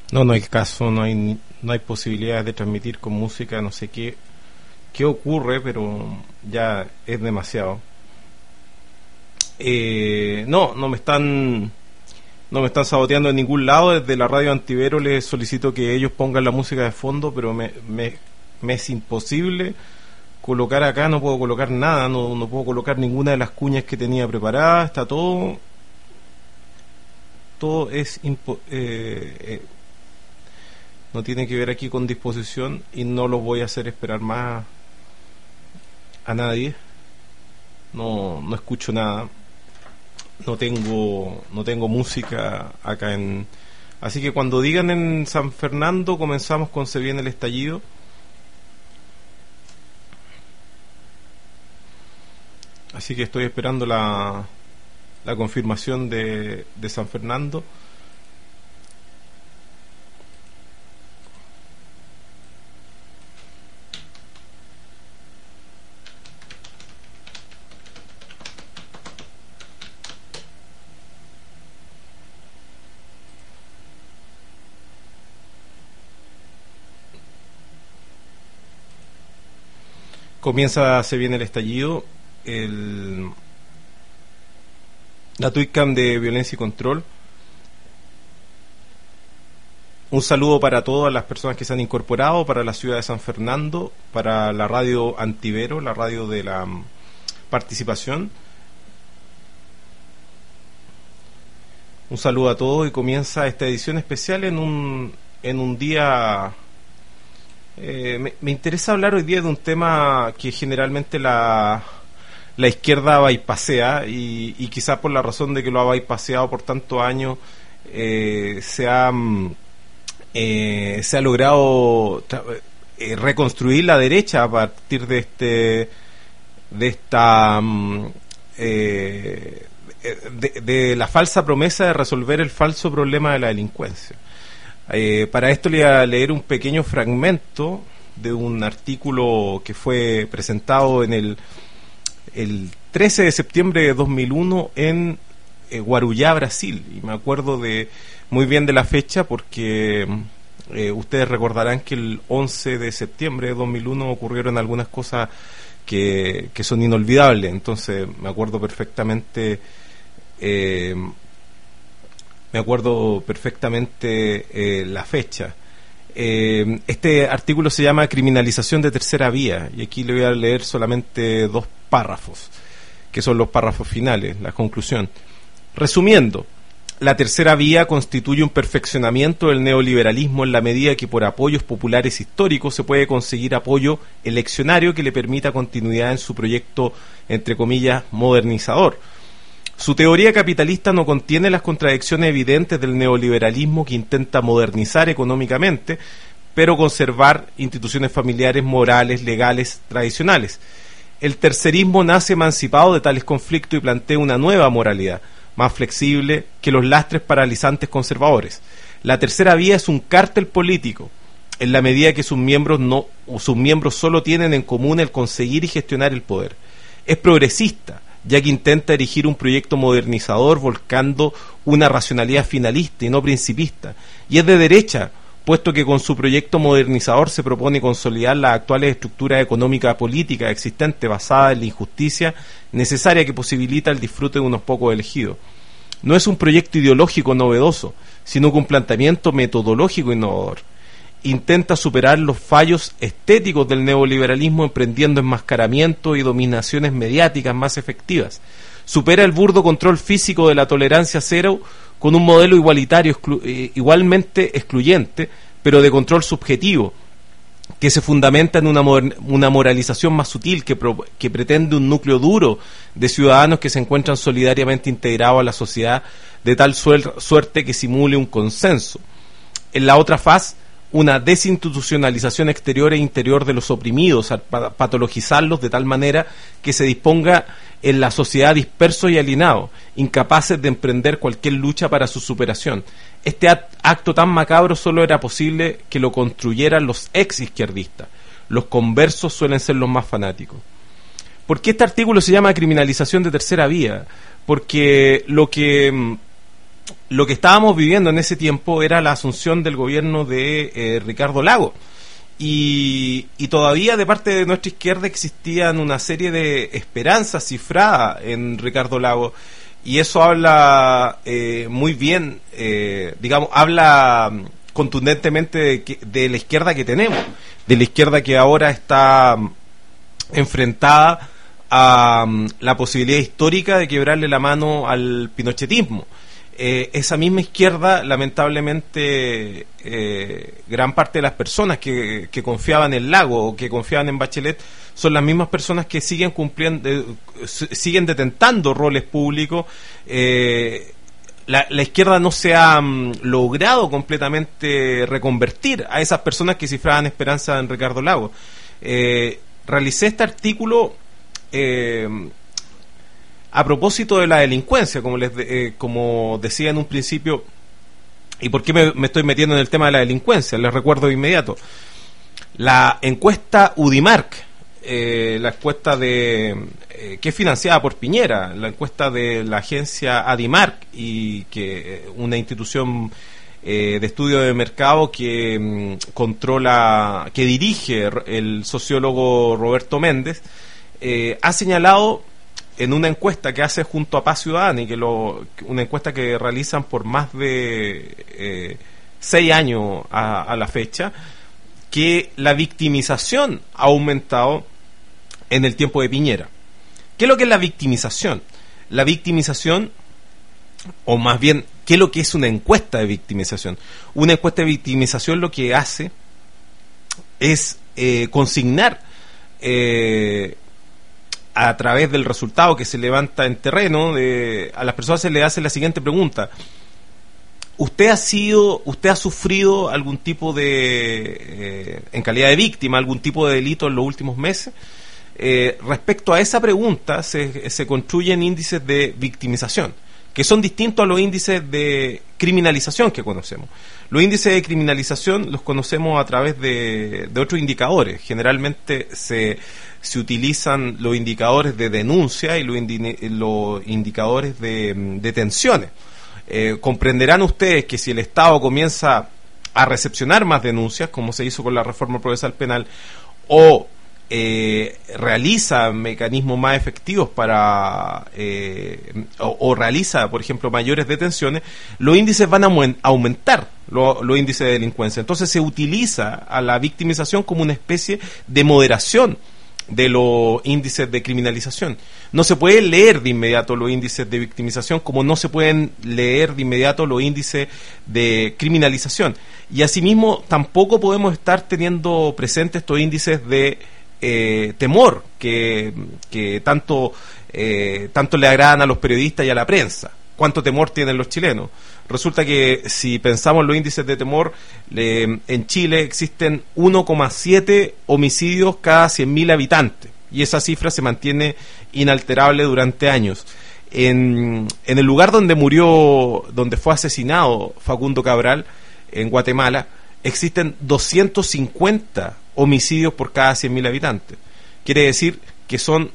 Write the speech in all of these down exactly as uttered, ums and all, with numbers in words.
No, no hay caso, no hay ni- no hay posibilidad de transmitir con música, no sé qué qué ocurre, pero ya es demasiado. Eh, no, no me están no me están saboteando en ningún lado. Desde la radio Antivero les solicito que ellos pongan la música de fondo, pero me, me, me es imposible colocar acá, no puedo colocar nada, no, no puedo colocar ninguna de las cuñas que tenía preparadas, está todo, todo es impo- eh, eh, no tiene que ver aquí con disposición y no los voy a hacer esperar más a nadie. No, no escucho nada, no tengo, no tengo música acá en. Así que cuando digan en San Fernando comenzamos con Se viene el estallido. Así que estoy esperando la, la confirmación de, de San Fernando. Comienza, se viene el estallido, el, la Twitcam de Violencia y Control. Un saludo para todas las personas que se han incorporado, para la ciudad de San Fernando, para la radio Antivero, la radio de la mm, participación. Un saludo a todos y comienza esta edición especial en un, en un día. Eh, me, me interesa hablar hoy día de un tema que generalmente la, la izquierda bypassea y, y quizás por la razón de que lo ha bypasseado por tantos años eh, se ha mm, eh, se ha logrado tra- eh, reconstruir la derecha a partir de este de esta mm, eh, de, de la falsa promesa de resolver el falso problema de la delincuencia. Eh, para esto le voy a leer un pequeño fragmento de un artículo que fue presentado en el, el trece de septiembre de dos mil uno en eh, Guarujá, Brasil. Y me acuerdo de muy bien de la fecha porque eh, ustedes recordarán que el once de septiembre de dos mil uno ocurrieron algunas cosas que, que son inolvidables. Entonces me acuerdo perfectamente. Eh, me acuerdo perfectamente eh, la fecha. Eh, este artículo se llama Criminalización de tercera vía y aquí le voy a leer solamente dos párrafos, que son los párrafos finales, la conclusión. Resumiendo, la tercera vía constituye un perfeccionamiento del neoliberalismo en la medida que por apoyos populares históricos se puede conseguir apoyo eleccionario que le permita continuidad en su proyecto, entre comillas, modernizador. Su teoría capitalista no contiene las contradicciones evidentes del neoliberalismo que intenta modernizar económicamente, pero conservar instituciones familiares, morales, legales, tradicionales. El tercerismo nace emancipado de tales conflictos y plantea una nueva moralidad, más flexible que los lastres paralizantes conservadores. La tercera vía es un cártel político, en la medida que sus miembros no, o sus miembros solo tienen en común el conseguir y gestionar el poder. Es progresista, ya que intenta erigir un proyecto modernizador volcando una racionalidad finalista y no principista, y es de derecha, puesto que con su proyecto modernizador se propone consolidar las actuales estructuras económicas políticas existentes basadas en la injusticia necesaria que posibilita el disfrute de unos pocos elegidos. No es un proyecto ideológico novedoso, sino que un planteamiento metodológico innovador. Intenta superar los fallos estéticos del neoliberalismo emprendiendo enmascaramientos y dominaciones mediáticas más efectivas. Supera el burdo control físico de la tolerancia cero con un modelo igualitario exclu- eh, igualmente excluyente, pero de control subjetivo, que se fundamenta en una, moder- una moralización más sutil que, pro- que pretende un núcleo duro de ciudadanos que se encuentran solidariamente integrados a la sociedad de tal suel- suerte que simule un consenso. En la otra faz, una desinstitucionalización exterior e interior de los oprimidos, al patologizarlos de tal manera que se disponga en la sociedad dispersos y alienados, incapaces de emprender cualquier lucha para su superación. Este acto tan macabro solo era posible que lo construyeran los ex izquierdistas. Los conversos suelen ser los más fanáticos. ¿Por qué este artículo se llama Criminalización de tercera vía? Porque lo que lo que estábamos viviendo en ese tiempo era la asunción del gobierno de eh, Ricardo Lagos. Y, y todavía de parte de nuestra izquierda existían una serie de esperanzas cifradas en Ricardo Lagos, y eso habla eh, muy bien, eh, digamos, habla contundentemente de, que, de la izquierda que tenemos, de la izquierda que ahora está enfrentada a um, la posibilidad histórica de quebrarle la mano al pinochetismo. Eh, esa misma izquierda, lamentablemente, eh, gran parte de las personas que, que confiaban en Lago o que confiaban en Bachelet son las mismas personas que siguen cumpliendo, eh, siguen detentando roles públicos. Eh, la, la izquierda no se ha um, logrado completamente reconvertir a esas personas que cifraban esperanza en Ricardo Lagos. Eh, realicé este artículo eh, a propósito de la delincuencia, como les eh, como decía en un principio. ¿Y por qué me, me estoy metiendo en el tema de la delincuencia? Les recuerdo de inmediato. La encuesta Udimark, eh, la encuesta de eh, que es financiada por Piñera, la encuesta de la agencia Adimark, y que eh, una institución eh, de estudio de mercado que mm, controla, que dirige el sociólogo Roberto Méndez, eh, ha señalado en una encuesta que hace junto a Paz Ciudadana, y que lo, una encuesta que realizan por más de eh, seis años a, a la fecha, que la victimización ha aumentado en el tiempo de Piñera. ¿Qué es lo que es la victimización? La victimización, o más bien, ¿qué es lo que es una encuesta de victimización? Una encuesta de victimización lo que hace es eh, consignar eh, a través del resultado que se levanta en terreno, de, a las personas se le hace la siguiente pregunta: ¿usted ha sido, usted ha sufrido algún tipo de, eh, en calidad de víctima, algún tipo de delito en los últimos meses? Eh, respecto a esa pregunta se, se construyen índices de victimización, que son distintos a los índices de criminalización que conocemos. Los índices de criminalización los conocemos a través de, de otros indicadores. Generalmente se, se utilizan los indicadores de denuncia y los, indi, los indicadores de detenciones. Eh, comprenderán ustedes que si el Estado comienza a recepcionar más denuncias, como se hizo con la reforma procesal penal, o Eh, realiza mecanismos más efectivos para eh, o, o realiza, por ejemplo, mayores detenciones, los índices van a aumentar, los, los índices de delincuencia. Entonces se utiliza a la victimización como una especie de moderación de los índices de criminalización. No se puede leer de inmediato los índices de victimización, como no se pueden leer de inmediato los índices de criminalización. Y asimismo tampoco podemos estar teniendo presentes estos índices de Eh, temor que, que tanto eh, tanto le agradan a los periodistas y a la prensa. ¿Cuánto temor tienen los chilenos? Resulta que si pensamos en los índices de temor, eh, en Chile existen uno coma siete homicidios cada cien mil habitantes, y esa cifra se mantiene inalterable durante años. En, en el lugar donde murió, donde fue asesinado Facundo Cabral, en Guatemala, existen doscientos cincuenta homicidios por cada cien mil habitantes. Quiere decir que son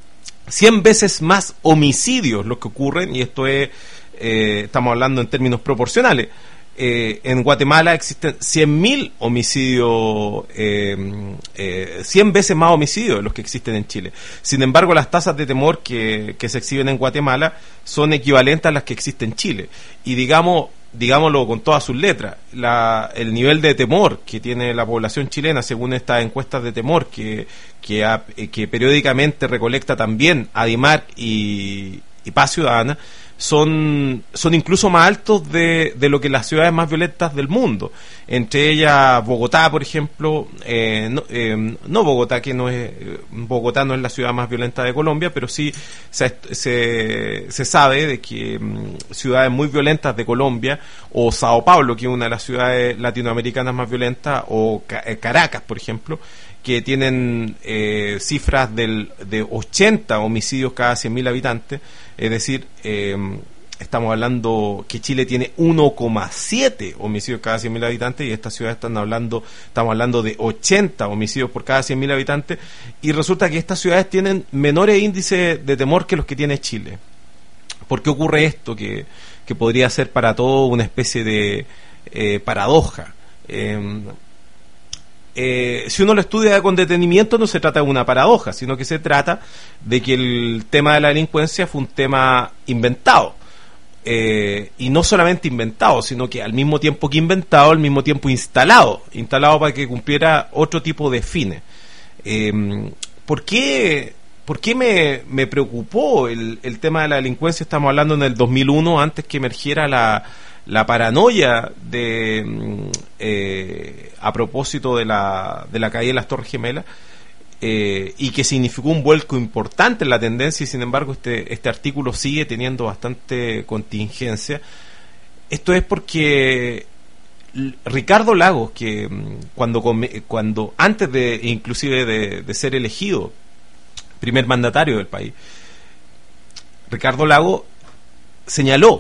cien veces más homicidios los que ocurren, y esto es, eh, estamos hablando en términos proporcionales. Eh, en Guatemala existen cien mil homicidios, eh, eh, cien veces más homicidios de los que existen en Chile. Sin embargo, las tasas de temor que, que se exhiben en Guatemala son equivalentes a las que existen en Chile. Y digamos, digámoslo con todas sus letras, la, el nivel de temor que tiene la población chilena, según estas encuestas de temor que, que, ha, que periódicamente recolecta también Adimark y, y Paz Ciudadana, son, son incluso más altos de, de lo que las ciudades más violentas del mundo. Entre ellas Bogotá, por ejemplo, eh, no, eh, no Bogotá, que no es Bogotá no es la ciudad más violenta de Colombia, pero sí se, se, se sabe de que um, ciudades muy violentas de Colombia, o Sao Paulo, que es una de las ciudades latinoamericanas más violentas, o Caracas, por ejemplo, que tienen eh, cifras del, de ochenta homicidios cada cien mil habitantes. Es decir, eh, estamos hablando que Chile tiene uno coma siete homicidios cada cien mil habitantes, y estas ciudades están hablando, estamos hablando de ochenta homicidios por cada cien mil habitantes, y resulta que estas ciudades tienen menores índices de temor que los que tiene Chile. ¿Por qué ocurre esto? Que, que podría ser para todo una especie de eh, paradoja. Eh, eh, si uno lo estudia con detenimiento, no se trata de una paradoja, sino que se trata de que el tema de la delincuencia fue un tema inventado. Eh, y no solamente inventado, sino que al mismo tiempo que inventado, al mismo tiempo instalado, instalado para que cumpliera otro tipo de fines. Eh, ¿Por qué, por qué me, me preocupó el, el tema de la delincuencia? Estamos hablando en el dos mil uno, antes que emergiera la, la paranoia de eh, a propósito de la, de la caída de las Torres Gemelas. Eh, y que significó un vuelco importante en la tendencia, y sin embargo este, este artículo sigue teniendo bastante contingencia. Esto es porque Ricardo Lagos, que cuando, cuando antes de inclusive de, de ser elegido primer mandatario del país, Ricardo Lagos señaló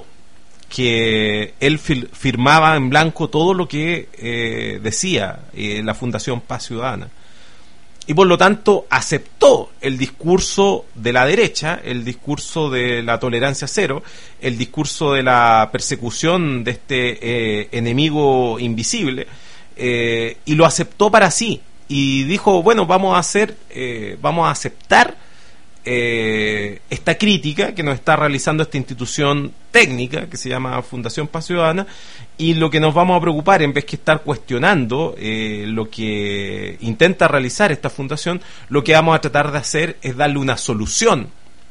que él fir, firmaba en blanco todo lo que eh, decía eh, la Fundación Paz Ciudadana. Y por lo tanto aceptó el discurso de la derecha, el discurso de la tolerancia cero, el discurso de la persecución de este eh, enemigo invisible, eh, y lo aceptó para sí. Y dijo, bueno, vamos a hacer, eh, vamos a aceptar eh, esta crítica que nos está realizando esta institución técnica que se llama Fundación Paz Ciudadana, y lo que nos vamos a preocupar, en vez que estar cuestionando eh, lo que intenta realizar esta fundación, lo que vamos a tratar de hacer es darle una solución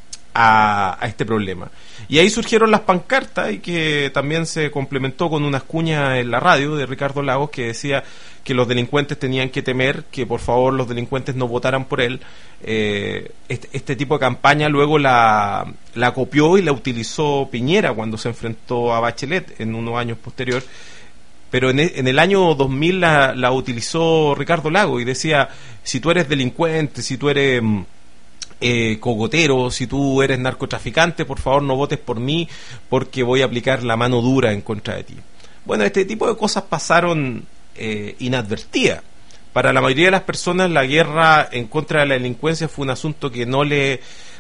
a, a este problema. Y ahí surgieron las pancartas, y que también se complementó con unas cuñas en la radio de Ricardo Lagos, que decía que los delincuentes tenían que temer, que por favor los delincuentes no votaran por él. Eh, este, este tipo de campaña luego la, la copió y la utilizó Piñera cuando se enfrentó a Bachelet en unos años posterior. Pero en el, en el año dos mil la, la utilizó Ricardo Lagos y decía, si tú eres delincuente, si tú eres eh, cogotero, si tú eres narcotraficante, por favor no votes por mí, porque voy a aplicar la mano dura en contra de ti. Bueno, este tipo de cosas pasaron eh, inadvertidas. Para la mayoría de las personas, la guerra en contra de la delincuencia fue un asunto que no le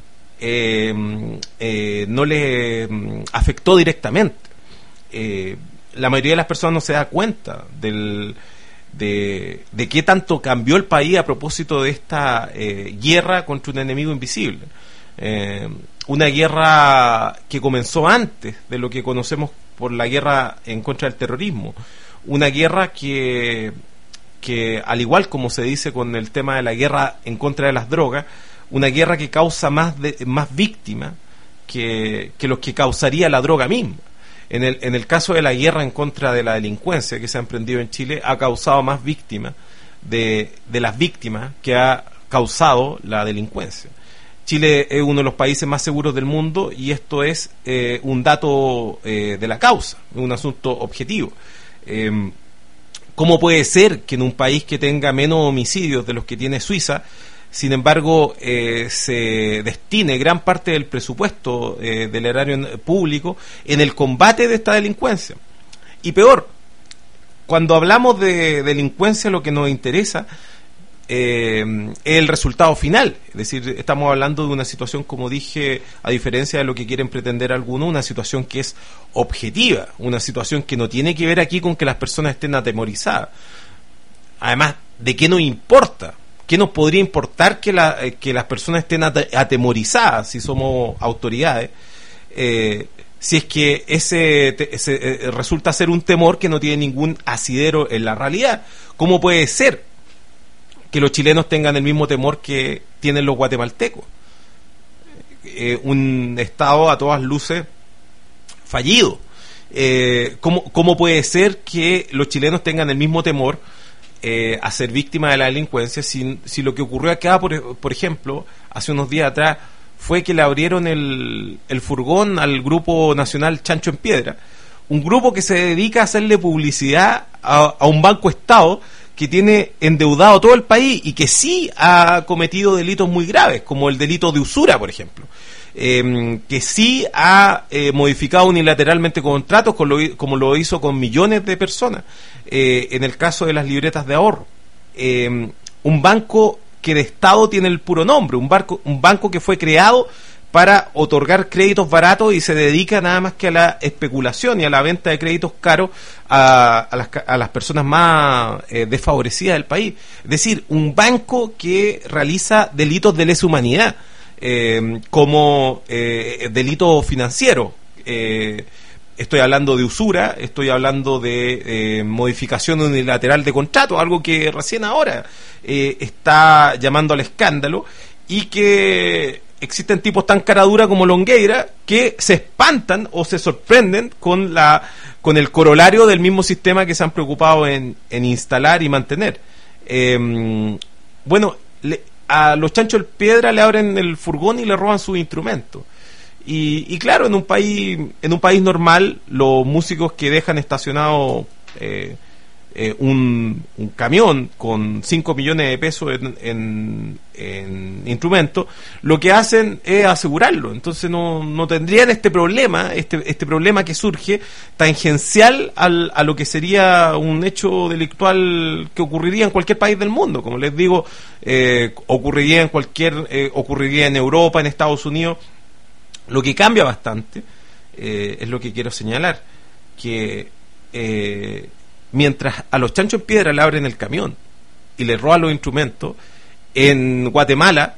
eh, eh, no le afectó directamente. Eh, la mayoría de las personas no se da cuenta del, de, de qué tanto cambió el país a propósito de esta eh, guerra contra un enemigo invisible. Eh, una guerra que comenzó antes de lo que conocemos por la guerra en contra del terrorismo. Una guerra que, que al igual como se dice con el tema de la guerra en contra de las drogas, una guerra que causa más, de, más víctimas que, que los que causaría la droga misma. En el, en el caso de la guerra en contra de la delincuencia que se ha emprendido en Chile, ha causado más víctimas de, de las víctimas que ha causado la delincuencia. Chile es uno de los países más seguros del mundo, y esto es eh, un dato eh, de la causa, un asunto objetivo. Eh, ¿Cómo puede ser que en un país que tenga menos homicidios de los que tiene Suiza, sin embargo, eh, se destine gran parte del presupuesto eh, del erario público en el combate de esta delincuencia? Y peor, cuando hablamos de delincuencia, lo que nos interesa eh, es el resultado final. Es decir, estamos hablando de una situación, como dije, a diferencia de lo que quieren pretender algunos, una situación que es objetiva, una situación que no tiene que ver aquí con que las personas estén atemorizadas. Además, ¿de qué nos importa? ¿Qué nos podría importar que, la, eh, que las personas estén atemorizadas si somos autoridades? Eh, si es que ese, te, ese eh, resulta ser un temor que no tiene ningún asidero en la realidad. ¿Cómo puede ser que los chilenos tengan el mismo temor que tienen los guatemaltecos? Eh, un Estado a todas luces fallido. Eh, ¿cómo, ¿Cómo puede ser que los chilenos tengan el mismo temor Eh, a ser víctima de la delincuencia si, si lo que ocurrió acá, por, por ejemplo, hace unos días atrás, fue que le abrieron el, el furgón al grupo nacional Chancho en Piedra, un grupo que se dedica a hacerle publicidad a, a un banco estado que tiene endeudado todo el país y que sí ha cometido delitos muy graves, como el delito de usura, por ejemplo. Eh, que sí ha eh, modificado unilateralmente contratos, con lo, como lo hizo con millones de personas, eh, en el caso de las libretas de ahorro. Eh, un banco que de Estado tiene el puro nombre, un, barco, un banco que fue creado para otorgar créditos baratos y se dedica nada más que a la especulación y a la venta de créditos caros a, a, las, a las personas más eh, desfavorecidas del país. Es decir, un banco que realiza delitos de lesa humanidad, eh, como eh, delito financiero. Eh, estoy hablando de usura, estoy hablando de eh, modificación unilateral de contrato, algo que recién ahora eh, está llamando al escándalo, y que existen tipos tan caradura como Longueira que se espantan o se sorprenden con la con el corolario del mismo sistema que se han preocupado en, en instalar y mantener. Eh, bueno, le, a los chanchos de piedra le abren el furgón y le roban sus instrumentos. Y, y claro, en un país en un país normal, los músicos que dejan estacionado eh, eh, un, un camión con cinco millones de pesos en, en, en instrumentos, lo que hacen es asegurarlo. Entonces no, no tendrían este problema, este, este problema que surge tangencial al, a lo que sería un hecho delictual que ocurriría en cualquier país del mundo. Como les digo, eh, ocurriría en cualquier, eh, ocurriría en Europa, en Estados Unidos. Lo que cambia bastante, eh, es lo que quiero señalar, que eh, mientras a los chanchos en piedra le abren el camión y le roban los instrumentos, en Guatemala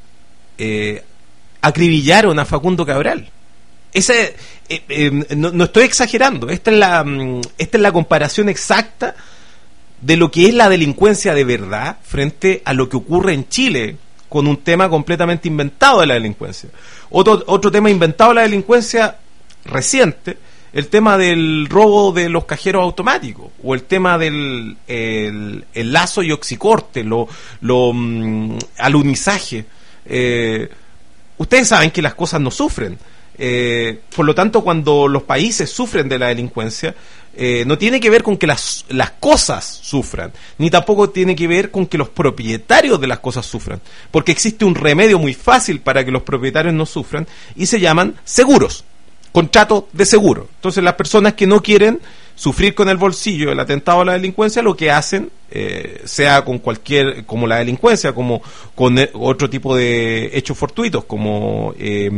eh, acribillaron a Facundo Cabral. Ese, eh, eh, no, no estoy exagerando, esta es la esta es la comparación exacta de lo que es la delincuencia de verdad frente a lo que ocurre en Chile con un tema completamente inventado de la delincuencia. Otro, otro tema inventado de la delincuencia reciente, el tema del robo de los cajeros automáticos, o el tema del el, el lazo y oxicorte, lo, lo um, alunizaje. Eh, ustedes saben que las cosas no sufren. Eh, por lo tanto, cuando los países sufren de la delincuencia, eh, no tiene que ver con que las, las cosas sufran, ni tampoco tiene que ver con que los propietarios de las cosas sufran, porque existe un remedio muy fácil para que los propietarios no sufran, y se llaman seguros, contratos de seguro. Entonces, las personas que no quieren sufrir con el bolsillo el atentado a la delincuencia, lo que hacen, eh, sea con cualquier, como la delincuencia, como con otro tipo de hechos fortuitos, como eh,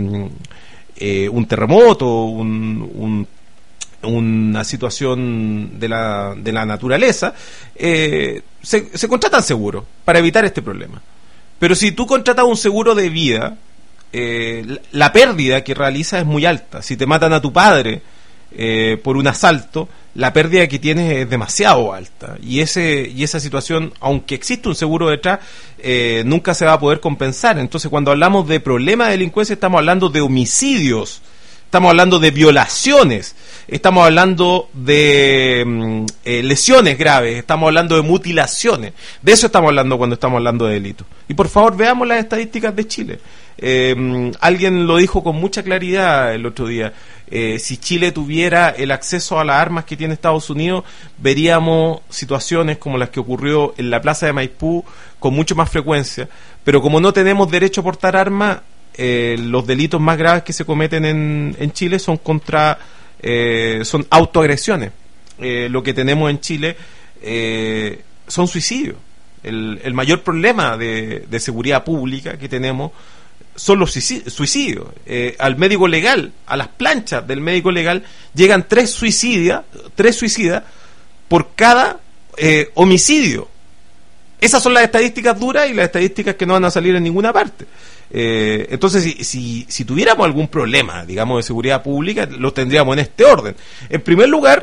eh, un terremoto, un, un una situación de la, de la naturaleza, eh, se, se contratan seguros para evitar este problema. Pero si tú contratas un seguro de vida, eh, la, la pérdida que realizas es muy alta. Si te matan a tu padre eh, por un asalto, la pérdida que tienes es demasiado alta, y ese y esa situación, aunque existe un seguro detrás, eh, nunca se va a poder compensar. Entonces, cuando hablamos de problema de delincuencia, estamos hablando de homicidios, estamos hablando de violaciones, estamos hablando de eh, lesiones graves, estamos hablando de mutilaciones. De eso estamos hablando cuando estamos hablando de delitos. Y por favor, veamos las estadísticas de Chile. Eh, alguien lo dijo con mucha claridad el otro día. Eh, si Chile tuviera el acceso a las armas que tiene Estados Unidos, veríamos situaciones como las que ocurrió en la plaza de Maipú con mucho más frecuencia. Pero como no tenemos derecho a portar armas, Eh, los delitos más graves que se cometen en, en Chile son contra eh, son autoagresiones. Eh, lo que tenemos en Chile eh, son suicidios. El, el mayor problema de, de seguridad pública que tenemos son los suicidios. Eh, al médico legal, a las planchas del médico legal, llegan tres suicidas, tres suicidas por cada eh, homicidio. Esas son las estadísticas duras y las estadísticas que no van a salir en ninguna parte. Eh, entonces, si, si, si tuviéramos algún problema, digamos, de seguridad pública, lo tendríamos en este orden. En primer lugar,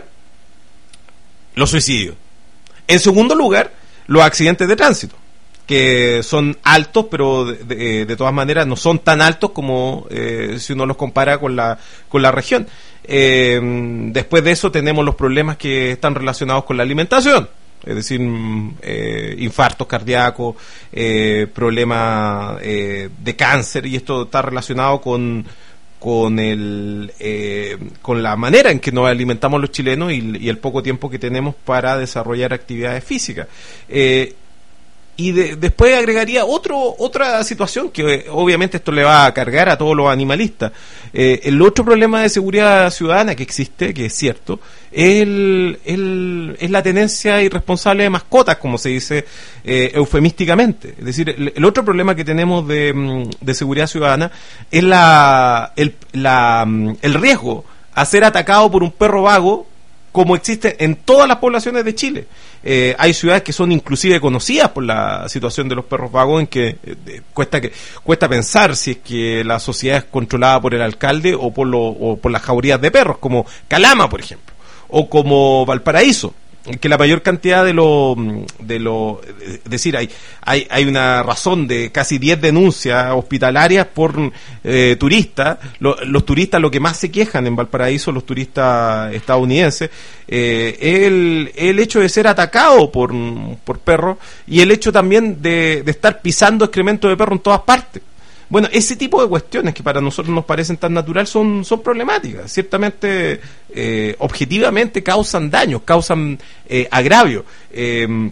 los suicidios. En segundo lugar, los accidentes de tránsito, que son altos, pero de, de, de todas maneras no son tan altos como eh, si uno los compara con la, con la región. Eh, después de eso tenemos los problemas que están relacionados con la alimentación. Es decir, eh, infartos cardíacos, eh, problemas eh, de cáncer, y esto está relacionado con con el eh, con la manera en que nos alimentamos los chilenos y, y el poco tiempo que tenemos para desarrollar actividades físicas. Eh, y de, después agregaría otro otra situación que eh, obviamente esto le va a cargar a todos los animalistas. Eh, el otro problema de seguridad ciudadana que existe, que es cierto, es, el, el, es la tenencia irresponsable de mascotas, como se dice eh, eufemísticamente. Es decir, el, el otro problema que tenemos de, de seguridad ciudadana es la el, la, el riesgo a ser atacado por un perro vago, como existe en todas las poblaciones de Chile. Eh, hay ciudades que son inclusive conocidas por la situación de los perros vagos, en que eh, cuesta que cuesta pensar si es que la sociedad es controlada por el alcalde o por, lo, o por las jaurías de perros, como Calama, por ejemplo, o como Valparaíso, que la mayor cantidad de lo de lo es decir, hay hay hay una razón de casi diez denuncias hospitalarias por eh, turistas. Lo, los turistas lo que más se quejan en Valparaíso, los turistas estadounidenses, eh, el el hecho de ser atacado por por perros, y el hecho también de, de estar pisando excremento de perro en todas partes. Bueno, ese tipo de cuestiones que para nosotros nos parecen tan natural son, son problemáticas. Ciertamente, eh, objetivamente causan daños, causan eh, agravio. Eh,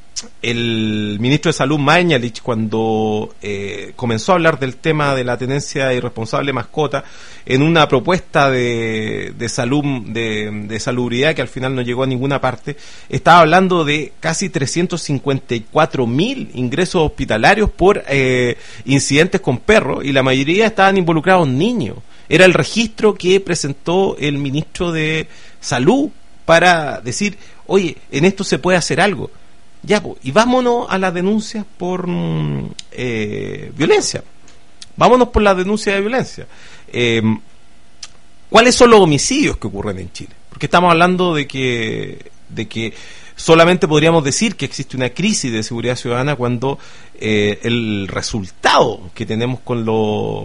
el ministro de Salud, Mañalich, cuando eh, comenzó a hablar del tema de la tenencia irresponsable de mascota, en una propuesta de, de salud, de, de salubridad que al final no llegó a ninguna parte, estaba hablando de casi trescientos cincuenta y cuatro mil ingresos hospitalarios por eh, incidentes con perros, y la mayoría estaban involucrados niños. Era el registro que presentó el ministro de Salud para decir, oye, en esto se puede hacer algo. Ya, pues, y vámonos a las denuncias por eh, violencia. Vámonos por las denuncias de violencia. Eh, ¿Cuáles son los homicidios que ocurren en Chile? Porque estamos hablando de que, de que solamente podríamos decir que existe una crisis de seguridad ciudadana cuando eh, el resultado que tenemos con lo,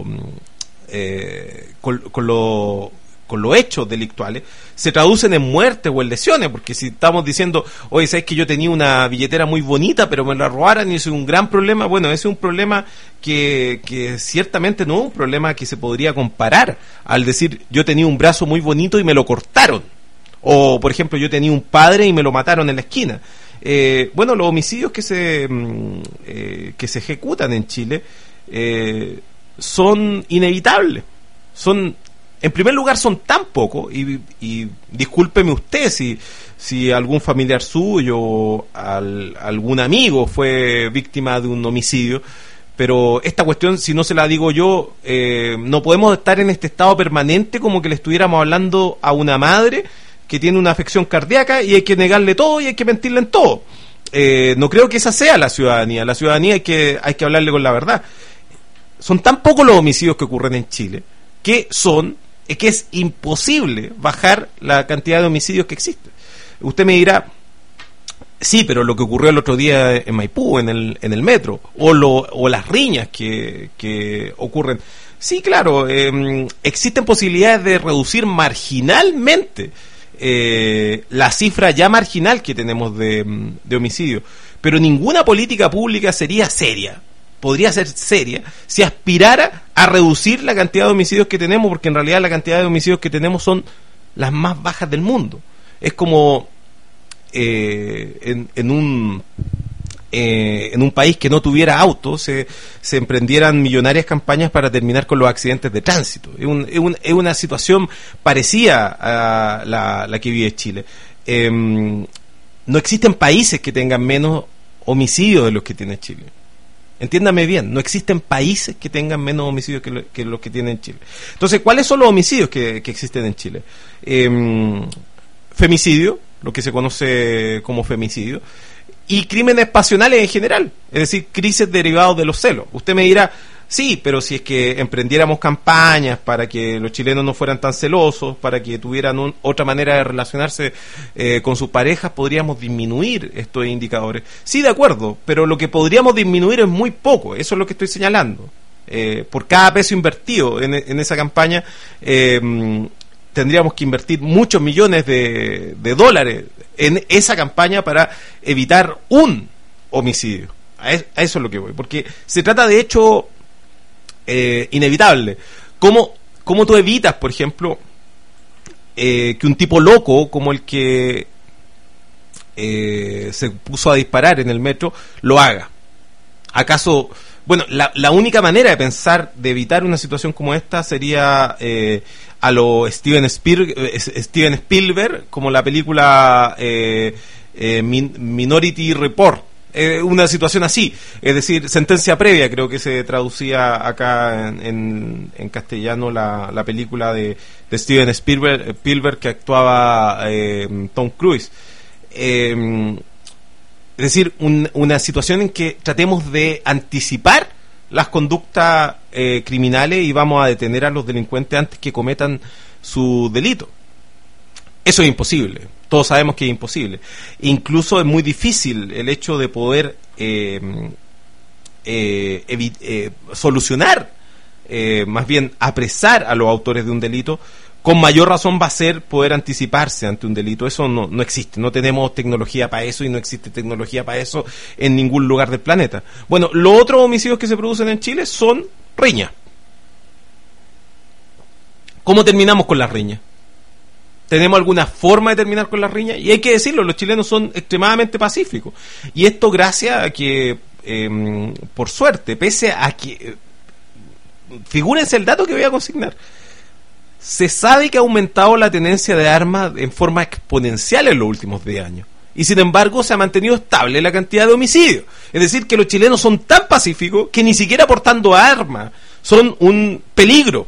eh, con, con lo con los hechos delictuales se traducen en muertes o en lesiones, porque si estamos diciendo, oye, sabes que yo tenía una billetera muy bonita pero me la robaron y eso es un gran problema, bueno, ese es un problema que, que ciertamente no es un problema que se podría comparar al decir, yo tenía un brazo muy bonito y me lo cortaron, o por ejemplo, yo tenía un padre y me lo mataron en la esquina. Eh, bueno, los homicidios que se eh, que se ejecutan en Chile eh, son inevitables, son, en primer lugar, son tan pocos, y, y discúlpeme usted si, si algún familiar suyo, al, algún amigo fue víctima de un homicidio, pero esta cuestión, si no se la digo yo, eh, no podemos estar en este estado permanente como que le estuviéramos hablando a una madre que tiene una afección cardíaca y hay que negarle todo y hay que mentirle en todo. Eh, no creo que esa sea la ciudadanía. La ciudadanía hay que, hay que hablarle con la verdad. Son tan pocos los homicidios que ocurren en Chile que son es que es imposible bajar la cantidad de homicidios que existe. Usted me dirá, sí, pero lo que ocurrió el otro día en Maipú, en el, en el metro, o, lo, o las riñas que, que ocurren. Sí, claro, eh, existen posibilidades de reducir marginalmente eh, la cifra ya marginal que tenemos de, de homicidios, pero ninguna política pública sería seria, podría ser seria, si aspirara a reducir la cantidad de homicidios que tenemos, porque en realidad la cantidad de homicidios que tenemos son las más bajas del mundo. Es como eh, en, en un eh, en un país que no tuviera autos se, se emprendieran millonarias campañas para terminar con los accidentes de tránsito. Es, un, es, un, es una situación parecida a la, la que vive Chile. Eh, no existen países que tengan menos homicidios de los que tiene Chile. Entiéndame bien, no existen países que tengan menos homicidios que, lo, que los que tiene Chile. Entonces, ¿cuáles son los homicidios que, que existen en Chile? Eh, femicidio, lo que se conoce como femicidio, y crímenes pasionales en general, es decir, crisis derivados de los celos. Usted me dirá, sí, pero si es que emprendiéramos campañas para que los chilenos no fueran tan celosos, para que tuvieran un, otra manera de relacionarse eh, con sus parejas, podríamos disminuir estos indicadores. Sí, de acuerdo, pero lo que podríamos disminuir es muy poco, eso es lo que estoy señalando. Eh, por cada peso invertido en, en esa campaña, eh, tendríamos que invertir muchos millones de, de dólares en esa campaña para evitar un homicidio. A, es, a eso es lo que voy, porque se trata de hecho eh, inevitable. ¿Cómo, ¿Cómo tú evitas, por ejemplo, eh, que un tipo loco como el que eh, se puso a disparar en el metro lo haga? ¿Acaso, bueno, la, la única manera de pensar, de evitar una situación como esta sería eh, a lo Steven Spielberg, Steven Spielberg, como la película eh, eh, Min- Minority Report, eh, una situación así, es decir, sentencia previa, creo que se traducía acá en, en, en castellano la, la película de, de Steven Spielberg, Spielberg que actuaba eh, Tom Cruise. Eh, Es decir, un, una situación en que tratemos de anticipar las conductas eh, criminales y vamos a detener a los delincuentes antes que cometan su delito. Eso es imposible. Todos sabemos que es imposible. Incluso es muy difícil el hecho de poder eh, eh, evi- eh, solucionar, eh, más bien apresar a los autores de un delito. Con mayor razón va a ser poder anticiparse ante un delito. Eso no, no existe. No tenemos tecnología para eso y no existe tecnología para eso en ningún lugar del planeta. Bueno, los otros homicidios que se producen en Chile son riñas. ¿Cómo terminamos con las riñas? ¿Tenemos alguna forma de terminar con las riñas? Y hay que decirlo, los chilenos son extremadamente pacíficos. Y esto gracias a que, eh, por suerte, pese a que... Eh, figúrense el dato que voy a consignar. Se sabe que ha aumentado la tenencia de armas en forma exponencial en los últimos diez años. Y sin embargo se ha mantenido estable la cantidad de homicidios. Es decir, que los chilenos son tan pacíficos que ni siquiera portando armas son un peligro.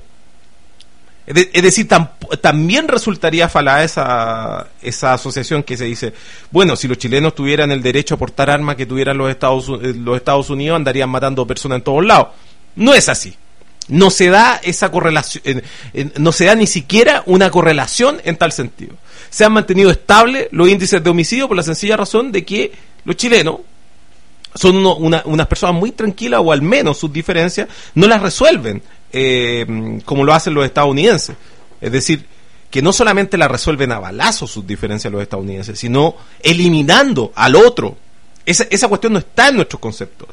Es, de, es decir, tam, también resultaría falaz esa, esa asociación que se dice, bueno, si los chilenos tuvieran el derecho a portar armas que tuvieran los Estados, los Estados Unidos, andarían matando personas en todos lados. No es así. No se da esa correlación, eh, eh, no se da ni siquiera una correlación en tal sentido. Se han mantenido estables los índices de homicidio por la sencilla razón de que los chilenos son uno, una, unas personas muy tranquilas, o al menos sus diferencias no las resuelven eh, como lo hacen los estadounidenses. Es decir, que no solamente las resuelven a balazos sus diferencias los estadounidenses, sino eliminando al otro. Esa, esa cuestión no está en nuestros conceptos.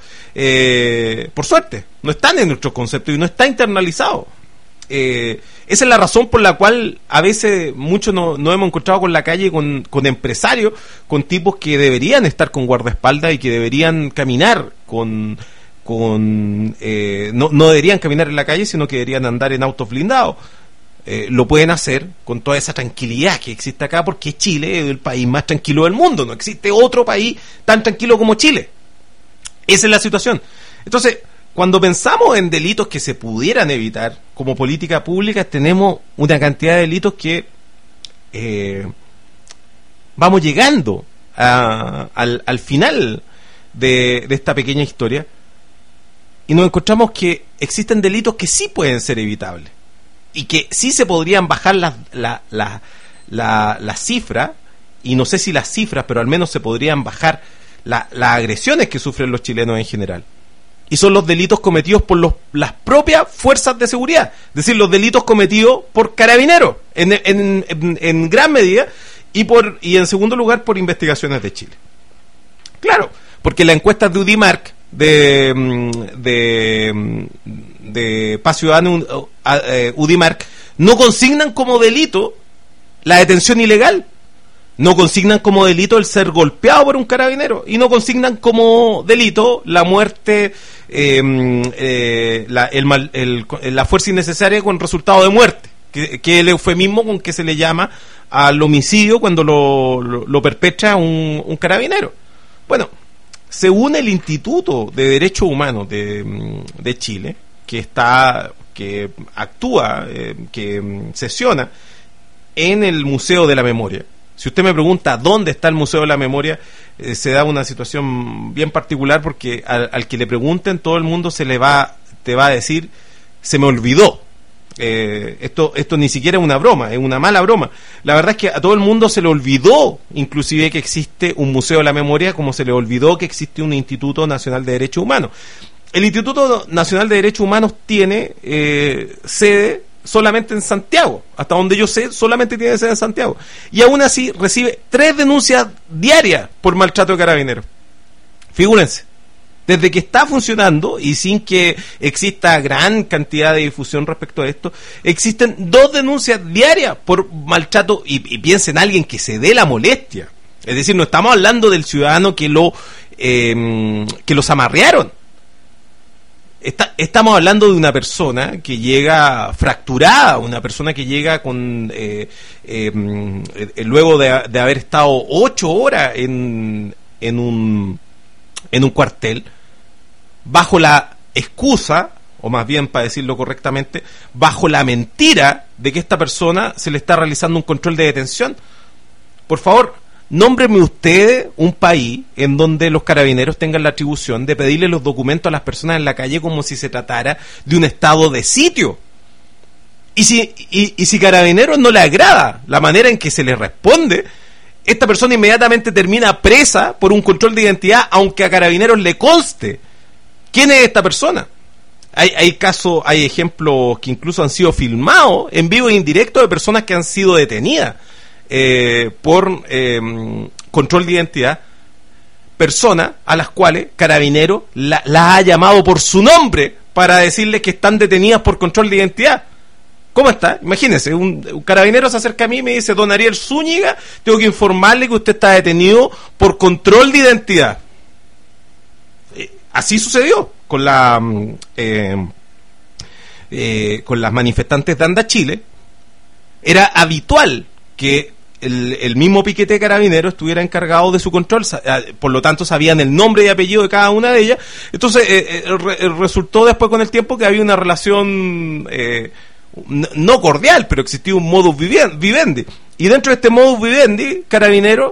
Eh, por suerte, no están en nuestros conceptos y no está internalizado. Eh, esa es la razón por la cual a veces muchos nos no hemos encontrado con la calle con, con empresarios, con tipos que deberían estar con guardaespaldas y que deberían caminar con... con eh, no, no deberían caminar en la calle, sino que deberían andar en autos blindados. Eh, lo pueden hacer con toda esa tranquilidad que existe acá, porque Chile es el país más tranquilo del mundo. No existe otro país tan tranquilo como Chile. Esa es la situación. Entonces, cuando pensamos en delitos que se pudieran evitar como política pública, tenemos una cantidad de delitos que eh, vamos llegando a, al, al final de, de esta pequeña historia y nos encontramos que existen delitos que sí pueden ser evitables y que sí se podrían bajar las la, la, la, la cifras, y no sé si las cifras, pero al menos se podrían bajar la, las agresiones que sufren los chilenos en general. Y son los delitos cometidos por los, las propias fuerzas de seguridad, es decir, los delitos cometidos por carabineros, en, en, en, en gran medida, y por y en segundo lugar por Investigaciones de Chile. Claro, porque las encuestas de Udimark, de, de, de Paz Ciudadano, Udimark, no consignan como delito la detención ilegal, no consignan como delito el ser golpeado por un carabinero, y no consignan como delito la muerte, eh, eh, la, el mal, el, la fuerza innecesaria con resultado de muerte, que, que es el eufemismo con que se le llama al homicidio cuando lo, lo, lo perpetra un, un carabinero. Bueno, según el Instituto de Derechos Humanos de, de Chile, que está, que actúa, eh, que sesiona en el Museo de la Memoria. Si usted me pregunta dónde está el Museo de la Memoria, eh, se da una situación bien particular, porque al, al que le pregunten, todo el mundo se le va, te va a decir, se me olvidó. Eh, esto, esto ni siquiera es una broma, es una mala broma. La verdad es que a todo el mundo se le olvidó, inclusive, que existe un Museo de la Memoria, como se le olvidó que existe un Instituto Nacional de Derechos Humanos. El Instituto Nacional de Derechos Humanos tiene eh, sede solamente en Santiago, hasta donde yo sé, solamente tiene sede en Santiago, y aún así recibe tres denuncias diarias por maltrato de carabineros. Figúrense, desde que está funcionando y sin que exista gran cantidad de difusión respecto a esto, existen dos denuncias diarias por maltrato, y, y piensen en alguien que se dé la molestia. Es decir, no estamos hablando del ciudadano que lo eh, que los amarrearon. Está, estamos hablando de una persona que llega fracturada, una persona que llega con eh, eh, eh, luego de, de haber estado ocho horas en, en un en un cuartel, bajo la excusa, o más bien para decirlo correctamente, bajo la mentira de que esta persona se le está realizando un control de detención. Por favor, nómbreme ustedes un país en donde los carabineros tengan la atribución de pedirle los documentos a las personas en la calle como si se tratara de un estado de sitio. Y si, y, y si Carabineros no le agrada la manera en que se le responde, esta persona inmediatamente termina presa por un control de identidad, aunque a Carabineros le conste quién es esta persona. Hay, hay casos, hay ejemplos que incluso han sido filmados en vivo e indirecto de personas que han sido detenidas Eh, por eh, control de identidad, personas a las cuales Carabinero la, la ha llamado por su nombre para decirles que están detenidas por control de identidad. ¿Cómo está? Imagínense, un, un carabinero se acerca a mí y me dice: don Ariel Zúñiga, tengo que informarle que usted está detenido por control de identidad. Eh, así sucedió con la eh, eh, con las manifestantes de Anda Chile. Era habitual que el, el mismo piquete de Carabineros estuviera encargado de su control, por lo tanto sabían el nombre y apellido de cada una de ellas. Entonces eh, eh, re, resultó después con el tiempo que había una relación eh, no cordial, pero existía un modus vivendi, y dentro de este modus vivendi Carabineros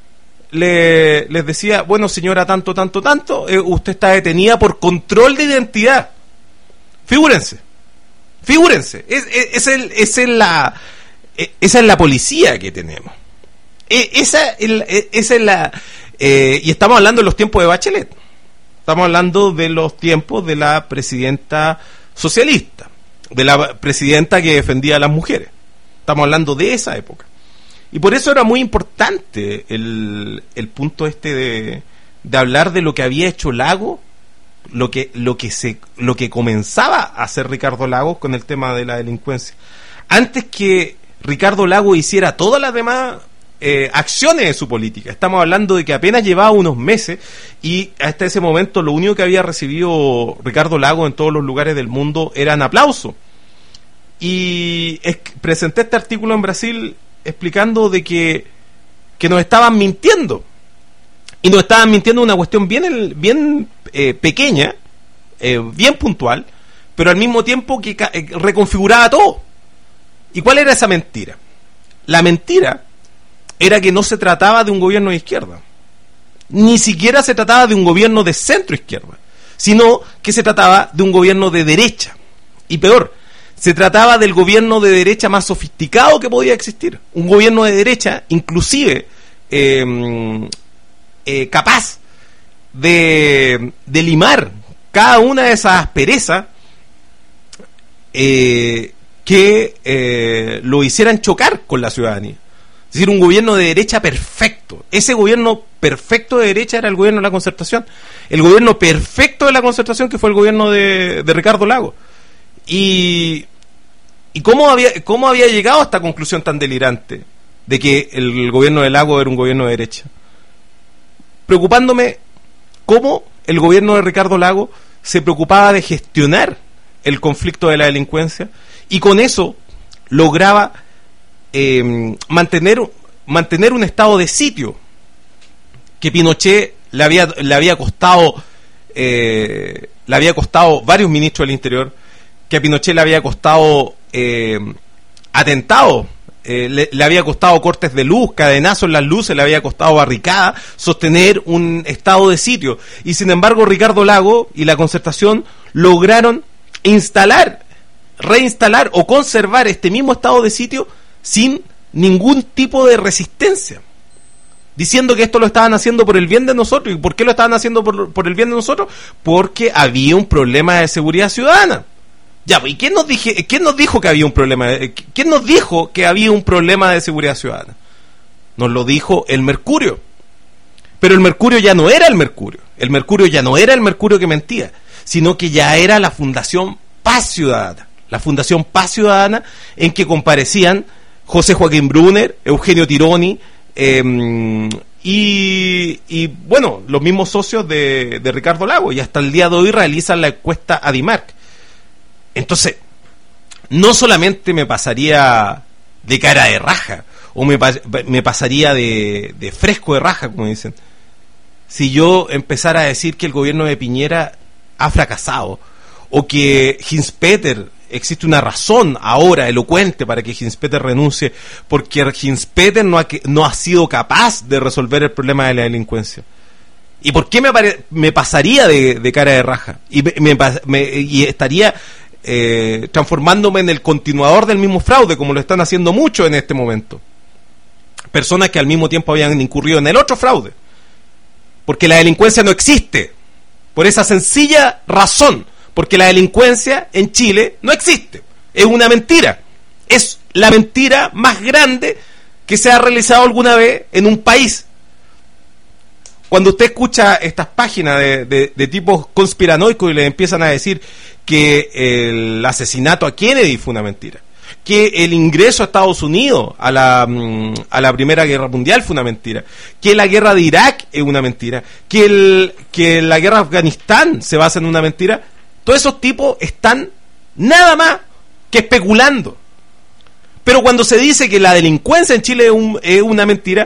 le, les decía: bueno, señora tanto, tanto, tanto, eh, usted está detenida por control de identidad. Figúrense, figúrense, es, es, es, el, es el, la esa es la policía que tenemos. Esa, esa es la eh, y estamos hablando de los tiempos de Bachelet. Estamos hablando de los tiempos de la presidenta socialista, de la presidenta que defendía a las mujeres. Estamos hablando de esa época. Y por eso era muy importante el, el punto este de, de hablar de lo que había hecho Lagos, lo que, lo que se, lo que comenzaba a hacer Ricardo Lagos con el tema de la delincuencia. Antes que Ricardo Lagos hiciera todas las demás eh, acciones de su política. Estamos hablando de que apenas llevaba unos meses y hasta ese momento lo único que había recibido Ricardo Lagos en todos los lugares del mundo eran aplausos. Y es, presenté este artículo en Brasil explicando de que, que nos estaban mintiendo. Y nos estaban mintiendo una cuestión bien, bien eh, pequeña, eh, bien puntual, pero al mismo tiempo que eh, reconfiguraba todo. ¿Y cuál era esa mentira? La mentira era que no se trataba de un gobierno de izquierda, ni siquiera se trataba de un gobierno de centro izquierda, sino que se trataba de un gobierno de derecha. Y peor, se trataba del gobierno de derecha más sofisticado que podía existir. Un gobierno de derecha, inclusive eh, eh, capaz de, de limar cada una de esas asperezas eh, que eh, lo hicieran chocar con la ciudadanía. Es decir, un gobierno de derecha perfecto. Ese gobierno perfecto de derecha era el gobierno de la Concertación. El gobierno perfecto de la Concertación, que fue el gobierno de, de Ricardo Lagos. Y, y cómo había, cómo había llegado a esta conclusión tan delirante de que el gobierno de Lagos era un gobierno de derecha. Preocupándome cómo el gobierno de Ricardo Lagos se preocupaba de gestionar el conflicto de la delincuencia, y con eso lograba eh, mantener, mantener un estado de sitio que Pinochet le había, le había costado eh, le había costado varios ministros del Interior, que a Pinochet le había costado eh, atentados, eh, le, le había costado cortes de luz, cadenazos en las luces, le había costado barricadas, sostener un estado de sitio. Y sin embargo Ricardo Lagos y la Concertación lograron instalar, reinstalar o conservar este mismo estado de sitio sin ningún tipo de resistencia, diciendo que esto lo estaban haciendo por el bien de nosotros. ¿Y por qué lo estaban haciendo por, por el bien de nosotros? Porque había un problema de seguridad ciudadana. Ya, ¿y quién nos, dije, quién nos dijo que había un problema? De, ¿Quién nos dijo que había un problema de seguridad ciudadana? Nos lo dijo el Mercurio. Pero el Mercurio ya no era el Mercurio. El Mercurio ya no era el Mercurio que mentía, sino que ya era la Fundación Paz Ciudadana. La Fundación Paz Ciudadana, en que comparecían José Joaquín Brunner, Eugenio Tironi eh, Y, y bueno, los mismos socios de, de Ricardo Lagos, y hasta el día de hoy realizan la encuesta Adimark. Entonces, no solamente me pasaría de cara de raja, o me, me pasaría de, de fresco de raja, como dicen, si yo empezara a decir que el gobierno de Piñera ha fracasado, o que Hinspeter, existe una razón ahora elocuente para que Hinspeter renuncie, porque Hinspeter no ha, no ha sido capaz de resolver el problema de la delincuencia. ¿Y por qué me, pare, me pasaría de, de cara de raja? Y, me, me, me, y estaría eh, transformándome en el continuador del mismo fraude, como lo están haciendo muchos en este momento. Personas que al mismo tiempo habían incurrido en el otro fraude. Porque la delincuencia no existe. Por esa sencilla razón. Porque la delincuencia en Chile no existe. Es una mentira. Es la mentira más grande que se ha realizado alguna vez en un país. Cuando usted escucha estas páginas de, de, de tipos conspiranoicos y les empiezan a decir que el asesinato a Kennedy fue una mentira, que el ingreso a Estados Unidos a la, a la Primera Guerra Mundial fue una mentira, que la guerra de Irak es una mentira, que, el, que la guerra de Afganistán se basa en una mentira, todos esos tipos están nada más que especulando. Pero cuando se dice que la delincuencia en Chile es, un, es una mentira,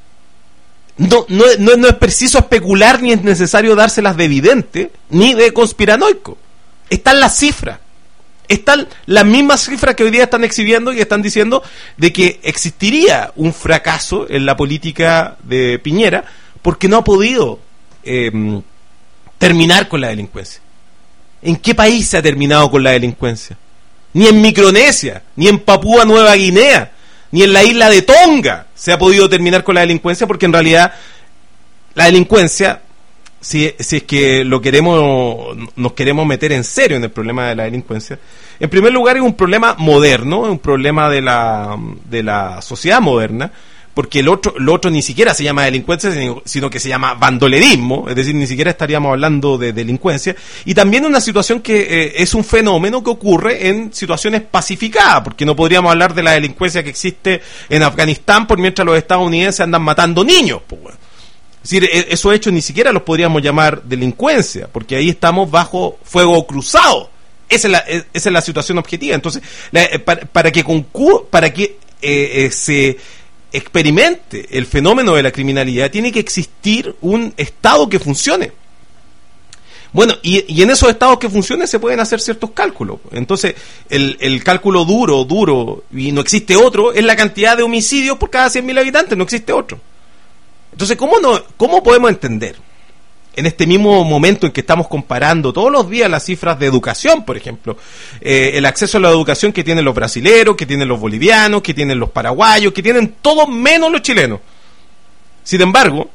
no, no, no, no es preciso especular, ni es necesario dárselas de evidente, ni de conspiranoico. Están las cifras. Están las mismas cifras que hoy día están exhibiendo y están diciendo de que existiría un fracaso en la política de Piñera porque no ha podido eh, terminar con la delincuencia. ¿En qué país se ha terminado con la delincuencia? Ni en Micronesia, ni en Papúa Nueva Guinea, ni en la isla de Tonga se ha podido terminar con la delincuencia, porque en realidad la delincuencia, si, si es que lo queremos, nos queremos meter en serio en el problema de la delincuencia, en primer lugar es un problema moderno, es un problema de la, de la sociedad moderna, porque el otro, lo otro ni siquiera se llama delincuencia, sino que se llama bandolerismo, es decir, ni siquiera estaríamos hablando de delincuencia, y también una situación que eh, es un fenómeno que ocurre en situaciones pacificadas, porque no podríamos hablar de la delincuencia que existe en Afganistán por mientras los estadounidenses andan matando niños, pues, bueno. Es decir, esos hechos ni siquiera los podríamos llamar delincuencia, porque ahí estamos bajo fuego cruzado. Esa es la, esa es la situación objetiva. Entonces, la, para, para que concur, para que eh, eh, se experimente el fenómeno de la criminalidad, tiene que existir un Estado que funcione. Bueno, y, y en esos estados que funcionen se pueden hacer ciertos cálculos. Entonces, el, el cálculo duro, duro, y no existe otro, es la cantidad de homicidios por cada cien mil habitantes, no existe otro. Entonces, ¿cómo, no, ¿cómo podemos entender, en este mismo momento en que estamos comparando todos los días las cifras de educación, por ejemplo, eh, el acceso a la educación que tienen los brasileros, que tienen los bolivianos, que tienen los paraguayos, que tienen todos menos los chilenos? Sin embargo,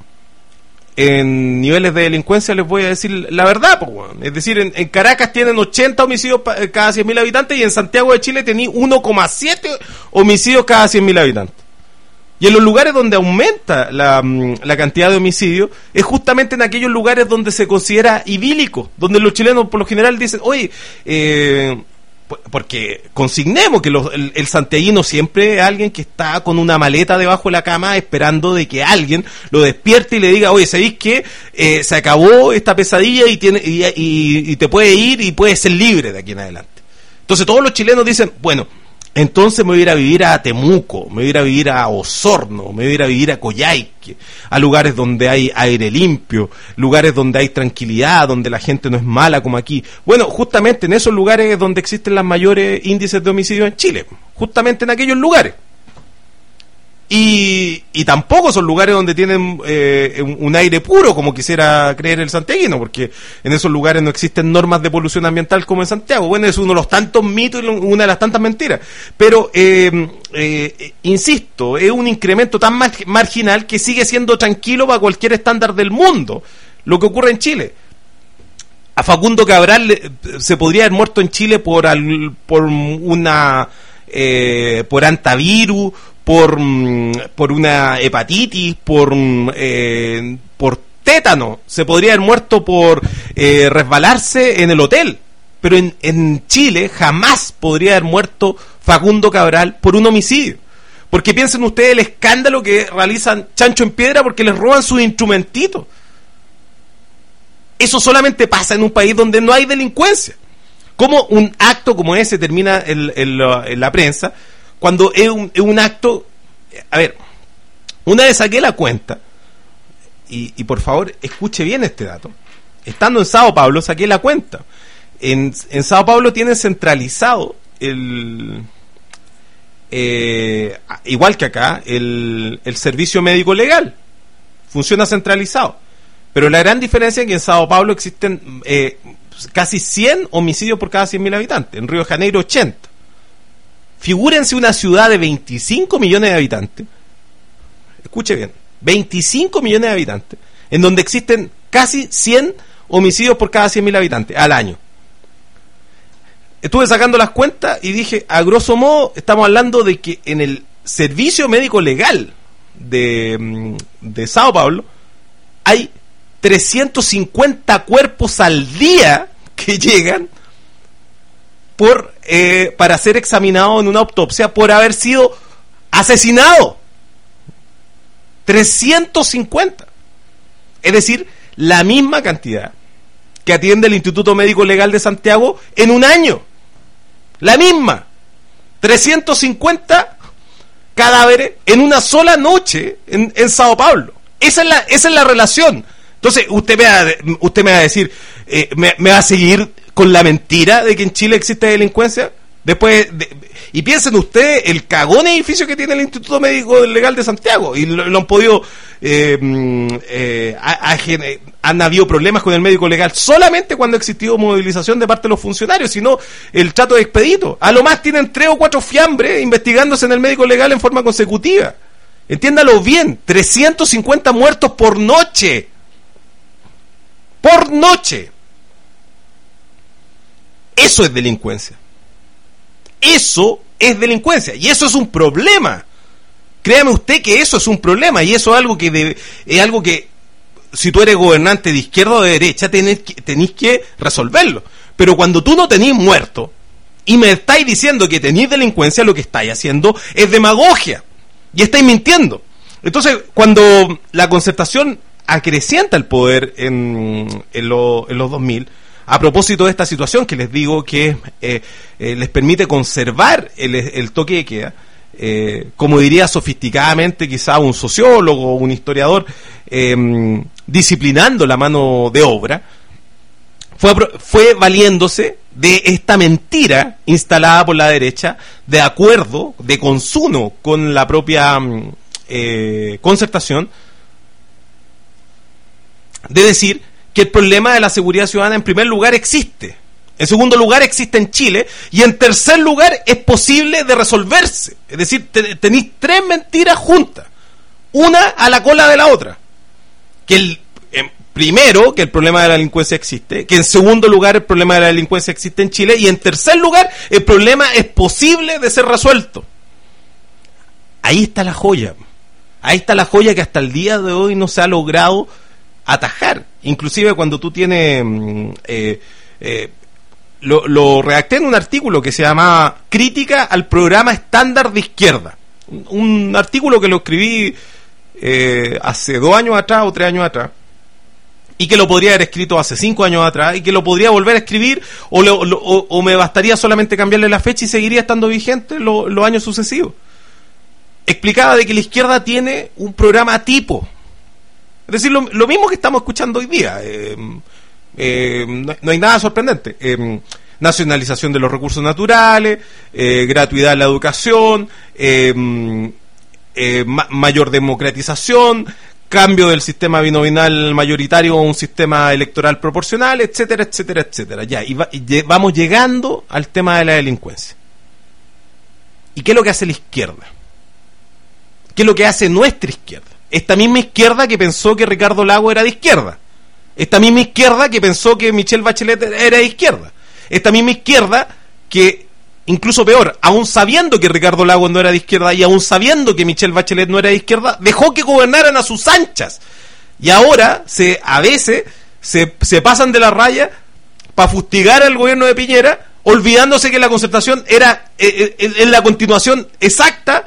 en niveles de delincuencia les voy a decir la verdad, pues, bueno. Es decir, en, en Caracas tienen ochenta homicidios pa, cada cien mil habitantes, y en Santiago de Chile tenéis uno coma siete homicidios cada cien mil habitantes. Y en los lugares donde aumenta la, la cantidad de homicidios es justamente en aquellos lugares donde se considera idílico, donde los chilenos por lo general dicen, oye, eh, porque consignemos que los, el, el santiaguino siempre es alguien que está con una maleta debajo de la cama esperando de que alguien lo despierte y le diga, oye, ¿sabéis qué? Eh, se acabó esta pesadilla y, tiene, y, y, y te puedes ir y puedes ser libre de aquí en adelante. Entonces todos los chilenos dicen, bueno, entonces me voy a ir a vivir a Temuco, me voy a ir a vivir a Osorno, me voy a ir a vivir a Coyhaique, a lugares donde hay aire limpio, lugares donde hay tranquilidad, donde la gente no es mala como aquí. Bueno, justamente en esos lugares es donde existen los mayores índices de homicidio en Chile, justamente en aquellos lugares. Y, y tampoco son lugares donde tienen eh, un, un aire puro, como quisiera creer el santiaguino, porque en esos lugares no existen normas de polución ambiental como en Santiago. Bueno, es uno de los tantos mitos y una de las tantas mentiras. Pero, eh, eh, insisto, es un incremento tan mar- marginal que sigue siendo tranquilo para cualquier estándar del mundo lo que ocurre en Chile. A Facundo Cabral eh, se podría haber muerto en Chile por, al, por una... Eh, por antivirus, por, por una hepatitis, por, eh, por tétano, se podría haber muerto por eh, resbalarse en el hotel, pero en, en Chile jamás podría haber muerto Facundo Cabral por un homicidio, Porque piensen ustedes el escándalo que realizan Chancho en Piedra porque les roban sus instrumentitos. Eso solamente pasa en un país donde no hay delincuencia. ¿Cómo un acto como ese termina en, en, la, en la prensa cuando es un, es un acto... A ver, una vez saqué la cuenta, y, y por favor escuche bien este dato, estando en Sao Paulo saqué la cuenta. En, en Sao Paulo tienen centralizado el... Eh, igual que acá, el, el servicio médico legal. Funciona centralizado. Pero la gran diferencia es que en Sao Paulo existen eh, casi cien homicidios por cada cien mil habitantes. En Río de Janeiro, ochenta. Figúrense una ciudad de veinticinco millones de habitantes. Escuche bien. veinticinco millones de habitantes. En donde existen casi cien homicidios por cada cien mil habitantes al año. Estuve sacando las cuentas y dije, a grosso modo, estamos hablando de que en el servicio médico legal de, de Sao Paulo hay trescientos cincuenta cuerpos al día que llegan por eh, para ser examinados en una autopsia por haber sido asesinado. trescientos cincuenta. Es decir, la misma cantidad que atiende el Instituto Médico Legal de Santiago en un año. La misma. trescientos cincuenta cadáveres en una sola noche en, en Sao Paulo. Esa es la, esa es la relación. Entonces, usted me va, usted me va a decir, eh, me, me va a seguir con la mentira de que en Chile existe delincuencia. Después, de, y piensen ustedes el cagón edificio que tiene el Instituto Médico Legal de Santiago, y lo, lo han podido, eh, eh, a, a, han habido problemas con el médico legal solamente cuando ha existido movilización de parte de los funcionarios, sino el trato de expedito. A lo más tienen tres o cuatro fiambres investigándose en el médico legal en forma consecutiva. Entiéndalo bien, trescientos cincuenta muertos por noche. Por noche. Eso es delincuencia. Eso es delincuencia y eso es un problema. Créame usted que eso es un problema y eso es algo que debe, es algo que si tú eres gobernante de izquierda o de derecha tenés que, tenés que resolverlo. Pero cuando tú no tenés muerto y me estáis diciendo que tenés delincuencia, lo que estáis haciendo es demagogia y estáis mintiendo. Entonces, cuando la Concertación acrecienta el poder en, en, lo, en los dos mil, a propósito de esta situación que les digo que eh, eh, les permite conservar el, el toque de queda, eh, como diría sofisticadamente quizá un sociólogo o un historiador, eh, disciplinando la mano de obra, fue, fue valiéndose de esta mentira instalada por la derecha de acuerdo, de consumo con la propia eh, Concertación, de decir que el problema de la seguridad ciudadana en primer lugar existe, en segundo lugar existe en Chile y en tercer lugar es posible de resolverse. Es decir, te, tenéis tres mentiras juntas, una a la cola de la otra. Que el eh, primero, que el problema de la delincuencia existe, que en segundo lugar el problema de la delincuencia existe en Chile y en tercer lugar el problema es posible de ser resuelto. Ahí está la joya. Ahí está la joya que hasta el día de hoy no se ha logrado atajar. Inclusive cuando tú tienes eh, eh, lo, lo redacté en un artículo que se llama Crítica al programa estándar de izquierda, un, un artículo que lo escribí eh, hace dos años atrás o tres años atrás y que lo podría haber escrito hace cinco años atrás y que lo podría volver a escribir o, lo, lo, o, o me bastaría solamente cambiarle la fecha y seguiría estando vigente los lo años sucesivos. Explicaba de que la izquierda tiene un programa tipo. Es decir, lo, lo mismo que estamos escuchando hoy día. Eh, eh, no, no hay nada sorprendente. Eh, nacionalización de los recursos naturales, eh, gratuidad en la educación, eh, eh, ma- mayor democratización, cambio del sistema binominal mayoritario a un sistema electoral proporcional, etcétera, etcétera, etcétera. Ya, y, va, y vamos llegando al tema de la delincuencia. ¿Y qué es lo que hace la izquierda? ¿Qué es lo que hace nuestra izquierda? Esta misma izquierda que pensó que Ricardo Lagos era de izquierda. Esta misma izquierda que pensó que Michelle Bachelet era de izquierda. Esta misma izquierda que, incluso peor, aún sabiendo que Ricardo Lagos no era de izquierda y aún sabiendo que Michelle Bachelet no era de izquierda, dejó que gobernaran a sus anchas. Y ahora, se a veces, se, se pasan de la raya para fustigar al gobierno de Piñera, olvidándose que la Concertación era eh, eh, en la continuación exacta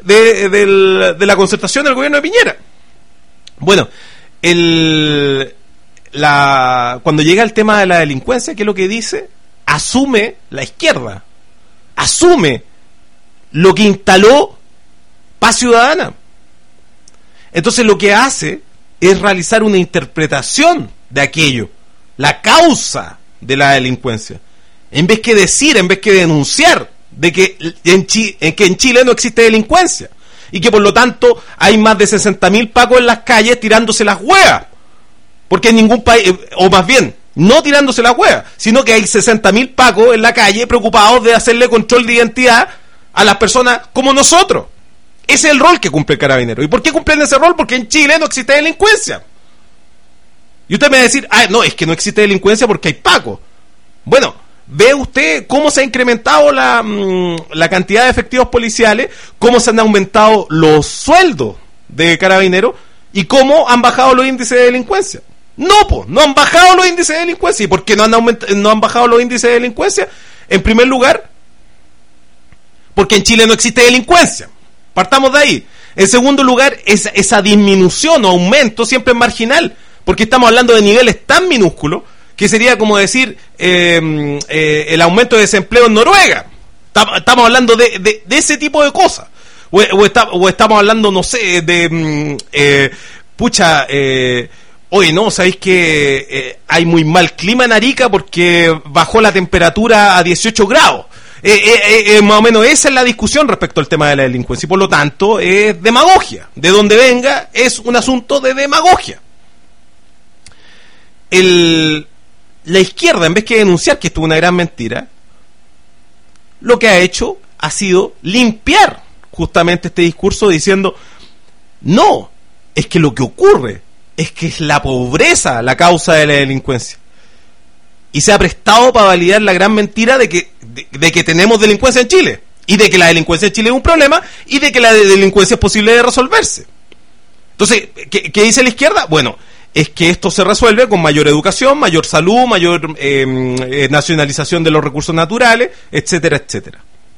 de, de, de la concertación del gobierno de Piñera. Bueno, el, la, cuando llega el tema de la delincuencia, ¿qué es lo que dice? Asume la izquierda, asume lo que instaló Paz Ciudadana. Entonces lo que hace es realizar una interpretación de aquello, la causa de la delincuencia, en vez que decir, en vez que denunciar de que en, Chi- que en Chile no existe delincuencia y que por lo tanto hay más de sesenta mil pacos en las calles tirándose las huevas, porque en ningún país, o más bien, no tirándose las huevas, sino que hay sesenta mil pacos en la calle preocupados de hacerle control de identidad a las personas como nosotros. Ese es el rol que cumple el carabinero. ¿Y por qué cumplen ese rol? Porque en Chile no existe delincuencia. Y usted me va a decir, ah, no, es que no existe delincuencia porque hay pacos. Bueno, ve usted cómo se ha incrementado la, la cantidad de efectivos policiales, cómo se han aumentado los sueldos de carabineros y cómo han bajado los índices de delincuencia. No, pues, no han bajado los índices de delincuencia. ¿Y por qué no han, aument- no han bajado los índices de delincuencia? En primer lugar, porque en Chile no existe delincuencia. Partamos de ahí. En segundo lugar, esa, esa disminución o aumento siempre es marginal, porque estamos hablando de niveles tan minúsculos que sería como decir eh, eh, el aumento de desempleo en Noruega. Estamos hablando de, de, de ese tipo de cosas. O, o, está, o estamos hablando, no sé, de... Eh, pucha... Eh, Oye, no, sabéis que eh, hay muy mal clima en Arica porque bajó la temperatura a dieciocho grados. Eh, eh, eh, más o menos esa es la discusión respecto al tema de la delincuencia y por lo tanto es demagogia. De donde venga es un asunto de demagogia. El, la izquierda, en vez que denunciar que esto es una gran mentira, lo que ha hecho ha sido limpiar justamente este discurso diciendo no, es que lo que ocurre es que es la pobreza la causa de la delincuencia. Y se ha prestado para validar la gran mentira de que, de, de que tenemos delincuencia en Chile. Y de que la delincuencia en Chile es un problema. Y de que la delincuencia es posible de resolverse. Entonces, ¿qué, qué dice la izquierda? Bueno, es que esto se resuelve con mayor educación, mayor salud, mayor eh, eh, nacionalización de los recursos naturales, etcétera, etcétera.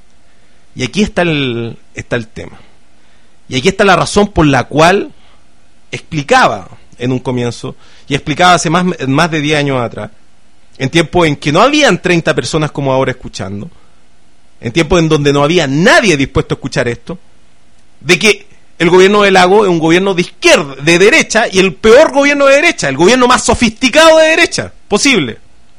Y aquí está el, está el tema. Y aquí está la razón por la cual explicaba en un comienzo, y explicaba hace más, más de diez años atrás, en tiempos en que no habían treinta personas como ahora escuchando, en tiempos en donde no había nadie dispuesto a escuchar esto, de que el gobierno de Lagos es un gobierno de izquierda, de derecha, y el peor gobierno de derecha, el gobierno más sofisticado de derecha posible.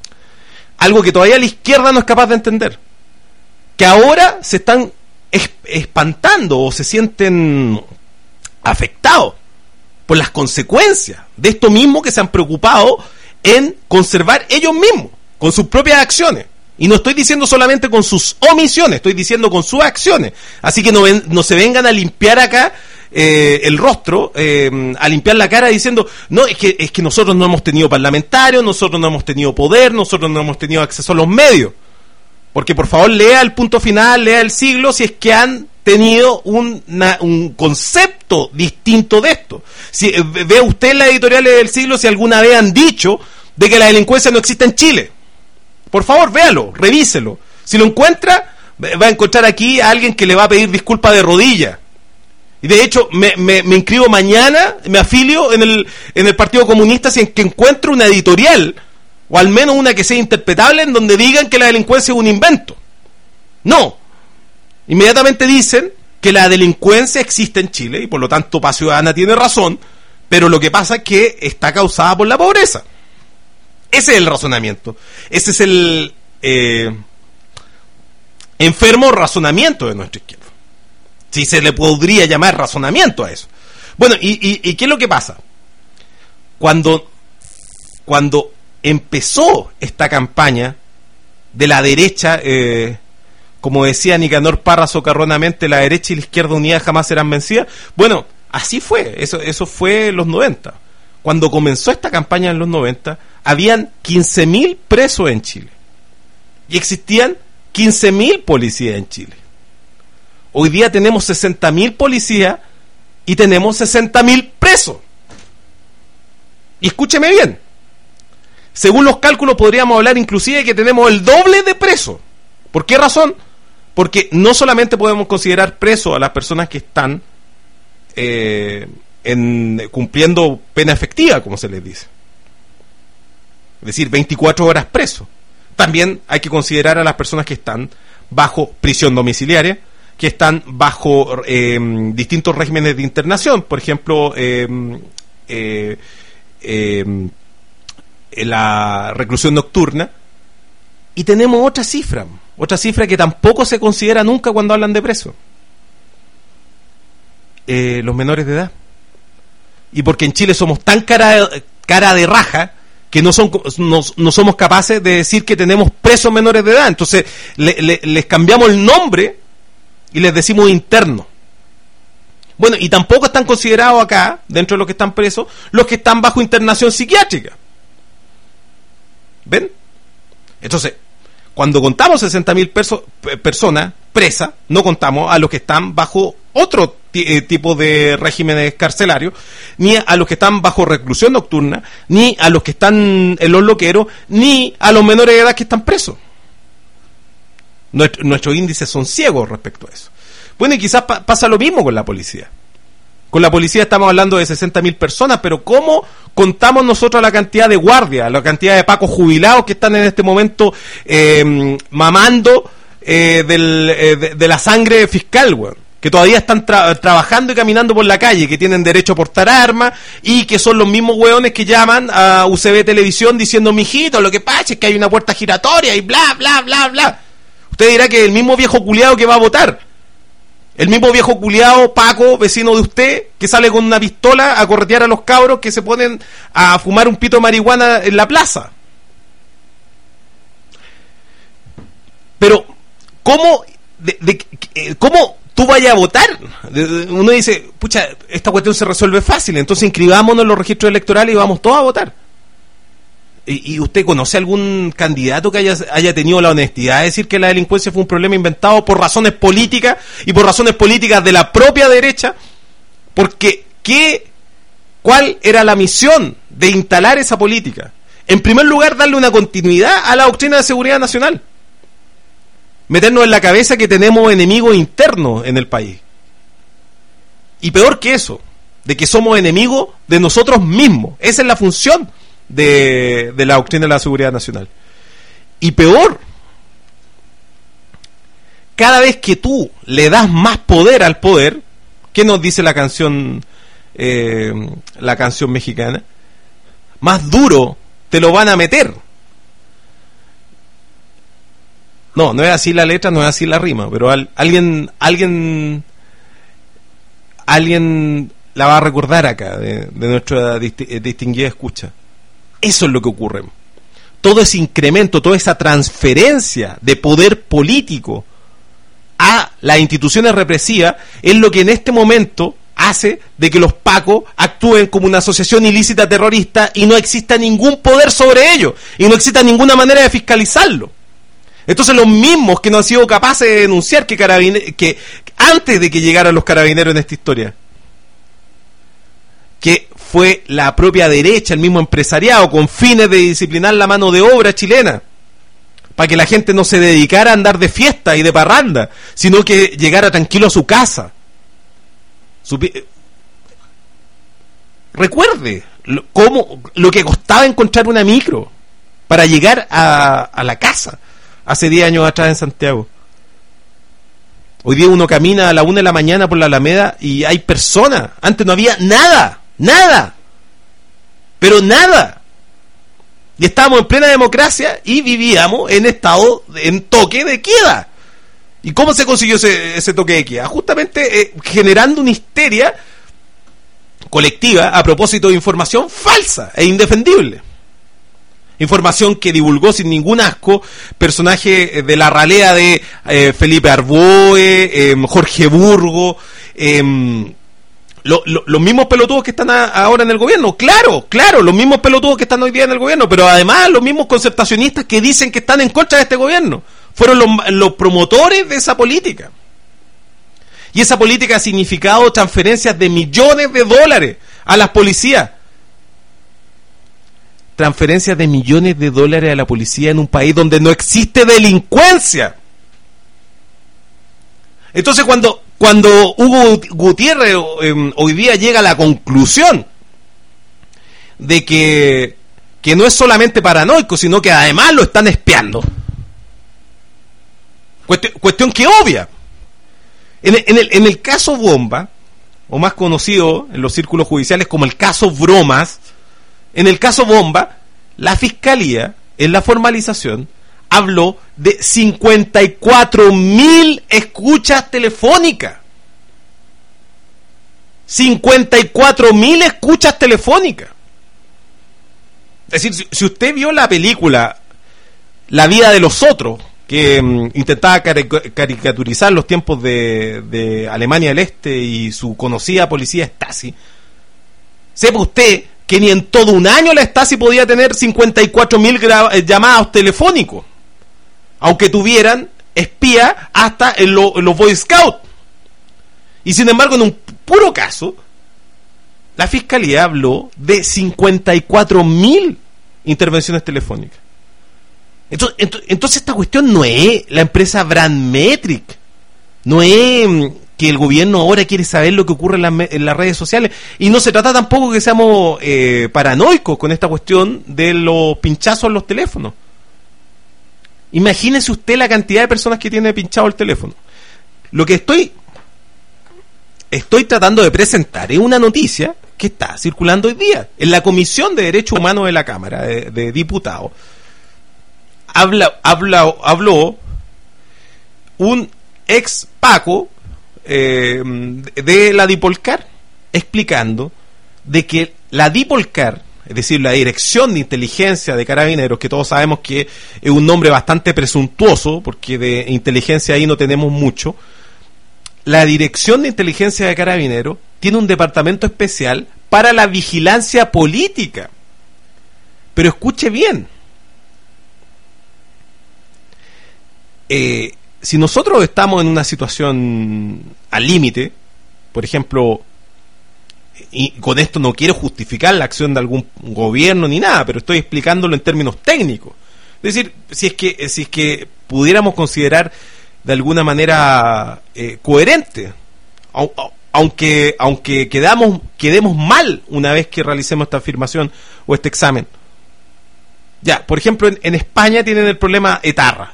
Algo que todavía la izquierda no es capaz de entender. Que ahora se están es- espantando o se sienten afectados por las consecuencias de esto mismo que se han preocupado en conservar ellos mismos, con sus propias acciones. Y no estoy diciendo solamente con sus omisiones, estoy diciendo con sus acciones. Así que no, ven, no se vengan a limpiar acá eh, el rostro, eh, a limpiar la cara diciendo, no, es que, es que nosotros no hemos tenido parlamentarios, nosotros no hemos tenido poder, nosotros no hemos tenido acceso a los medios. Porque por favor lea el Punto Final, lea El Siglo, si es que han tenido una, un concepto distinto de esto. Si eh, ve usted en las editoriales del Siglo si alguna vez han dicho de que la delincuencia no existe en Chile. Por favor, véalo, revíselo. Si lo encuentra, va a encontrar aquí a alguien que le va a pedir disculpas de rodillas. Y de hecho, me, me, me inscribo mañana, me afilio en el, en el Partido Comunista si en que encuentro una editorial, o al menos una que sea interpretable, en donde digan que la delincuencia es un invento. No. Inmediatamente dicen que la delincuencia existe en Chile, y por lo tanto Paz Ciudadana tiene razón, pero lo que pasa es que está causada por la pobreza. Ese es el razonamiento. Ese es el eh, enfermo razonamiento de nuestra izquierda. Si se le podría llamar razonamiento a eso. Bueno, ¿y, y, y qué es lo que pasa? Cuando, cuando empezó esta campaña de la derecha, eh, como decía Nicanor Parra socarronamente, la derecha y la izquierda unidas jamás serán vencidas. Bueno, así fue. Eso, eso fue en los noventa. Cuando comenzó esta campaña en los noventa, habían quince mil presos en Chile. Y existían quince mil policías en Chile. Hoy día tenemos sesenta mil policías y tenemos sesenta mil presos. Y escúcheme bien. Según los cálculos podríamos hablar inclusive que tenemos el doble de presos. ¿Por qué razón? Porque no solamente podemos considerar presos a las personas que están eh, en, cumpliendo pena efectiva, como se les dice, es decir, veinticuatro horas preso. También hay que considerar a las personas que están bajo prisión domiciliaria, que están bajo eh, distintos regímenes de internación, por ejemplo, eh, eh, eh, la reclusión nocturna. Y tenemos otra cifra, otra cifra que tampoco se considera nunca cuando hablan de presos. Eh, los menores de edad. Y porque en Chile somos tan cara, cara de raja que no, son, no, no somos capaces de decir que tenemos presos menores de edad. Entonces le, le, les cambiamos el nombre y les decimos internos. Bueno, y tampoco están considerados acá, dentro de los que están presos, los que están bajo internación psiquiátrica. ¿Ven? Entonces, cuando contamos sesenta mil perso- personas presas, no contamos a los que están bajo otro t- eh, tipo de regímenes carcelarios, ni a los que están bajo reclusión nocturna, ni a los que están en los loqueros, ni a los menores de edad que están presos. Nuestro, nuestros índices son ciegos respecto a eso. Bueno, y quizás pa- pasa lo mismo con la policía. Con la policía estamos hablando de sesenta mil personas, pero ¿cómo contamos nosotros la cantidad de guardias, la cantidad de pacos jubilados que están en este momento eh, mamando eh, del, eh, de, de la sangre fiscal, weón? Que todavía están tra- trabajando y caminando por la calle, que tienen derecho a portar armas y que son los mismos hueones que llaman a U C B Televisión diciendo, mijito, lo que pasa es que hay una puerta giratoria y bla, bla, bla, bla. Usted dirá que el mismo viejo culiado que va a votar, el mismo viejo culiado, Paco, vecino de usted, que sale con una pistola a corretear a los cabros que se ponen a fumar un pito de marihuana en la plaza. Pero, ¿cómo, de, de, cómo tú vayas a votar? Uno dice, pucha, esta cuestión se resuelve fácil, entonces inscribámonos en los registros electorales y vamos todos a votar. ¿Y, y usted conoce algún candidato que haya, haya tenido la honestidad de decir que la delincuencia fue un problema inventado por razones políticas y por razones políticas de la propia derecha? Porque, ¿qué, ¿cuál era la misión de instalar esa política? En primer lugar, darle una continuidad a la doctrina de seguridad nacional. Meternos en la cabeza que tenemos enemigos internos en el país. Y peor que eso, de que somos enemigos de nosotros mismos. Esa es la función De, de la doctrina de la seguridad nacional. Y peor, cada vez que tú le das más poder al poder, ¿qué nos dice la canción eh, la canción mexicana? Más duro te lo van a meter. No, no es así la letra, no es así la rima, pero al, alguien alguien alguien la va a recordar acá de, de nuestra disti- distinguida escucha. Eso es lo que ocurre. Todo ese incremento, toda esa transferencia de poder político a las instituciones represivas es lo que en este momento hace de que los pacos actúen como una asociación ilícita terrorista y no exista ningún poder sobre ellos y no exista ninguna manera de fiscalizarlo. Entonces los mismos que no han sido capaces de denunciar que, carabine- que antes de que llegaran los carabineros en esta historia, que fue la propia derecha, el mismo empresariado, con fines de disciplinar la mano de obra chilena, para que la gente no se dedicara a andar de fiesta y de parranda, sino que llegara tranquilo a su casa. Supi- Recuerde lo, cómo, lo que costaba encontrar una micro para llegar a, a la casa hace diez años atrás en Santiago. Hoy día uno camina a la una de la mañana por la Alameda y hay personas. Antes no había nada. Nada, pero nada. Y estábamos en plena democracia y vivíamos en estado, en toque de queda. ¿Y cómo se consiguió ese, ese toque de queda? Justamente eh, generando una histeria colectiva a propósito de información falsa e indefendible. Información que divulgó sin ningún asco personajes de la ralea de eh, Felipe Arboe, eh, Jorge Burgo, eh, Lo, lo, los mismos pelotudos que están a, ahora en el gobierno, claro, claro, los mismos pelotudos que están hoy día en el gobierno, pero además los mismos concertacionistas que dicen que están en contra de este gobierno, fueron los, los promotores de esa política. Y esa política ha significado transferencias de millones de dólares a las policías. Transferencias de millones de dólares a la policía en un país donde no existe delincuencia. Entonces cuando, cuando Hugo Gutiérrez eh, hoy día llega a la conclusión de que, que no es solamente paranoico, sino que además lo están espiando. Cuestión, cuestión que obvia. En el, en, el, en el caso Bomba, o más conocido en los círculos judiciales como el caso Bromas, en el caso Bomba, la Fiscalía, en la formalización, habló de cincuenta y cuatro mil escuchas telefónicas. cincuenta y cuatro mil escuchas telefónicas. Es decir, si, si usted vio la película La vida de los otros, que um, intentaba caric- caricaturizar los tiempos de, de Alemania del Este y su conocida policía Stasi, sepa usted que ni en todo un año la Stasi podía tener cincuenta y cuatro mil gra- llamados telefónicos, aunque tuvieran espías hasta en, lo, en los Boy Scouts. Y sin embargo, en un puro caso, la Fiscalía habló de cincuenta y cuatro mil intervenciones telefónicas. Entonces, entonces esta cuestión no es la empresa Brandmetric, no es que el gobierno ahora quiere saber lo que ocurre en, la, en las redes sociales, y no se trata tampoco que seamos eh, paranoicos con esta cuestión de los pinchazos en los teléfonos. Imagínese usted la cantidad de personas que tiene pinchado el teléfono. Lo que estoy estoy tratando de presentar es una noticia que está circulando hoy día en la Comisión de Derechos Humanos de la Cámara de, de Diputados. Habla, habla, habló un ex Paco eh, de la Dipolcar, explicando de que la Dipolcar, es decir, la Dirección de Inteligencia de Carabineros, que todos sabemos que es un nombre bastante presuntuoso, porque de inteligencia ahí no tenemos mucho, la Dirección de Inteligencia de Carabineros tiene un departamento especial para la vigilancia política. Pero escuche bien, eh, si nosotros estamos en una situación al límite, por ejemplo, y con esto no quiero justificar la acción de algún gobierno ni nada, pero estoy explicándolo en términos técnicos. Es decir, si es que, si es que pudiéramos considerar de alguna manera eh, coherente, aunque aunque quedamos quedemos mal una vez que realicemos esta afirmación o este examen. Ya, por ejemplo, en, en España tienen el problema etarra.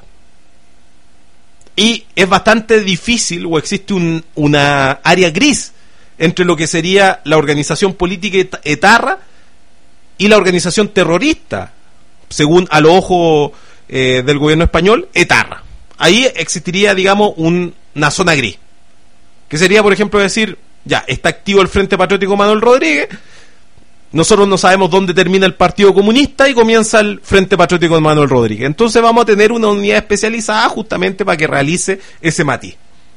Y es bastante difícil, o existe un, una área gris entre lo que sería la organización política etarra y la organización terrorista, según a los ojos eh, del gobierno español, etarra. Ahí existiría, digamos, un, una zona gris, que sería, por ejemplo, decir, ya, está activo el Frente Patriótico Manuel Rodríguez, nosotros no sabemos dónde termina el Partido Comunista y comienza el Frente Patriótico de Manuel Rodríguez. Entonces vamos a tener una unidad especializada justamente para que realice ese matiz.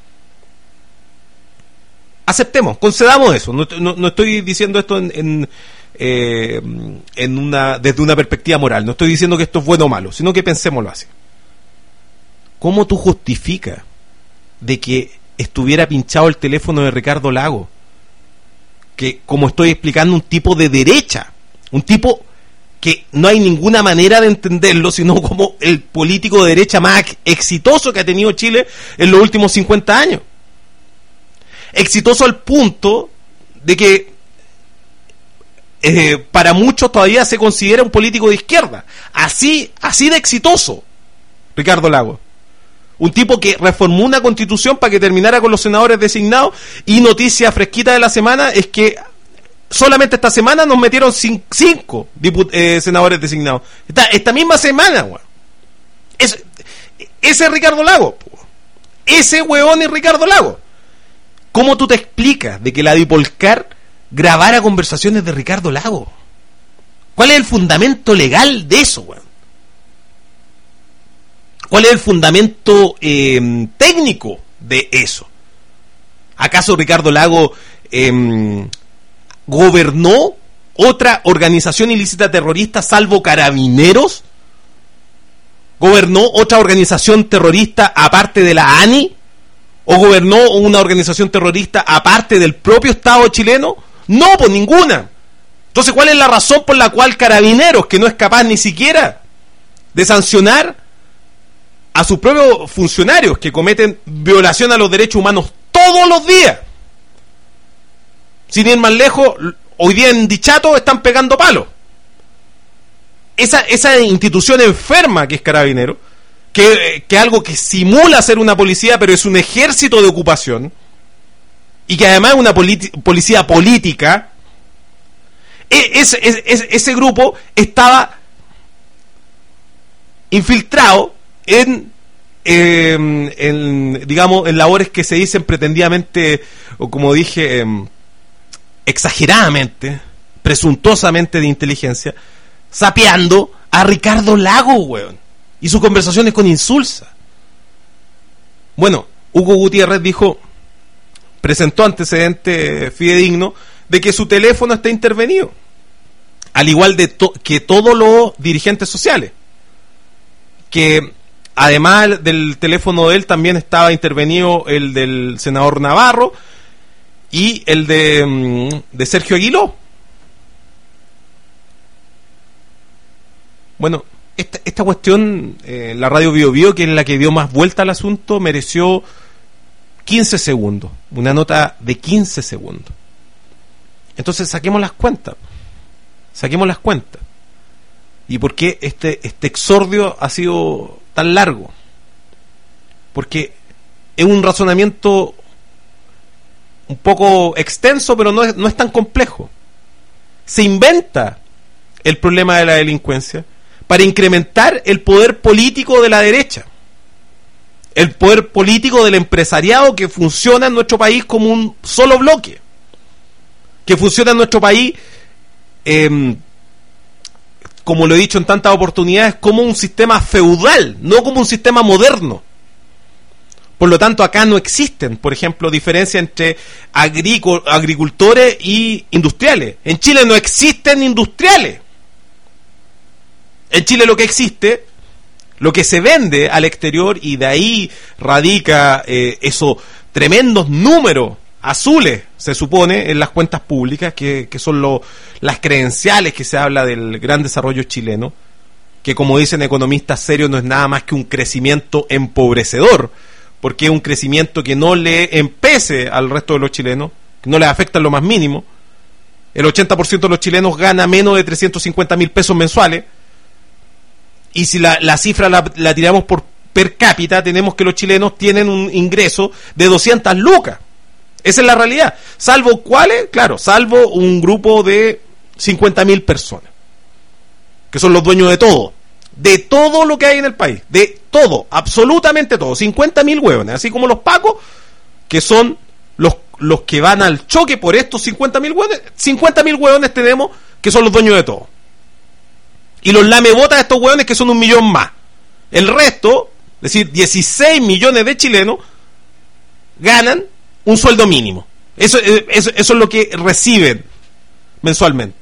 Aceptemos, concedamos eso. No, no, no estoy diciendo esto en, en, eh, en una desde una perspectiva moral. No estoy diciendo que esto es bueno o malo, sino que pensémoslo así. ¿Cómo tú justificas de que estuviera pinchado el teléfono de Ricardo Lagos? Que, como estoy explicando, un tipo de derecha, un tipo que no hay ninguna manera de entenderlo, sino como el político de derecha más exitoso que ha tenido Chile en los últimos cincuenta años. Exitoso al punto de que eh, para muchos todavía se considera un político de izquierda. Así, así de exitoso, Ricardo Lagos. Un tipo que reformó una constitución para que terminara con los senadores designados, y noticia fresquita de la semana es que solamente esta semana nos metieron cin- cinco diput- eh, senadores designados. Esta, esta misma semana, weón. Es, ese es Ricardo Lagos, po. Ese weón es Ricardo Lagos. ¿Cómo tú te explicas de que la Dipolcar grabara conversaciones de Ricardo Lagos? ¿Cuál es el fundamento legal de eso, weón? ¿Cuál es el fundamento eh, técnico de eso? ¿Acaso Ricardo Lagos eh, gobernó otra organización ilícita terrorista salvo Carabineros? ¿Gobernó otra organización terrorista aparte de la A N I? ¿O gobernó una organización terrorista aparte del propio Estado chileno? No, pues ninguna. Entonces, ¿cuál es la razón por la cual Carabineros, que no es capaz ni siquiera de sancionar a sus propios funcionarios que cometen violación a los derechos humanos todos los días. Sin ir más lejos, hoy día en Dichato están pegando palos. Esa, esa institución enferma que es Carabineros, que, que algo que simula ser una policía, pero es un ejército de ocupación, y que además es una politi- policía política, es, es, es, ese grupo estaba infiltrado en, eh, en, digamos, en labores que se dicen pretendidamente, o como dije, eh, exageradamente, presuntuosamente de inteligencia, sapeando a Ricardo Lagos, weón, y sus conversaciones con Insulza. Bueno, Hugo Gutiérrez dijo, presentó antecedente fidedigno de que su teléfono está intervenido, al igual de to- que todos los dirigentes sociales, que además del teléfono de él también estaba intervenido el del senador Navarro y el de, de Sergio Aguiló. Bueno, esta, esta cuestión, eh, la radio Bio Bio, que es la que dio más vuelta al asunto, mereció quince segundos, una nota de quince segundos. Entonces saquemos las cuentas, saquemos las cuentas. ¿Y por qué este, este exordio ha sido tan largo? Porque es un razonamiento un poco extenso, pero no es, no es tan complejo. Se inventa el problema de la delincuencia para incrementar el poder político de la derecha, el poder político del empresariado que funciona en nuestro país como un solo bloque, que funciona en nuestro país, eh, como lo he dicho en tantas oportunidades, como un sistema feudal, no como un sistema moderno. Por lo tanto, acá no existen, por ejemplo, diferencias entre agric- agricultores y industriales. En Chile no existen industriales. En Chile lo que existe, lo que se vende al exterior, y de ahí radica eh, esos tremendos números azules, se supone, en las cuentas públicas, que, que son lo, las credenciales que se habla del gran desarrollo chileno, que, como dicen economistas serios, no es nada más que un crecimiento empobrecedor, porque es un crecimiento que no le empece al resto de los chilenos, que no les afecta en lo más mínimo. El ochenta por ciento de los chilenos gana menos de trescientos cincuenta mil pesos mensuales, y si la, la cifra la, la tiramos por per cápita, tenemos que los chilenos tienen un ingreso de doscientas lucas. Esa es la realidad. Salvo cuáles, claro, salvo un grupo de cincuenta mil personas, que son los dueños de todo, de todo lo que hay en el país, de todo, absolutamente todo, cincuenta mil hueones, así como los pacos, que son los, los que van al choque por estos cincuenta mil hueones. cincuenta mil hueones tenemos que son los dueños de todo. Y los lamebotas de estos hueones, que son un millón más. El resto, es decir, dieciséis millones de chilenos, ganan un sueldo mínimo. Eso, eso, eso es lo que reciben mensualmente.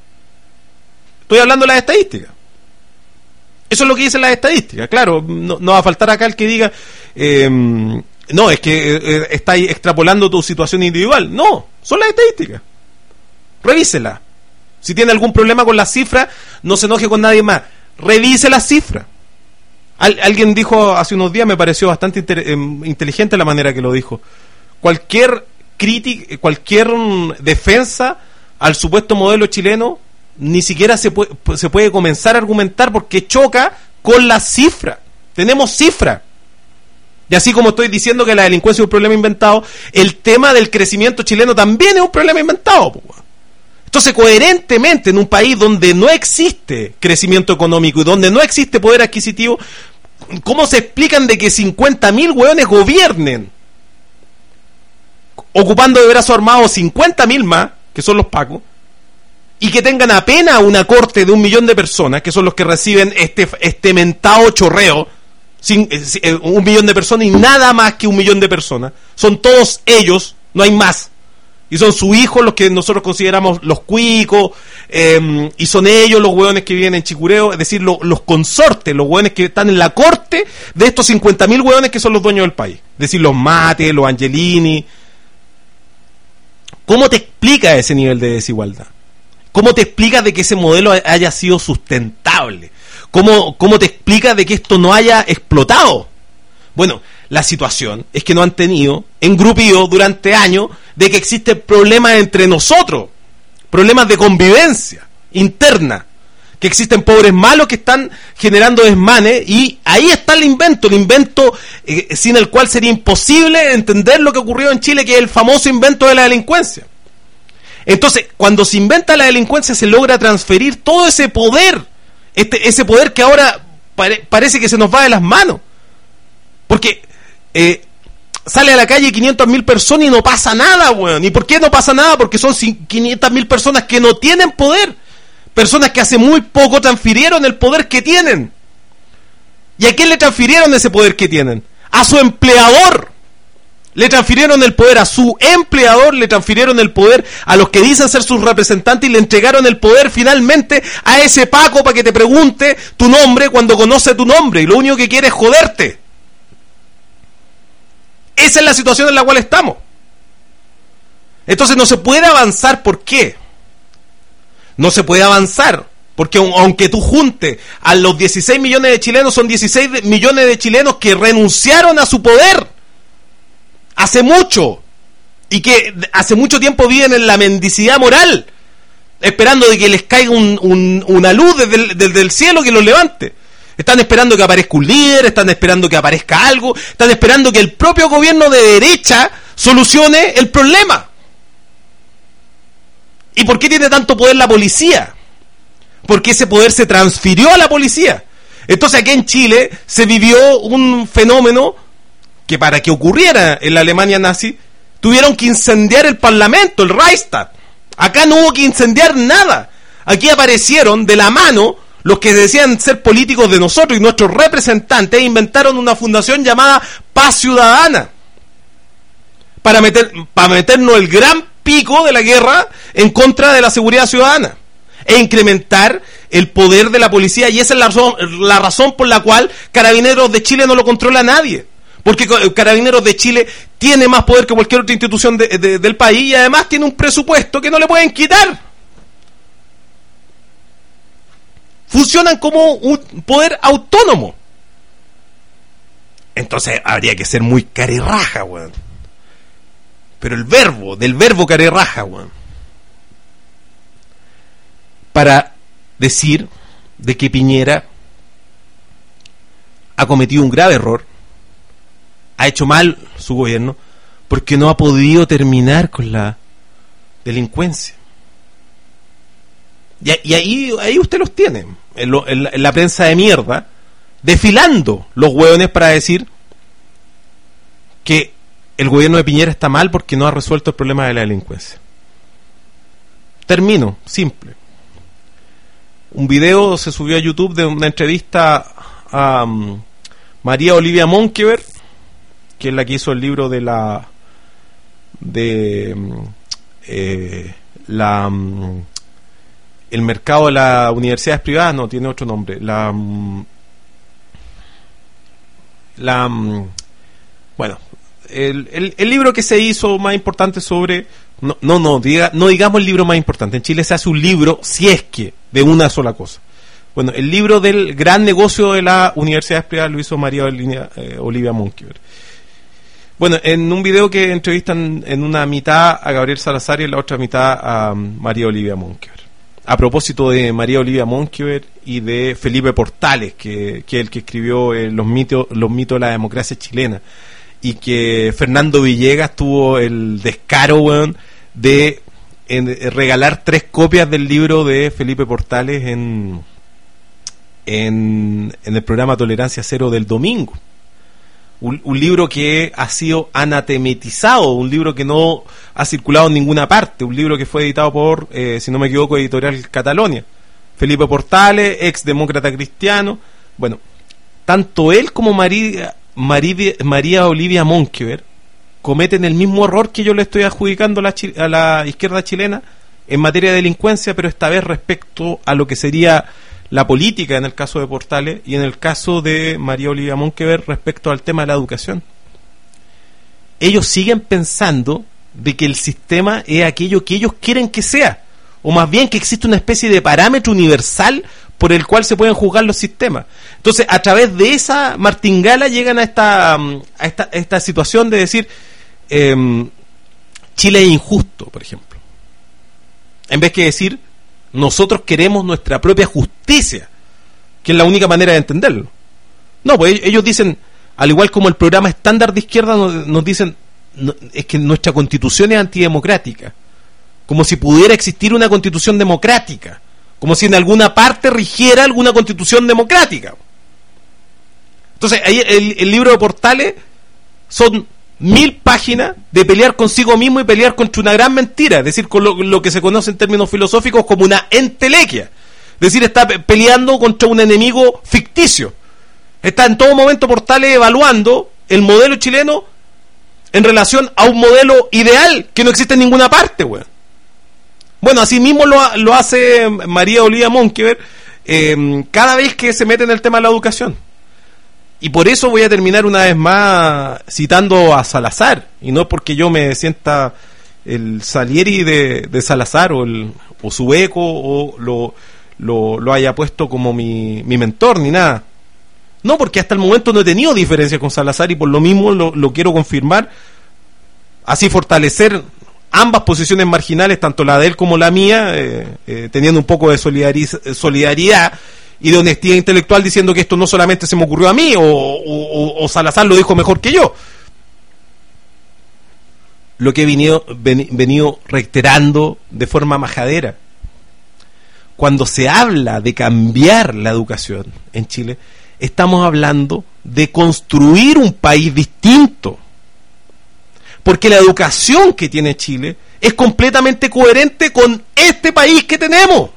Estoy hablando de las estadísticas. Eso es lo que dicen las estadísticas. Claro, no, no va a faltar acá el que diga, eh, no, es que eh, estáis extrapolando tu situación individual. No, son las estadísticas. Revísela. Si tiene algún problema con las cifras, no se enoje con nadie más. Revise las cifras. Al, alguien dijo hace unos días, me pareció bastante inter, eh, inteligente la manera que lo dijo. Cualquier crítica, cualquier um, defensa al supuesto modelo chileno, ni siquiera se puede, se puede comenzar a argumentar porque choca con la cifra. Tenemos cifra. Y así como estoy diciendo que la delincuencia es un problema inventado, el tema del crecimiento chileno también es un problema inventado, po. Entonces, coherentemente, en un país donde no existe crecimiento económico y donde no existe poder adquisitivo, ¿cómo se explican de que cincuenta mil hueones gobiernen, ocupando de brazo armado cincuenta mil más, que son los pacos, y que tengan apenas una corte de un millón de personas, que son los que reciben este, este mentado chorreo, sin, eh, un millón de personas y nada más que un millón de personas? Son todos ellos, no hay más. Y son sus hijos los que nosotros consideramos los cuicos, eh, y son ellos los hueones que viven en Chicureo, es decir, lo, los consortes, los hueones que están en la corte de estos cincuenta mil hueones que son los dueños del país. Es decir, los Mate, los Angelini. ¿Cómo te explica ese nivel de desigualdad? ¿Cómo te explicas de que ese modelo haya sido sustentable? ¿cómo, cómo te explicas de que esto no haya explotado? Bueno, la situación es que nos han tenido engrupidos durante años de que existen problemas entre nosotros, problemas de convivencia interna, que existen pobres malos que están generando desmanes, y ahí está el invento, el invento eh, sin el cual sería imposible entender lo que ocurrió en Chile, que es el famoso invento de la delincuencia. Entonces, cuando se inventa la delincuencia, se logra transferir todo ese poder, este, ese poder que ahora pare, parece que se nos va de las manos, porque eh, sale a la calle quinientas mil personas y no pasa nada, weón. ¿Y por qué no pasa nada? Porque son quinientas mil personas que no tienen poder, personas que hace muy poco transfirieron el poder que tienen. ¿Y a quién le transfirieron ese poder que tienen? A su empleador. Le transfirieron el poder a su empleador, le transfirieron el poder a los que dicen ser sus representantes, y le entregaron el poder finalmente a ese Paco para que te pregunte tu nombre cuando conoce tu nombre, y lo único que quiere es joderte. Esa es la situación en la cual estamos. Entonces no se puede avanzar. ¿Por qué? No se puede avanzar porque aunque tú juntes a los dieciséis millones de chilenos, son dieciséis millones de chilenos que renunciaron a su poder hace mucho, y que hace mucho tiempo viven en la mendicidad moral, esperando de que les caiga un, un, una luz desde el, desde el cielo que los levante. Están esperando que aparezca un líder, están esperando que aparezca algo, están esperando que el propio gobierno de derecha solucione el problema. ¿Y por qué tiene tanto poder la policía? Porque ese poder se transfirió a la policía. Entonces aquí en Chile se vivió un fenómeno que, para que ocurriera en la Alemania nazi, tuvieron que incendiar el Parlamento, el Reichstag. Acá no hubo que incendiar nada. Aquí aparecieron de la mano los que decían ser políticos de nosotros y nuestros representantes, inventaron una fundación llamada Paz Ciudadana para meter, para meternos el gran pico de la guerra en contra de la seguridad ciudadana e incrementar el poder de la policía. Y esa es la razón, la razón por la cual Carabineros de Chile no lo controla nadie, porque Carabineros de Chile tiene más poder que cualquier otra institución de, de, del país, y además tiene un presupuesto que no le pueden quitar. Funcionan como un poder autónomo. Entonces habría que ser muy carerraja, weón. Pero el verbo, del verbo carerraja, weón, para decir de que Piñera ha cometido un grave error, ha hecho mal su gobierno, porque no ha podido terminar con la delincuencia. Y, y ahí, ahí usted los tiene, en, lo, en, la, en la prensa de mierda, desfilando los hueones para decir que el gobierno de Piñera está mal porque no ha resuelto el problema de la delincuencia. Termino, simple. Un video se subió a YouTube de una entrevista a um, María Olivia Monkever, que es la que hizo el libro de la de eh, la um, el mercado de las universidades privadas, no, tiene otro nombre, la la bueno, el, el, el libro que se hizo más importante sobre no, no, no, diga, no digamos el libro más importante. En Chile se hace un libro, si es que, de una sola cosa. Bueno, el libro del gran negocio de las universidades privadas lo hizo María Olivia, eh, Olivia Monkever. Bueno, en un video que entrevistan en una mitad a Gabriel Salazar y en la otra mitad a um, María Olivia Monkever. A propósito de María Olivia Monkever y de Felipe Portales, que, que es el que escribió eh, los mitos, los mitos de la democracia chilena, y que Fernando Villegas tuvo el descaro, weón, de en, regalar tres copias del libro de Felipe Portales en, en, en el programa Tolerancia Cero del domingo. Un, un libro que ha sido anatematizado, un libro que no ha circulado en ninguna parte, un libro que fue editado por, eh, si no me equivoco, Editorial Catalonia. Felipe Portales, ex demócrata cristiano. Bueno, tanto él como María, María, María Olivia Monkever cometen el mismo error que yo le estoy adjudicando a la, a la izquierda chilena en materia de delincuencia, pero esta vez respecto a lo que sería la política en el caso de Portales y en el caso de María Olivia Monkever respecto al tema de la educación. Ellos siguen pensando de que el sistema es aquello que ellos quieren que sea, o más bien que existe una especie de parámetro universal por el cual se pueden juzgar los sistemas. Entonces, a través de esa martingala llegan a esta, a esta, a esta situación de decir, eh, Chile es injusto, por ejemplo. En vez que decir, nosotros queremos nuestra propia justicia, que es la única manera de entenderlo. No, pues ellos dicen, al igual como el programa estándar de izquierda nos, nos dicen, no, es que nuestra constitución es antidemocrática, como si pudiera existir una constitución democrática, como si en alguna parte rigiera alguna constitución democrática. Entonces, ahí el, el libro de Portales son mil páginas de pelear consigo mismo y pelear contra una gran mentira, es decir, con lo, lo que se conoce en términos filosóficos como una entelequia, es decir, está peleando contra un enemigo ficticio. Está en todo momento Portales evaluando el modelo chileno en relación a un modelo ideal que no existe en ninguna parte, güey. Bueno, así mismo lo, lo hace María Olivia Monkever eh, cada vez que se mete en el tema de la educación. Y por eso voy a terminar una vez más citando a Salazar, y no porque yo me sienta el Salieri de, de Salazar o, el, o su eco o lo, lo, lo haya puesto como mi, mi mentor ni nada. No, porque hasta el momento no he tenido diferencias con Salazar y por lo mismo lo, lo quiero confirmar, así fortalecer ambas posiciones marginales, tanto la de él como la mía, eh, eh, teniendo un poco de solidariz- solidaridad y de honestidad intelectual, diciendo que esto no solamente se me ocurrió a mí o, o, o Salazar lo dijo mejor que yo. Lo que he venido, ven, venido reiterando de forma majadera. Cuando se habla de cambiar la educación en Chile, estamos hablando de construir un país distinto. Porque la educación que tiene Chile es completamente coherente con este país que tenemos.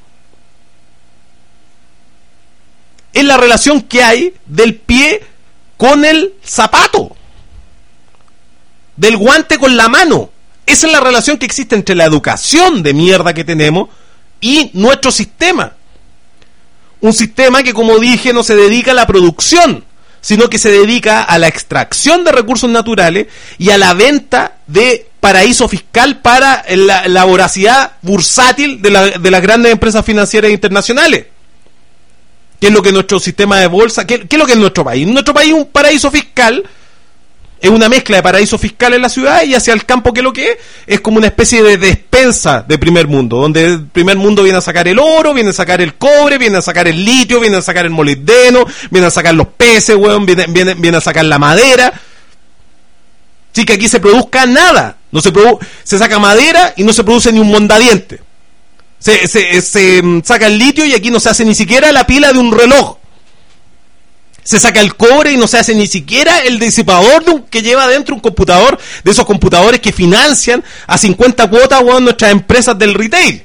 Es la relación que hay del pie con el zapato, del guante con la mano. Esa es la relación que existe entre la educación de mierda que tenemos y nuestro sistema. Un sistema que, como dije, no se dedica a la producción, sino que se dedica a la extracción de recursos naturales y a la venta de paraíso fiscal para la, la voracidad bursátil de, la, de las grandes empresas financieras internacionales. ¿Qué es lo que nuestro sistema de bolsa, qué, qué es lo que es nuestro país? Nuestro país es un paraíso fiscal, es una mezcla de paraíso fiscal en la ciudad, y hacia el campo, ¿qué es lo que es? Es como una especie de despensa de primer mundo, donde el primer mundo viene a sacar el oro, viene a sacar el cobre, viene a sacar el litio, viene a sacar el molibdeno, viene a sacar los peces, weón, viene, viene, viene a sacar la madera. Sí, que aquí se produzca nada, no se produ- se saca madera y no se produce ni un mondadiente. Se, se, se saca el litio y aquí no se hace ni siquiera la pila de un reloj. Se saca el cobre y no se hace ni siquiera el disipador de un, que lleva dentro un computador, de esos computadores que financian a cincuenta cuotas, bueno, nuestras empresas del retail.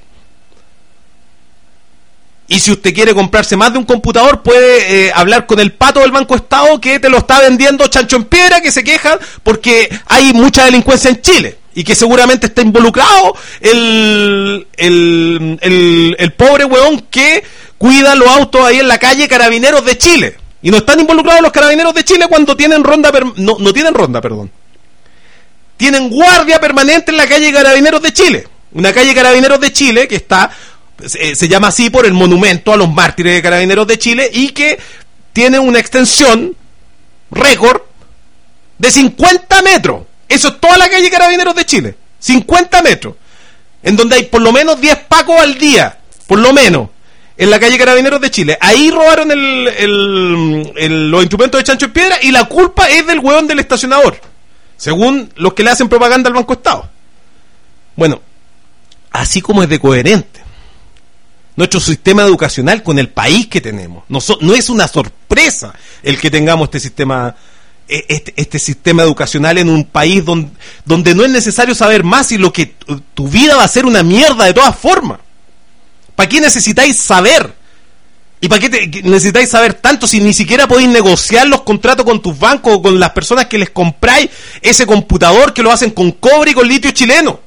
Y si usted quiere comprarse más de un computador, puede eh, hablar con el pato del Banco Estado, que te lo está vendiendo chancho en piedra, que se queja porque hay mucha delincuencia en Chile y que seguramente está involucrado el, el, el, el pobre weón que cuida los autos ahí en la calle Carabineros de Chile. Y no están involucrados los Carabineros de Chile cuando tienen ronda, per- no, no tienen ronda, perdón. Tienen guardia permanente en la calle Carabineros de Chile. Una calle Carabineros de Chile que está, se, se llama así por el monumento a los mártires de Carabineros de Chile, y que tiene una extensión récord de cincuenta metros. Eso es toda la calle Carabineros de Chile. cincuenta metros. En donde hay por lo menos diez pacos al día. Por lo menos. En la calle Carabineros de Chile. Ahí robaron el, el, el, los instrumentos de chancho en piedra, y la culpa es del hueón del estacionador, según los que le hacen propaganda al Banco Estado. Bueno, así como es de coherente nuestro sistema educacional con el país que tenemos. No, so, no es una sorpresa el que tengamos este sistema este, este sistema educacional en un país donde, donde no es necesario saber más, y lo que tu, tu vida va a ser una mierda de todas formas. ¿Para qué necesitáis saber? ¿Y para qué te, necesitáis saber tanto si ni siquiera podéis negociar los contratos con tus bancos o con las personas que les compráis ese computador, que lo hacen con cobre y con litio chileno?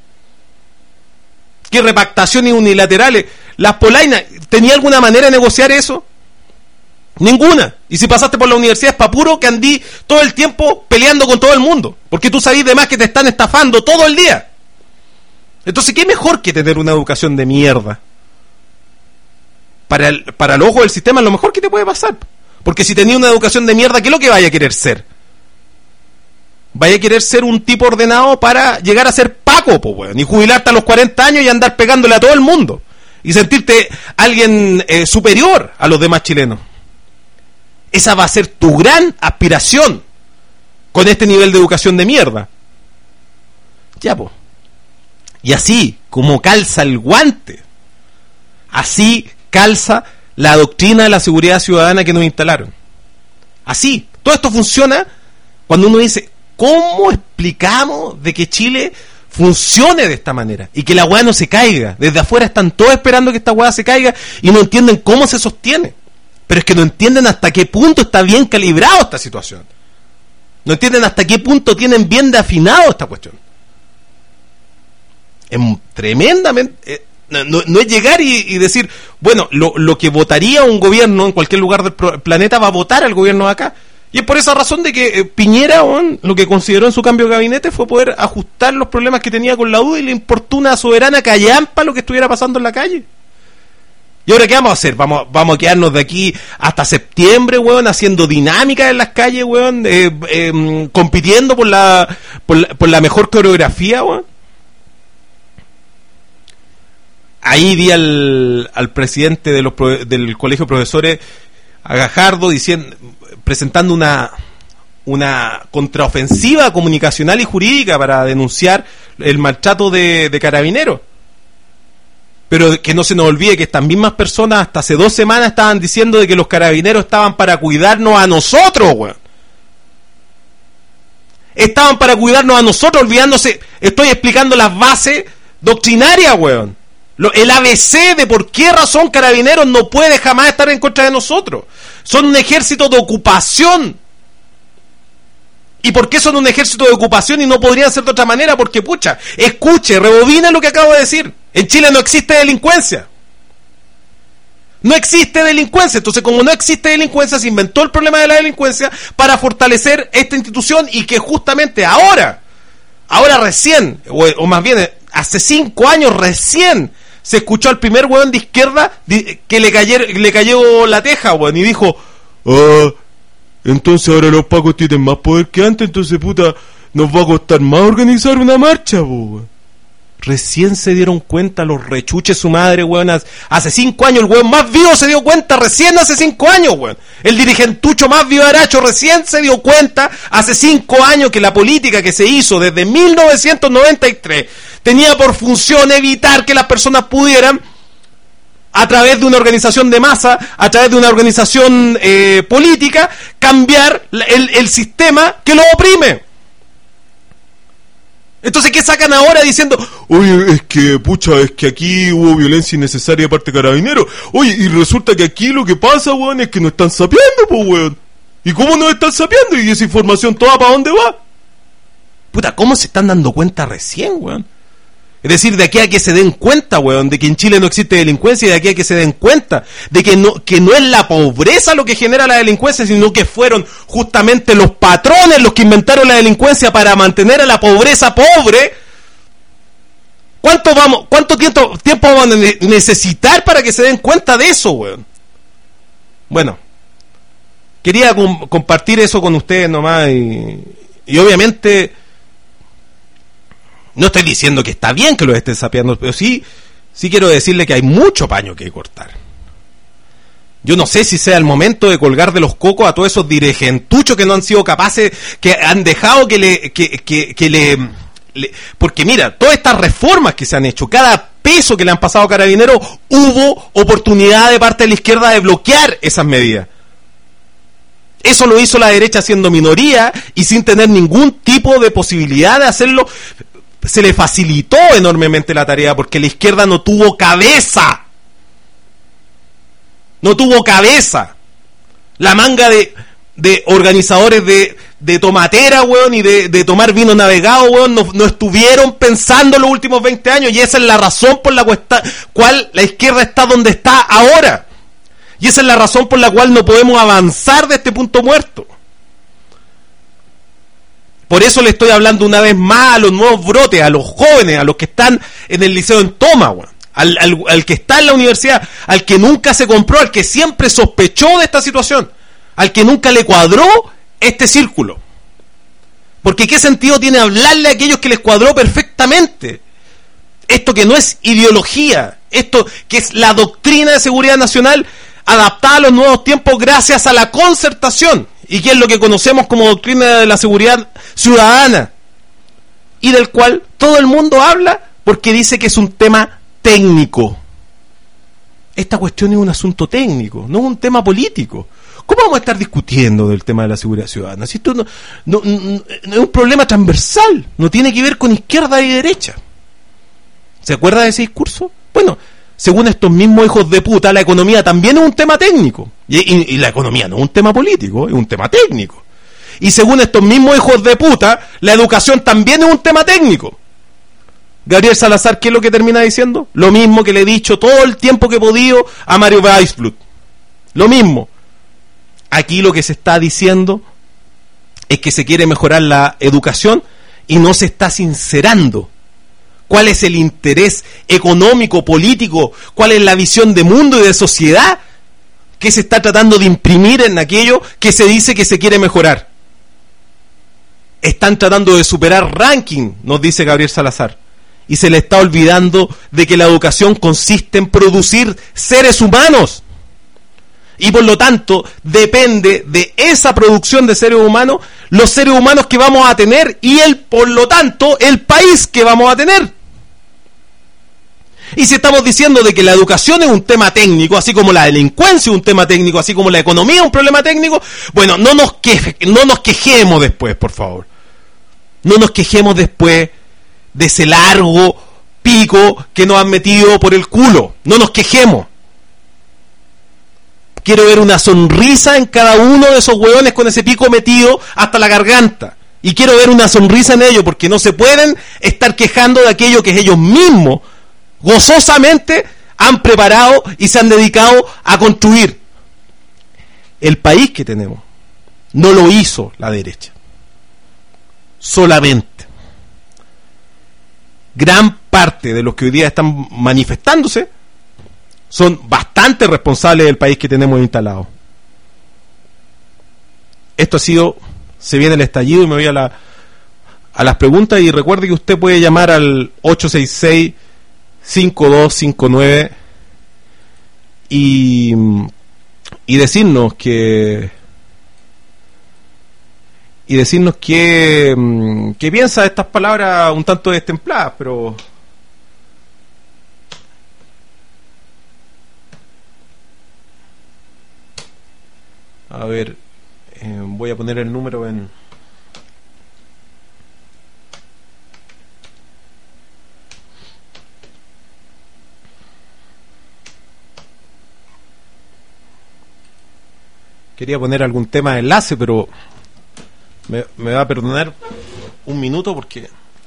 ¿Qué repactaciones unilaterales? Las polainas, ¿tenía alguna manera de negociar eso? Ninguna. Y si pasaste por la universidad es pa' puro que andí todo el tiempo peleando con todo el mundo, porque tú sabís de más que te están estafando todo el día. Entonces, ¿qué mejor que tener una educación de mierda? para el, para el ojo del sistema es lo mejor que te puede pasar. Porque si tenías una educación de mierda, ¿qué es lo que vaya a querer ser? Vaya a querer ser un tipo ordenado para llegar a ser Paco, po, weón, y jubilarte a los cuarenta años y andar pegándole a todo el mundo. Y sentirte alguien eh, superior a los demás chilenos. Esa va a ser tu gran aspiración con este nivel de educación de mierda. Ya, po. Y así, como calza el guante, así calza la doctrina de la seguridad ciudadana que nos instalaron. Así, todo esto funciona cuando uno dice, ¿cómo explicamos de que Chile funcione de esta manera? Y que la weá no se caiga. Desde afuera están todos esperando que esta weá se caiga y no entienden cómo se sostiene. Pero es que no entienden hasta qué punto está bien calibrado esta situación. No entienden hasta qué punto tienen bien de afinado esta cuestión. Es tremendamente... Eh, no, no, no es llegar y, y decir, bueno, lo, lo que votaría un gobierno en cualquier lugar del pro- planeta va a votar al gobierno de acá. Y es por esa razón de que eh, Piñera, on, lo que consideró en su cambio de gabinete fue poder ajustar los problemas que tenía con la U D y le importó una soberana callampa lo que estuviera pasando en la calle. ¿Y ahora qué vamos a hacer? Vamos, vamos a quedarnos de aquí hasta septiembre, weón, haciendo dinámicas en las calles, weón, eh, eh, compitiendo por la, por la por la mejor coreografía, weón. Ahí vi al, al presidente de los, del colegio de profesores, a Gajardo, diciendo, presentando una, una contraofensiva comunicacional y jurídica para denunciar el maltrato de, de carabineros. Pero que no se nos olvide que estas mismas personas hasta hace dos semanas estaban diciendo de que los carabineros estaban para cuidarnos a nosotros, weón. Estaban para cuidarnos a nosotros, olvidándose, estoy explicando las bases doctrinarias, weón. Lo, el A B C de por qué razón Carabineros no puede jamás estar en contra de nosotros. Son un ejército de ocupación. ¿Y por qué son un ejército de ocupación y no podrían ser de otra manera? Porque, pucha, escuche, rebobina lo que acabo de decir. En Chile no existe delincuencia. No existe delincuencia. Entonces, como no existe delincuencia, se inventó el problema de la delincuencia para fortalecer esta institución y que justamente ahora, ahora recién, o, o más bien hace cinco años recién, se escuchó al primer weón de izquierda que le cayó, le cayó la teja, weón, y dijo, ah, entonces ahora los pacos tienen más poder que antes, entonces puta, nos va a costar más organizar una marcha, weón. Recién se dieron cuenta los rechuches su madre, weón. Hace cinco años el weón más vivo se dio cuenta, recién hace cinco años, weón. El dirigentucho más vivo Aracho recién se dio cuenta hace cinco años que la política que se hizo desde mil novecientos noventa y tres tenía por función evitar que las personas pudieran, a través de una organización de masa, a través de una organización eh, política, cambiar el, el sistema que los oprime. Entonces, ¿qué sacan ahora diciendo, oye, es que, pucha, es que aquí hubo violencia innecesaria de parte de Carabineros? Oye, y resulta que aquí lo que pasa, weón, es que nos están sapeando, pues, weón. ¿Y cómo nos están sapeando? ¿Y esa información toda para dónde va? Puta, ¿cómo se están dando cuenta recién, weón? Es decir, de aquí a que se den cuenta, weón, de que en Chile no existe delincuencia, y de aquí a que se den cuenta de que no, que no es la pobreza lo que genera la delincuencia, sino que fueron justamente los patrones los que inventaron la delincuencia para mantener a la pobreza pobre. ¿Cuánto vamos, cuánto tiempo, tiempo vamos a necesitar para que se den cuenta de eso, weón? Bueno, quería com- compartir eso con ustedes nomás y, y obviamente... No estoy diciendo que está bien que los estén sapeando, pero sí, sí quiero decirle que hay mucho paño que cortar. Yo no sé si sea el momento de colgar de los cocos a todos esos dirigentuchos que no han sido capaces, que han dejado que le, que, que, que le, le... Porque mira, todas estas reformas que se han hecho, cada peso que le han pasado a Carabineros, hubo oportunidad de parte de la izquierda de bloquear esas medidas. Eso lo hizo la derecha siendo minoría y sin tener ningún tipo de posibilidad de hacerlo. Se le facilitó enormemente la tarea porque la izquierda no tuvo cabeza. No tuvo cabeza. La manga de, de organizadores de, de tomatera, weón, y de, de tomar vino navegado, weón, no, no estuvieron pensando en los últimos veinte años, y esa es la razón por la cuesta, cual la izquierda está donde está ahora. Y esa es la razón por la cual no podemos avanzar de este punto muerto. Por eso le estoy hablando una vez más a los nuevos brotes, a los jóvenes, a los que están en el liceo en toma, weón. al, al, al que está en la universidad, al que nunca se compró, al que siempre sospechó de esta situación, al que nunca le cuadró este círculo. Porque ¿qué sentido tiene hablarle a aquellos que les cuadró perfectamente? Esto que no es ideología, esto que es la doctrina de seguridad nacional adaptada a los nuevos tiempos gracias a la concertación, y que es lo que conocemos como doctrina de la seguridad ciudadana, y del cual todo el mundo habla porque dice que es un tema técnico. Esta cuestión es un asunto técnico, no es un tema político. ¿Cómo vamos a estar discutiendo del tema de la seguridad ciudadana? Si esto no, no, no, no, es un problema transversal, no tiene que ver con izquierda y derecha. ¿Se acuerda de ese discurso? Bueno, según estos mismos hijos de puta, la economía también es un tema técnico. Y, y, y la economía no es un tema político, es un tema técnico. Y según estos mismos hijos de puta, la educación también es un tema técnico. Gabriel Salazar, ¿qué es lo que termina diciendo? Lo mismo que le he dicho todo el tiempo que he podido a Mario Weissblut. Lo mismo. Aquí lo que se está diciendo es que se quiere mejorar la educación y no se está sincerando cuál es el interés económico, político, cuál es la visión de mundo y de sociedad que se está tratando de imprimir en aquello que se dice que se quiere mejorar. Están tratando de superar ranking, nos dice Gabriel Salazar, y se le está olvidando de que la educación consiste en producir seres humanos. Y por lo tanto, depende de esa producción de seres humanos, los seres humanos que vamos a tener y el, por lo tanto, el país que vamos a tener. Y si estamos diciendo de que la educación es un tema técnico, así como la delincuencia es un tema técnico, así como la economía es un problema técnico, bueno, no nos, que, no nos quejemos después, por favor. No nos quejemos después de ese largo pico que nos han metido por el culo. No nos quejemos. Quiero ver una sonrisa en cada uno de esos hueones con ese pico metido hasta la garganta. Y quiero ver una sonrisa en ellos, porque no se pueden estar quejando de aquello que ellos mismos gozosamente han preparado y se han dedicado a construir. El país que tenemos no lo hizo la derecha. Solamente. Gran parte de los que hoy día están manifestándose son bastante responsables del país que tenemos instalado. Esto ha sido, se viene el estallido y me voy a, la, a las preguntas, y recuerde que usted puede llamar al ocho seis seis, cinco dos cinco nueve y, y decirnos que y decirnos que, que piensa de estas palabras un tanto destempladas, pero a ver, eh, voy a poner el número en quería poner algún tema de enlace, pero me, me va a perdonar un minuto porque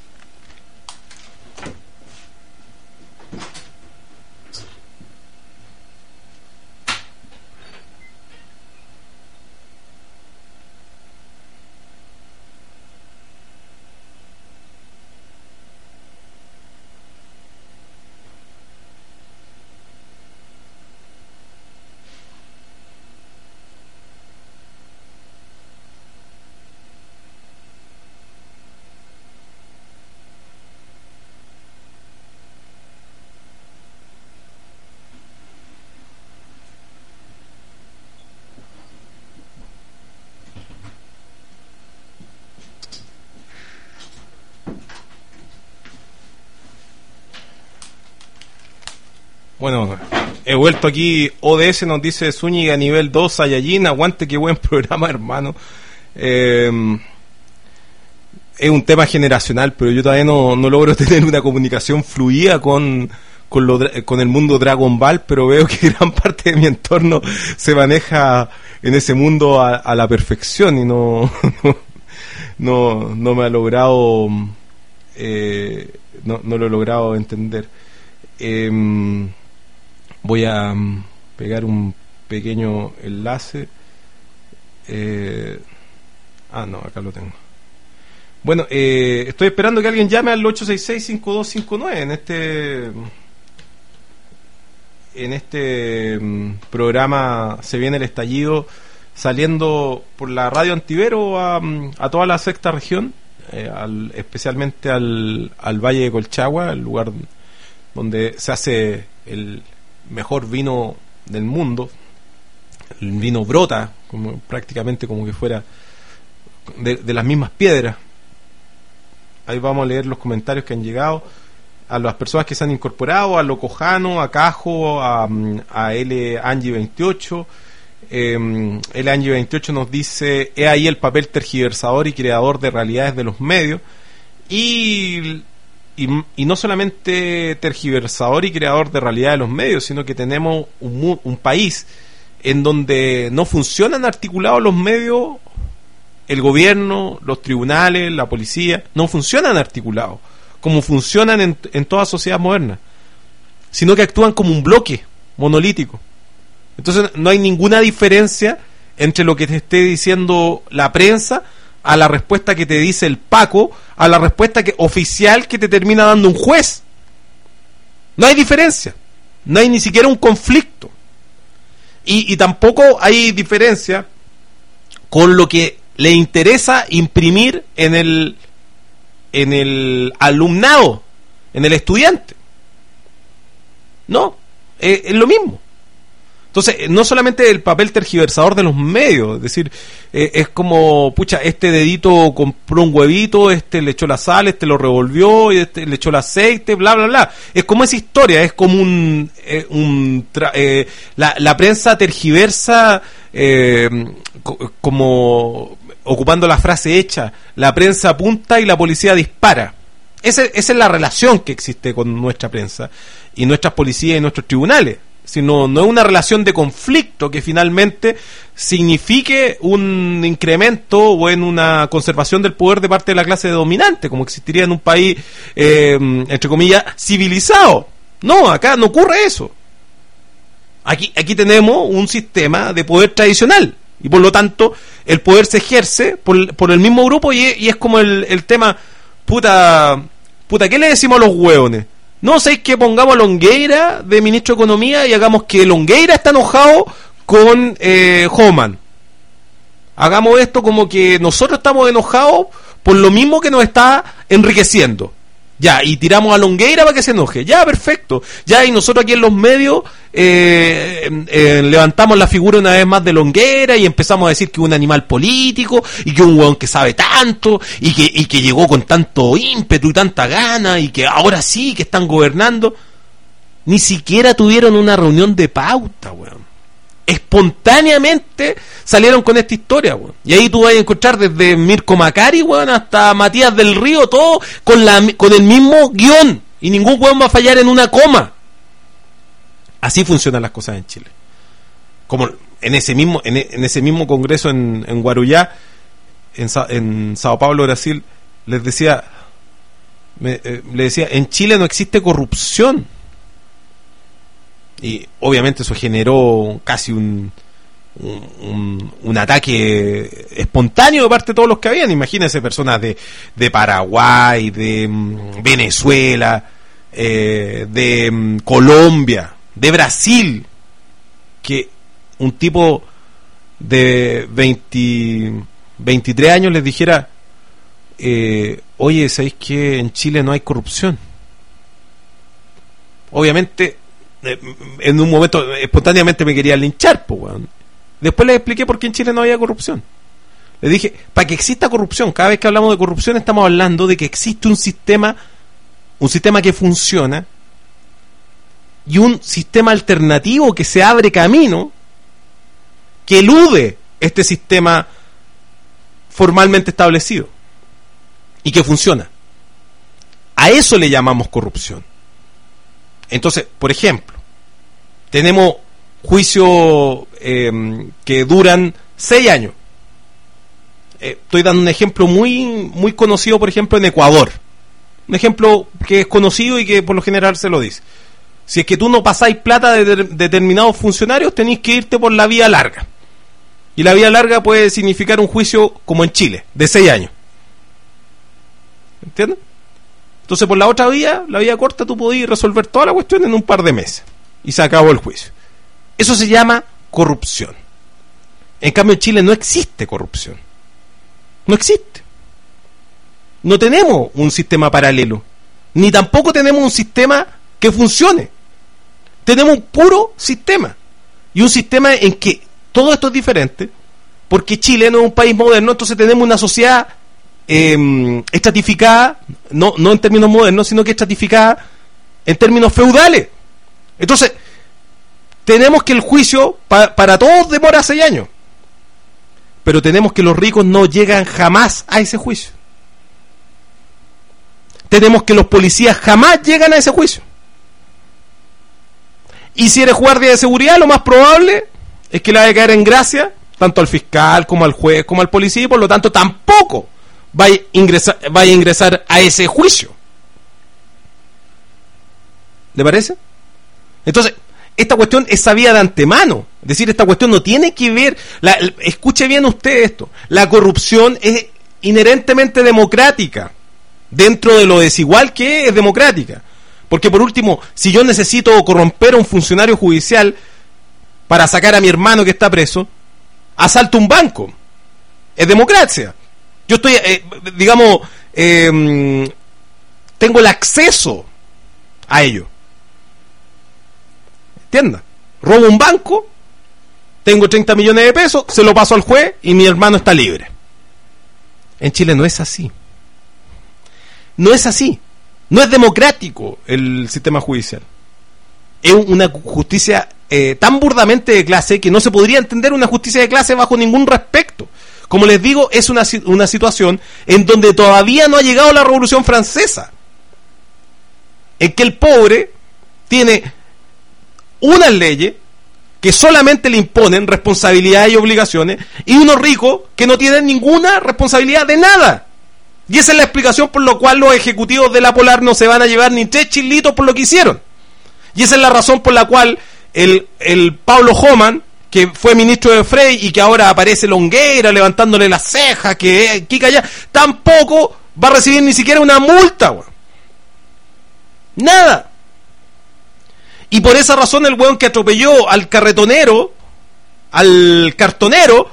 bueno, he vuelto aquí. O D S nos dice Zúñiga nivel dos, Saiyajin, aguante, qué buen programa, hermano. Eh, es un tema generacional, pero yo todavía no, no logro tener una comunicación fluida con, con, lo, con el mundo Dragon Ball, pero veo que gran parte de mi entorno se maneja en ese mundo a, a la perfección y no, no, no, no me ha logrado, eh, no, no lo he logrado entender. Eh, voy a um, pegar un pequeño enlace. Eh, ah, no, acá lo tengo. Bueno, eh, estoy esperando que alguien llame al ocho seis seis, cinco dos cinco nueve en este en este mm, programa Se Viene el Estallido, saliendo por la radio Antivero a, a toda la sexta región, eh, al, especialmente al, al Valle de Colchagua, el lugar donde se hace el mejor vino del mundo. El vino brota como, prácticamente como que fuera de, de las mismas piedras. Ahí vamos a leer los comentarios que han llegado a las personas que se han incorporado, a Locojano, a Cajo, a, a L Angie veintiocho. eh, L Angie veintiocho nos dice: he ahí el papel tergiversador y creador de realidades de los medios. Y, y, y no solamente tergiversador y creador de realidades de los medios, sino que tenemos un, un país en donde no funcionan articulados los medios. El gobierno, los tribunales, la policía no funcionan articulados como funcionan en, en toda sociedad moderna, sino que actúan como un bloque monolítico. Entonces no hay ninguna diferencia entre lo que te esté diciendo la prensa a la respuesta que te dice el Paco, a la respuesta que oficial que te termina dando un juez. No hay diferencia, no hay ni siquiera un conflicto, y, y tampoco hay diferencia con lo que le interesa imprimir en el en el alumnado, en el estudiante. No, es, es lo mismo. Entonces, no solamente el papel tergiversador de los medios, es decir, eh, es como, pucha, este dedito compró un huevito, este le echó la sal, este lo revolvió, y este le echó el aceite, bla, bla, bla. Es como esa historia, es como un... Eh, un tra- eh, la, la prensa tergiversa eh, co- como... ocupando la frase hecha, la prensa apunta y la policía dispara. Esa, esa es la relación que existe con nuestra prensa y nuestras policías y nuestros tribunales. Sino, no es una relación de conflicto que finalmente signifique un incremento o en una conservación del poder de parte de la clase dominante, como existiría en un país, eh, entre comillas, civilizado. No, acá no ocurre eso. Aquí, aquí tenemos un sistema de poder tradicional, y por lo tanto el poder se ejerce por, por el mismo grupo, y es, y es como el, el tema, puta, puta, ¿qué le decimos a los hueones? No, ¿sabéis que pongamos a Longueira de ministro de Economía y hagamos que Longueira está enojado con eh, Homan? Hagamos esto como que nosotros estamos enojados por lo mismo que nos está enriqueciendo. Ya, y tiramos a Longueira para que se enoje. Ya, perfecto. Ya, y nosotros aquí en los medios eh, eh, levantamos la figura una vez más de Longueira y empezamos a decir que es un animal político y que es un hueón que sabe tanto y que, y que llegó con tanto ímpetu y tanta gana y que ahora sí que están gobernando. Ni siquiera tuvieron una reunión de pauta, weón. Espontáneamente salieron con esta historia, weón. Y ahí tú vas a encontrar desde Mirko Macari, weón, hasta Matías del Río, todo con la con el mismo guión, y ningún weón va a fallar en una coma. Así funcionan las cosas en Chile. Como en ese mismo en, en ese mismo congreso en, en Guarujá, en, en Sao Paulo, Brasil, les decía me, eh, le decía, en Chile no existe corrupción. Y obviamente eso generó casi un, un, un, un ataque espontáneo de parte de todos los que habían. Imagínense personas de, de Paraguay, de um, Venezuela, eh, de um, Colombia, de Brasil, que un tipo de veinte, veintitrés años les dijera, eh, oye, ¿sabéis que en Chile no hay corrupción? Obviamente en un momento espontáneamente me quería linchar, pues, weón. Después les expliqué por qué en Chile no había corrupción. Les dije, para que exista corrupción, cada vez que hablamos de corrupción estamos hablando de que existe un sistema, un sistema que funciona, y un sistema alternativo que se abre camino, que elude este sistema formalmente establecido y que funciona. A eso le llamamos corrupción. Entonces, por ejemplo, tenemos juicios eh, que duran seis años. Eh, estoy dando un ejemplo muy, muy conocido, por ejemplo, en Ecuador. Un ejemplo que es conocido y que por lo general se lo dice. Si es que tú no pasáis plata de, de determinados funcionarios, tenéis que irte por la vía larga. Y la vía larga puede significar un juicio, como en Chile, de seis años. ¿Entiendes? Entonces, por la otra vía, la vía corta, tú podías resolver toda la cuestión en un par de meses. y se acabó el juicio. Eso se llama corrupción. En cambio, en Chile no existe corrupción. No existe. No tenemos un sistema paralelo, ni tampoco tenemos un sistema que funcione. Tenemos un puro sistema, y un sistema en que todo esto es diferente, porque Chile no es un país moderno. Entonces tenemos una sociedad eh, estratificada, no, no en términos modernos, sino que estratificada en términos feudales. Entonces tenemos que el juicio pa, para todos demora seis años, pero tenemos que los ricos no llegan jamás a ese juicio. Tenemos que los policías jamás llegan a ese juicio. Y si eres guardia de seguridad, lo más probable es que le vaya a caer en gracia tanto al fiscal como al juez como al policía, y por lo tanto tampoco vaya a ingresar, vaya a ingresar a ese juicio. ¿Le parece? Entonces, esta cuestión es sabida de antemano. Es decir, esta cuestión no tiene que ver... La, escuche bien usted esto. La corrupción es inherentemente democrática. Dentro de lo desigual que es, es democrática. Porque por último, si yo necesito corromper a un funcionario judicial para sacar a mi hermano que está preso, asalto un banco. Es democracia. Yo estoy, eh, digamos, eh, tengo el acceso a ello. ¿Entiendan? Robo un banco, tengo treinta millones de pesos, se lo paso al juez y mi hermano está libre. En Chile no es así. No es así. No es democrático el sistema judicial. Es una justicia eh, tan burdamente de clase que no se podría entender una justicia de clase bajo ningún respecto. Como les digo, es una, una situación en donde todavía no ha llegado la Revolución Francesa, en que el pobre tiene unas leyes que solamente le imponen responsabilidades y obligaciones, y unos ricos que no tienen ninguna responsabilidad de nada. Y esa es la explicación por la cual los ejecutivos de la Polar no se van a llevar ni tres chilitos por lo que hicieron. Y esa es la razón por la cual el, el Pablo Homan, que fue ministro de Frey y que ahora aparece Longueira levantándole las cejas, que aquí que allá, tampoco va a recibir ni siquiera una multa, weón. Nada. Y por esa razón el weón que atropelló al carretonero, al cartonero,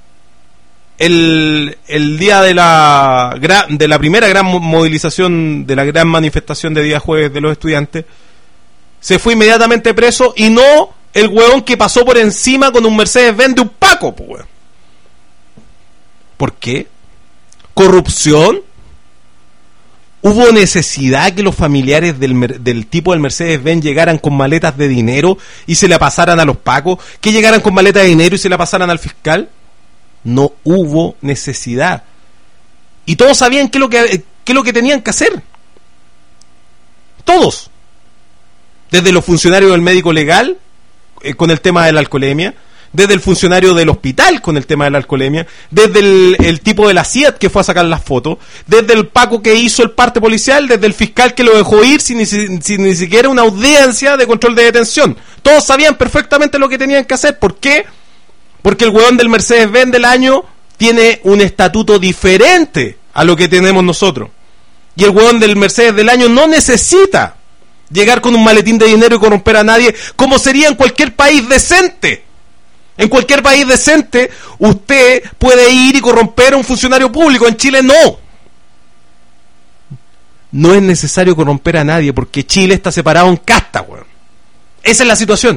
el, el día de la gran, de la primera gran movilización, de la gran manifestación de día jueves de los estudiantes, se fue inmediatamente preso, y no el weón que pasó por encima con un Mercedes-Benz de un Paco, pues weón. ¿Por qué? ¿Corrupción? ¿Hubo necesidad que los familiares del, del tipo del Mercedes-Benz llegaran con maletas de dinero y se la pasaran a los pacos? ¿Que llegaran con maletas de dinero y se la pasaran al fiscal? No hubo necesidad. Y todos sabían qué es lo que, qué es lo que tenían que hacer. Todos. Desde los funcionarios del médico legal, eh, con el tema de la alcoholemia, desde el funcionario del hospital con el tema de la alcoholemia, desde el, el tipo de la C I A T que fue a sacar las fotos, desde el Paco que hizo el parte policial, desde el fiscal que lo dejó ir sin ni, sin ni siquiera una audiencia de control de detención. Todos sabían perfectamente lo que tenían que hacer. ¿Por qué? Porque el huevón del Mercedes-Benz del año tiene un estatuto diferente a lo que tenemos nosotros. Y el huevón del Mercedes del año no necesita llegar con un maletín de dinero y corromper a nadie, como sería en cualquier país decente. En cualquier país decente usted puede ir y corromper a un funcionario público. En Chile no. No es necesario corromper a nadie porque Chile está separado en casta, weón. Esa es la situación.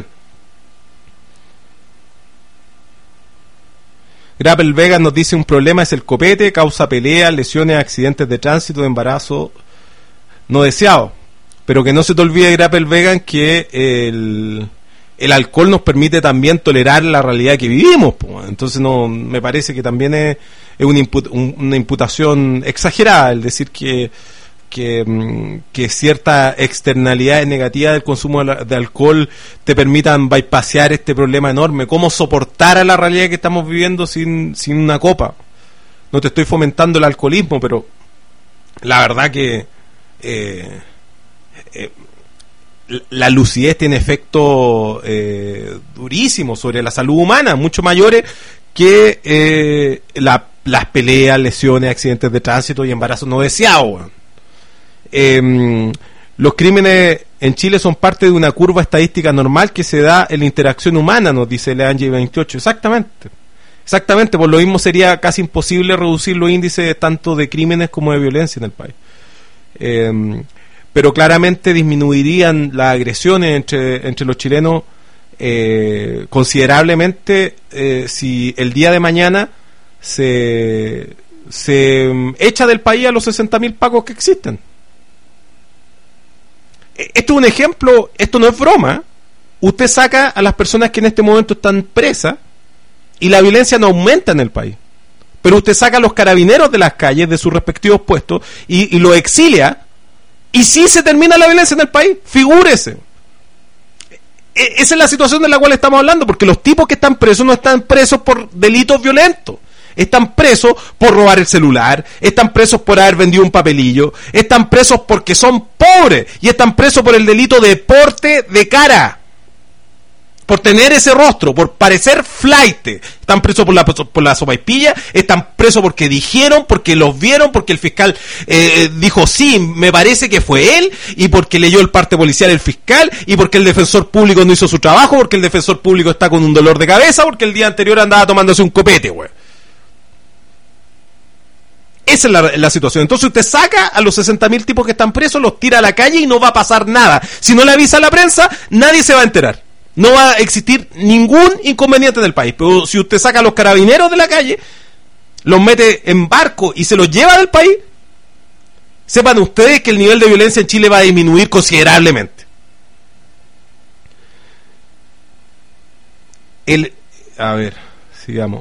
Grappel Vegas nos dice: un problema es el copete, causa peleas, lesiones, accidentes de tránsito, embarazo no deseado. Pero que no se te olvide, Grappel Vegas, que el... el alcohol nos permite también tolerar la realidad que vivimos, pues. Entonces no me parece que también es, es una, imput, un, una imputación exagerada el decir que, que, que ciertas externalidades negativas del consumo de, de alcohol te permitan bypassear este problema enorme. ¿Cómo soportar a la realidad que estamos viviendo sin, sin una copa? No te estoy fomentando el alcoholismo, pero la verdad que eh, eh, la lucidez tiene efectos eh, durísimos sobre la salud humana, mucho mayores que eh, la, las peleas, lesiones, accidentes de tránsito y embarazos no deseados. Eh, Los crímenes en Chile son parte de una curva estadística normal que se da en la interacción humana, nos dice el Angie veintiocho. Exactamente. Exactamente, por lo mismo sería casi imposible reducir los índices tanto de crímenes como de violencia en el país. Eh, pero claramente disminuirían las agresiones entre, entre los chilenos eh, considerablemente eh, si el día de mañana se, se echa del país a los sesenta mil pacos que existen. Esto es un ejemplo, esto no es broma. Usted saca a las personas que en este momento están presas y la violencia no aumenta en el país. Pero usted saca a los carabineros de las calles, de sus respectivos puestos, y, y los exilia, y sí se termina la violencia en el país. Figúrese. E- esa es la situación de la cual estamos hablando, porque los tipos que están presos no están presos por delitos violentos. Están presos por robar el celular, están presos por haber vendido un papelillo, están presos porque son pobres y están presos por el delito de porte de cara, por tener ese rostro, por parecer flaite. Están presos por la, por la sopaipilla, están presos porque dijeron, porque los vieron, porque el fiscal eh, dijo sí, me parece que fue él, y porque leyó el parte policial el fiscal, y porque el defensor público no hizo su trabajo, porque el defensor público está con un dolor de cabeza, porque el día anterior andaba tomándose un copete, güey. Esa es la, la situación. Entonces usted saca a los sesenta mil tipos que están presos, los tira a la calle y no va a pasar nada. Si no le avisa a la prensa, nadie se va a enterar. No va a existir ningún inconveniente en el país. Pero si usted saca a los carabineros de la calle, los mete en barco y se los lleva del país, sepan ustedes que el nivel de violencia en Chile va a disminuir considerablemente. El, a ver, sigamos.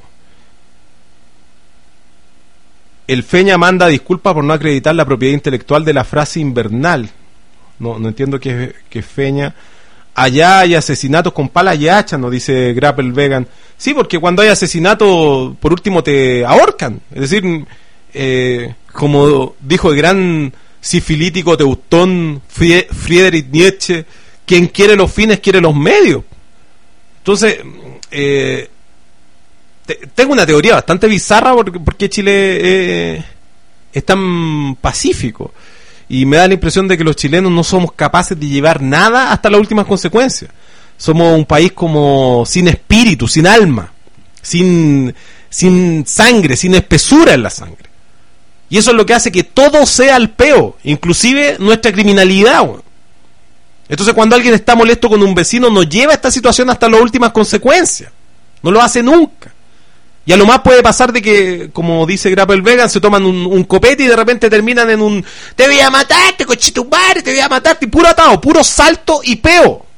El Feña manda disculpas por no acreditar la propiedad intelectual de la frase invernal. No, no entiendo qué es Feña. Allá hay asesinatos con pala y hacha, nos dice Grapple Vegan. Sí, porque cuando hay asesinato, por último te ahorcan. Es decir, eh, como dijo el gran sifilítico teutón Friedrich Nietzsche, quien quiere los fines quiere los medios. Entonces, eh, tengo una teoría bastante bizarra porque, porque Chile eh, es tan pacífico, y me da la impresión de que los chilenos no somos capaces de llevar nada hasta las últimas consecuencias. Somos un país como sin espíritu, sin alma, sin, sin sangre, sin espesura en la sangre, y eso es lo que hace que todo sea al peo, inclusive nuestra criminalidad, bueno. Entonces cuando alguien está molesto con un vecino, no lleva esta situación hasta las últimas consecuencias, no lo hace nunca. Y a lo más puede pasar de que, como dice Grapple Vegan, se toman un, un copete y de repente terminan en un te voy a matar, te cochito madre, te voy a matar, y puro atado, puro salto y peo.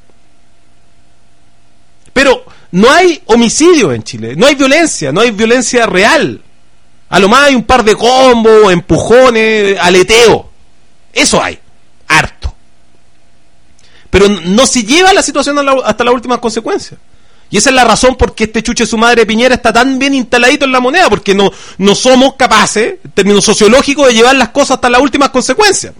Pero no hay homicidio en Chile, no hay violencia, no hay violencia real. A lo más hay un par de combos, empujones, aleteo. Eso hay, harto. Pero no se lleva la situación hasta las últimas consecuencias. Y esa es la razón por qué este chuche su madre Piñera está tan bien instaladito en la moneda, porque no, no somos capaces, en términos sociológicos, de llevar las cosas hasta las últimas consecuencias.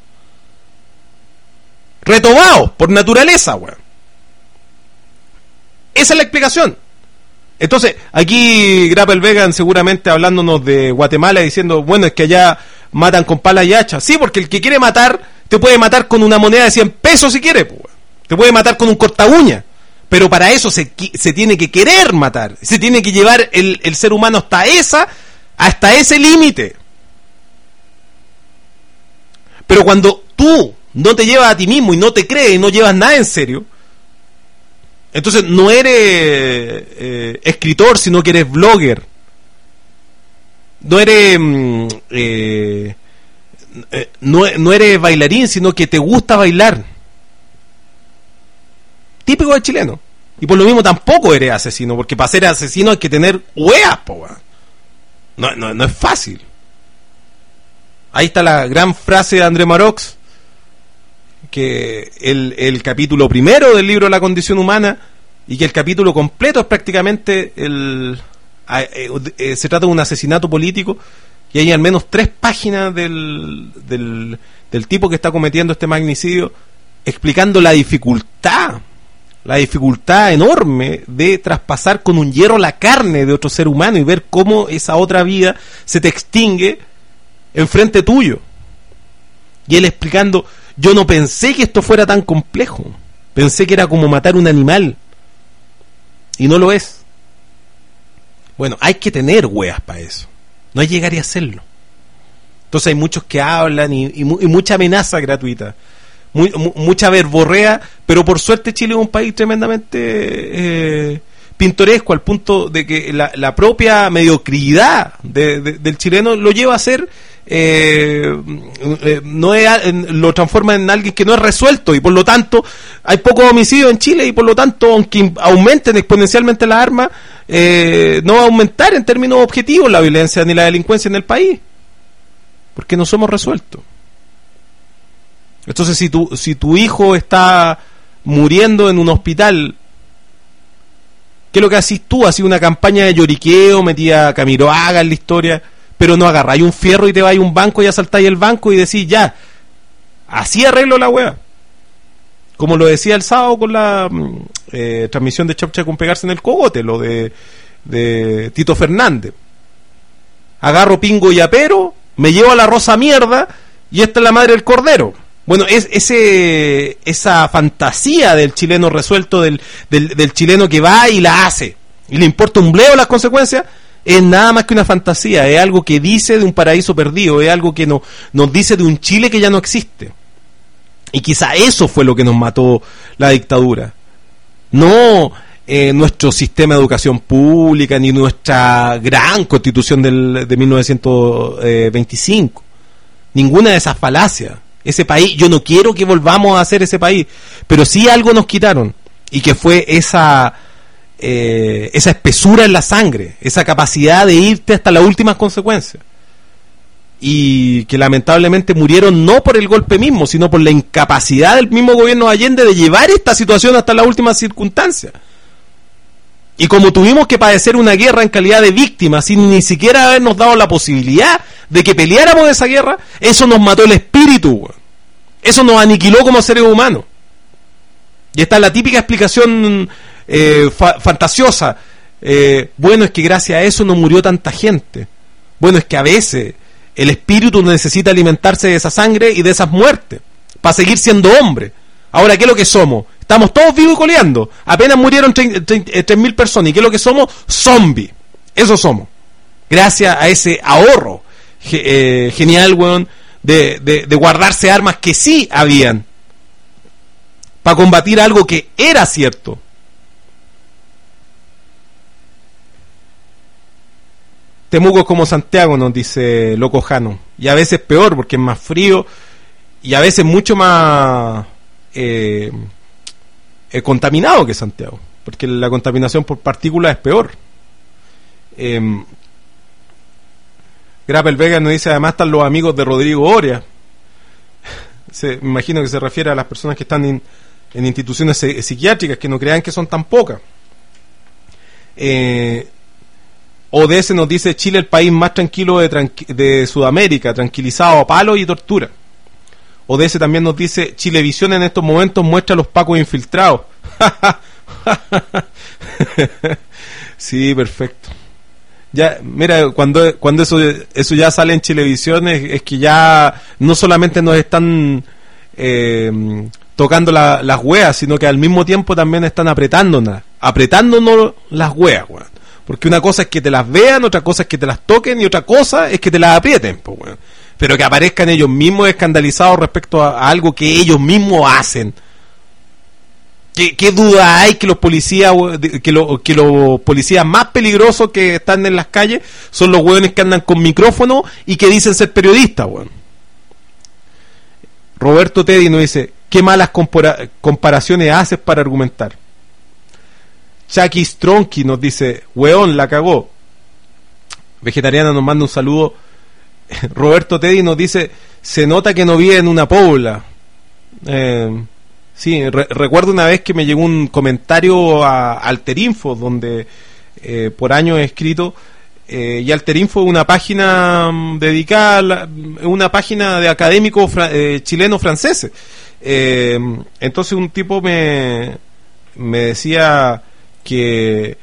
Retobados, por naturaleza, weón. Esa es la explicación. Entonces, aquí Grapple Vegan seguramente hablándonos de Guatemala, diciendo, bueno, es que allá matan con pala y hacha. Sí, porque el que quiere matar, te puede matar con una moneda de cien pesos si quiere, pues, te puede matar con un corta uña. Pero para eso se, se tiene que querer matar, se tiene que llevar el, el ser humano hasta esa, hasta ese límite. Pero cuando tú no te llevas a ti mismo y no te crees y no llevas nada en serio, entonces no eres eh, escritor, sino que eres blogger. No eres eh, eh, no, no eres bailarín, sino que te gusta bailar. Típico del chileno. Y por lo mismo tampoco eres asesino, porque para ser asesino hay que tener hueas, po, no, no, no es fácil. Ahí está la gran frase de André Marox, que el, el capítulo primero del libro La condición humana, y que el capítulo completo es prácticamente el eh, eh, se trata de un asesinato político, y hay al menos tres páginas del, del, del tipo que está cometiendo este magnicidio explicando la dificultad la dificultad enorme de traspasar con un hierro la carne de otro ser humano y ver cómo esa otra vida se te extingue enfrente tuyo. Y él explicando, Yo no pensé que esto fuera tan complejo. Pensé que era como matar un animal. Y no lo es. Bueno, hay que tener weas para eso. No hay llegar y hacerlo. Entonces hay muchos que hablan y, y, y mucha amenaza gratuita. Muy, mu, mucha verborrea, pero por suerte Chile es un país tremendamente eh, pintoresco, al punto de que la, la propia mediocridad de, de, del chileno lo lleva a ser eh, eh, no es, lo transforma en alguien que no es resuelto, y por lo tanto hay pocos homicidios en Chile, y por lo tanto, aunque aumenten exponencialmente las armas, eh, no va a aumentar en términos objetivos la violencia ni la delincuencia en el país, porque no somos resueltos. Entonces, si tu, si tu hijo está muriendo en un hospital, ¿qué es lo que haces tú? Haces una campaña de lloriqueo, metía a Camiroaga en la historia, pero no agarráis un fierro y te vais a un banco y asaltáis el banco y decís, ya, así arreglo la wea. Como lo decía el sábado con la eh, transmisión de Chopcha con pegarse en el cogote, lo de, de Tito Fernández. Agarro pingo y apero, me llevo a la rosa mierda, y esta es la madre del cordero. Bueno, es ese esa fantasía del chileno resuelto, del, del, del chileno que va y la hace, y le importa un bleo las consecuencias, es nada más que una fantasía, es algo que dice de un paraíso perdido, es algo que no, nos dice de un Chile que ya no existe. Y quizá eso fue lo que nos mató la dictadura. No eh, nuestro sistema de educación pública, ni nuestra gran constitución del, de mil novecientos veinticinco. Ninguna de esas falacias. Ese país, yo no quiero que volvamos a hacer ese país, pero sí algo nos quitaron, y que fue esa eh, esa espesura en la sangre, esa capacidad de irte hasta las últimas consecuencias, y que lamentablemente murieron no por el golpe mismo, sino por la incapacidad del mismo gobierno de Allende de llevar esta situación hasta las últimas circunstancias. Y como tuvimos que padecer una guerra en calidad de víctimas sin ni siquiera habernos dado la posibilidad de que peleáramos esa guerra, eso nos mató el espíritu, güey. Eso nos aniquiló como seres humanos. Y esta es la típica explicación eh, fa- fantasiosa. Eh, bueno, es que gracias a eso no murió tanta gente. Bueno, es que a veces el espíritu necesita alimentarse de esa sangre y de esas muertes para seguir siendo hombre. Ahora, ¿qué es lo que somos? Estamos todos vivos y coleando. Apenas murieron tres mil personas. ¿Y qué es lo que somos? Zombies. Eso somos. Gracias a ese ahorro ge- eh, genial, weón, de, de, de guardarse armas que sí habían para combatir algo que era cierto. Temuco es como Santiago, nos dice Loco Jano. Y a veces peor, porque es más frío. Y a veces mucho más... Eh, Eh, contaminado que Santiago, porque la contaminación por partículas es peor. eh, Grapel Vega nos dice, además están los amigos de Rodrigo Oria. Se, me imagino que se refiere a las personas que están in, en instituciones psiquiátricas, que no crean que son tan pocas. eh, O D S nos dice, Chile el país más tranquilo de, tranqui- de Sudamérica, tranquilizado a palos y tortura. O D S también nos dice, Chilevisión en estos momentos muestra a los pacos infiltrados. Sí, perfecto. Ya, mira, cuando cuando eso eso ya sale en Chilevisión es, es que ya no solamente nos están eh, tocando la, las hueas, sino que al mismo tiempo también están apretándonos, apretándonos las hueas, weón. Porque una cosa es que te las vean, otra cosa es que te las toquen, y otra cosa es que te las aprieten, pues, weón. Pero que aparezcan ellos mismos escandalizados respecto a, a algo que ellos mismos hacen. ¿Qué, qué duda hay que los policías que, lo, que los policías más peligrosos que están en las calles son los hueones que andan con micrófono y que dicen ser periodistas, weón? Roberto Teddy nos dice, ¿qué malas compara- comparaciones haces para argumentar? Chucky Stronky nos dice, weón, la cagó. Vegetariana nos manda un saludo. Roberto Teddy nos dice, se nota que no vive en una pobla. Eh, sí, re- recuerdo una vez que me llegó un comentario a Alterinfo, donde eh, por años he escrito, eh, y Alterinfo es una página um, dedicada a la, una página de académicos fra- eh, chilenos franceses. Eh, entonces un tipo me, me decía que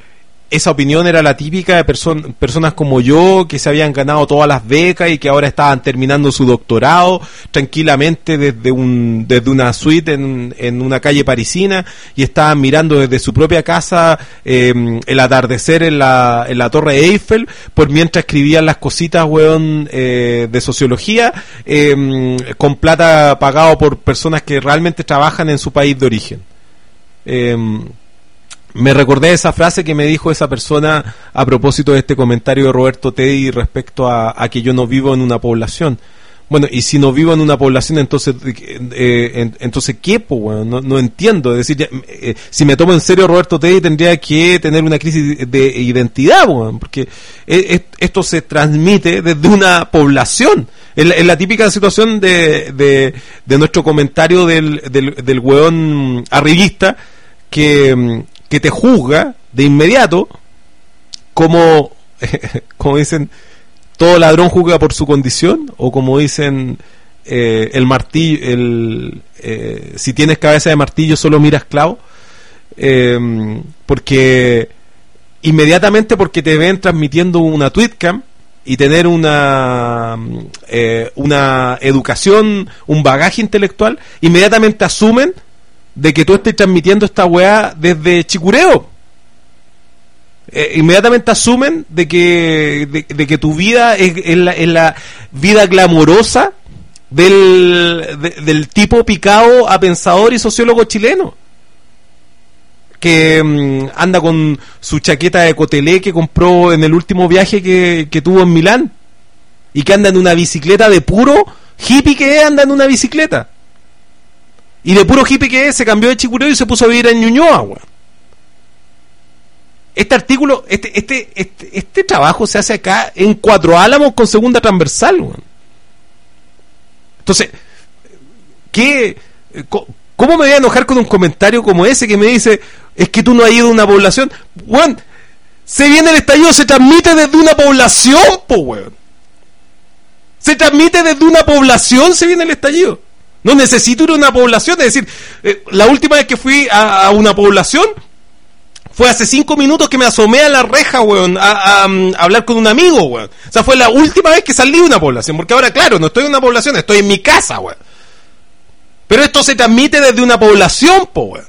esa opinión era la típica de perso- personas como yo, que se habían ganado todas las becas y que ahora estaban terminando su doctorado tranquilamente desde un desde una suite en, en una calle parisina, y estaban mirando desde su propia casa eh, el atardecer en la, en la Torre Eiffel, por mientras escribían las cositas, weón, eh, de sociología, eh, con plata pagado por personas que realmente trabajan en su país de origen. Eh, Me recordé esa frase que me dijo esa persona a propósito de este comentario de Roberto Teddy respecto a, a que yo no vivo en una población. Bueno, y si no vivo en una población, entonces, eh, en, entonces ¿qué? Pues, bueno, no, no entiendo. Es decir, eh, si me tomo en serio Roberto Teddy, tendría que tener una crisis de identidad, bueno, porque eh, esto se transmite desde una población. Es la, es la típica situación de, de, de nuestro comentario del, del, del hueón arribista que... que te juzga de inmediato, como como dicen, todo ladrón juzga por su condición, o como dicen, eh, el martillo, el eh, si tienes cabeza de martillo solo miras clavo, eh, porque inmediatamente porque te ven transmitiendo una tweetcam y tener una eh, una educación, un bagaje intelectual, inmediatamente asumen de que tú estés transmitiendo esta weá desde Chicureo. Eh, inmediatamente asumen de que de, de que tu vida es, es, la, es la vida glamorosa del, de, del tipo picado a pensador y sociólogo chileno, que mmm, anda con su chaqueta de Cotelé que compró en el último viaje que, que tuvo en Milán, y que anda en una bicicleta de puro hippie, que anda en una bicicleta. Y de puro hippie que es, se cambió de Chicureo y se puso a vivir en Ñuñoa, weón. Este artículo, este, este, este, este trabajo se hace acá en Cuatro Álamos con segunda transversal, weón. Entonces, ¿qué? ¿Cómo me voy a enojar con un comentario como ese que me dice, es que tú no has ido a una población? Weón, se viene el estallido, se transmite desde una población, po, weón. Se transmite desde una población, se viene el estallido. No necesito ir a una población, es decir, eh, la última vez que fui a, a una población fue hace cinco minutos que me asomé a la reja, weón, a, a, a hablar con un amigo, weón. O sea, fue la última vez que salí de una población, porque ahora, claro, no estoy en una población, estoy en mi casa, weón. Pero esto se transmite desde una población, po, weón.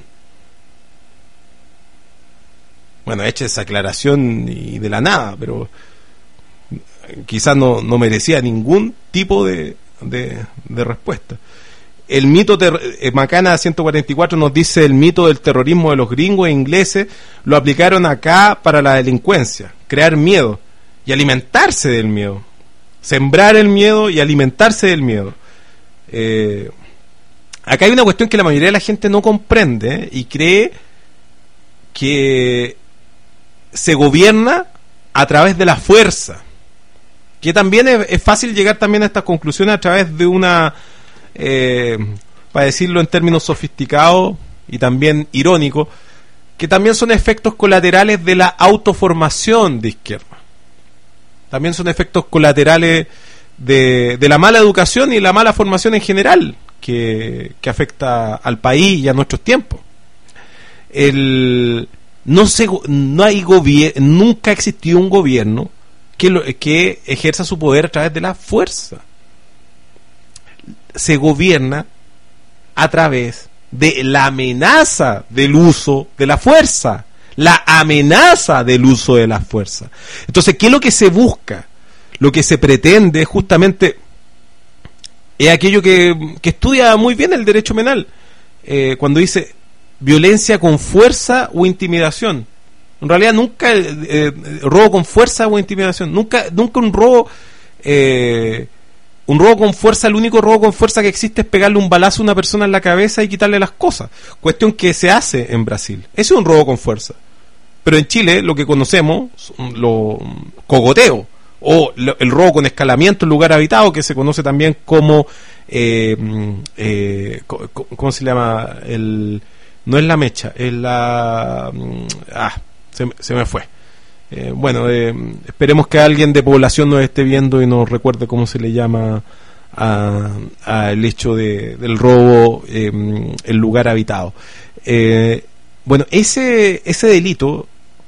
Bueno, hecha esa aclaración y de la nada, pero quizás no, no merecía ningún tipo de, de, de respuesta. El mito ter- eh, Macana ciento cuarenta y cuatro nos dice: el mito del terrorismo de los gringos e ingleses lo aplicaron acá para la delincuencia, crear miedo y alimentarse del miedo, sembrar el miedo y alimentarse del miedo. Eh, acá hay una cuestión que la mayoría de la gente no comprende, ¿eh? Y cree que se gobierna a través de la fuerza, que también es, es fácil llegar también a estas conclusiones a través de una Eh, para decirlo en términos sofisticados y también irónicos, que también son efectos colaterales de la autoformación de izquierda. También son efectos colaterales de, de la mala educación y la mala formación en general que, que afecta al país y a nuestros tiempos. El, no se, no hay gobierno, nunca ha existido un gobierno que, lo, que ejerza su poder a través de la fuerza. Se gobierna a través de la amenaza del uso de la fuerza, la amenaza del uso de la fuerza. Entonces, ¿qué es lo que se busca? Lo que se pretende justamente es aquello que, que estudia muy bien el derecho penal, eh, cuando dice violencia con fuerza o intimidación. En realidad nunca eh, eh, robo con fuerza o intimidación, nunca, nunca un robo eh, Un robo con fuerza, el único robo con fuerza que existe es pegarle un balazo a una persona en la cabeza y quitarle las cosas. Cuestión que se hace en Brasil. Ese es un robo con fuerza. Pero en Chile lo que conocemos, lo cogoteo, o lo, el robo con escalamiento en lugar habitado, que se conoce también como, eh, eh, ¿cómo se llama? El, no es la mecha, es la... Ah, se, se me fue. Eh, bueno, eh, esperemos que alguien de población nos esté viendo y nos recuerde cómo se le llama al hecho de, del robo eh, en lugar habitado. Eh, bueno, ese ese delito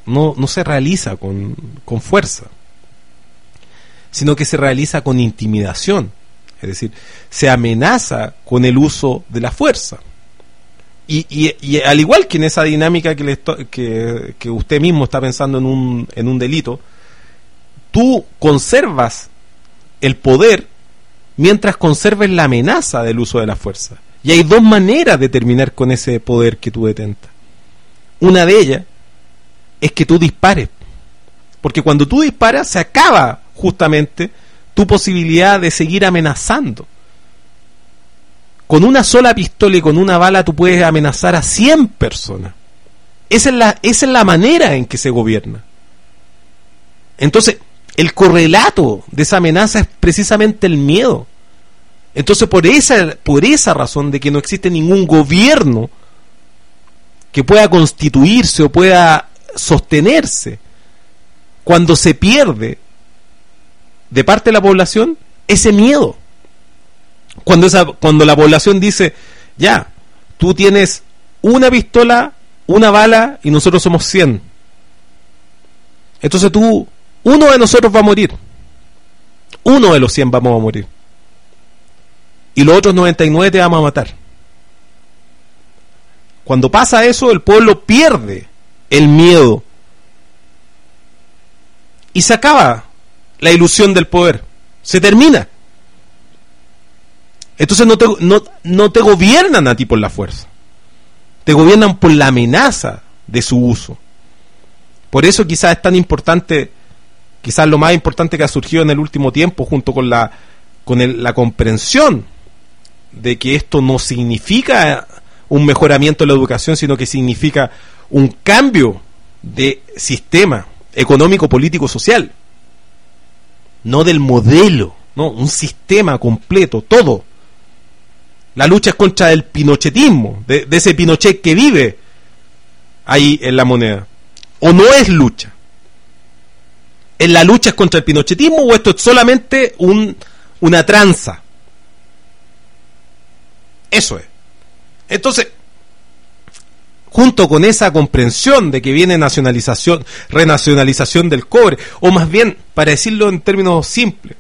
no, no se realiza con, con fuerza, sino que se realiza con intimidación. Es decir, se amenaza con el uso de la fuerza. Y, y, y al igual que en esa dinámica que, le esto, que, que usted mismo está pensando en un, en un delito, tú conservas el poder mientras conserves la amenaza del uso de la fuerza. Y hay dos maneras de terminar con ese poder que tú detentas. Una de ellas es que tú dispares. Porque cuando tú disparas se acaba justamente tu posibilidad de seguir amenazando. Con una sola pistola y con una bala tú puedes amenazar a cien personas. Esa es la, esa es la manera en que se gobierna. Entonces, el correlato de esa amenaza es precisamente el miedo. Entonces, por esa, por esa razón de que no existe ningún gobierno que pueda constituirse o pueda sostenerse cuando se pierde de parte de la población ese miedo. Cuando esa, cuando la población dice, ya, tú tienes una pistola, una bala y nosotros somos cien. Entonces tú, uno de nosotros va a morir. Uno de los cien vamos a morir. Y los otros noventa y nueve te vamos a matar. Cuando pasa eso, el pueblo pierde el miedo. Y se acaba la ilusión del poder. Se termina. Entonces no te, no, no te gobiernan a ti por la fuerza. Te gobiernan por la amenaza de su uso. Por eso quizás es tan importante, quizás lo más importante que ha surgido en el último tiempo, junto con la, con el, la comprensión de que esto no significa un mejoramiento de la educación, sino que significa un cambio de sistema económico, político, social. No del modelo, no, un sistema completo, todo. La lucha es contra el pinochetismo, de, de ese Pinochet que vive ahí en la moneda. ¿O no es lucha? ¿En la lucha es contra el pinochetismo o esto es solamente un, una tranza? Eso es. Entonces, junto con esa comprensión de que viene nacionalización, renacionalización del cobre, o más bien, para decirlo en términos simples,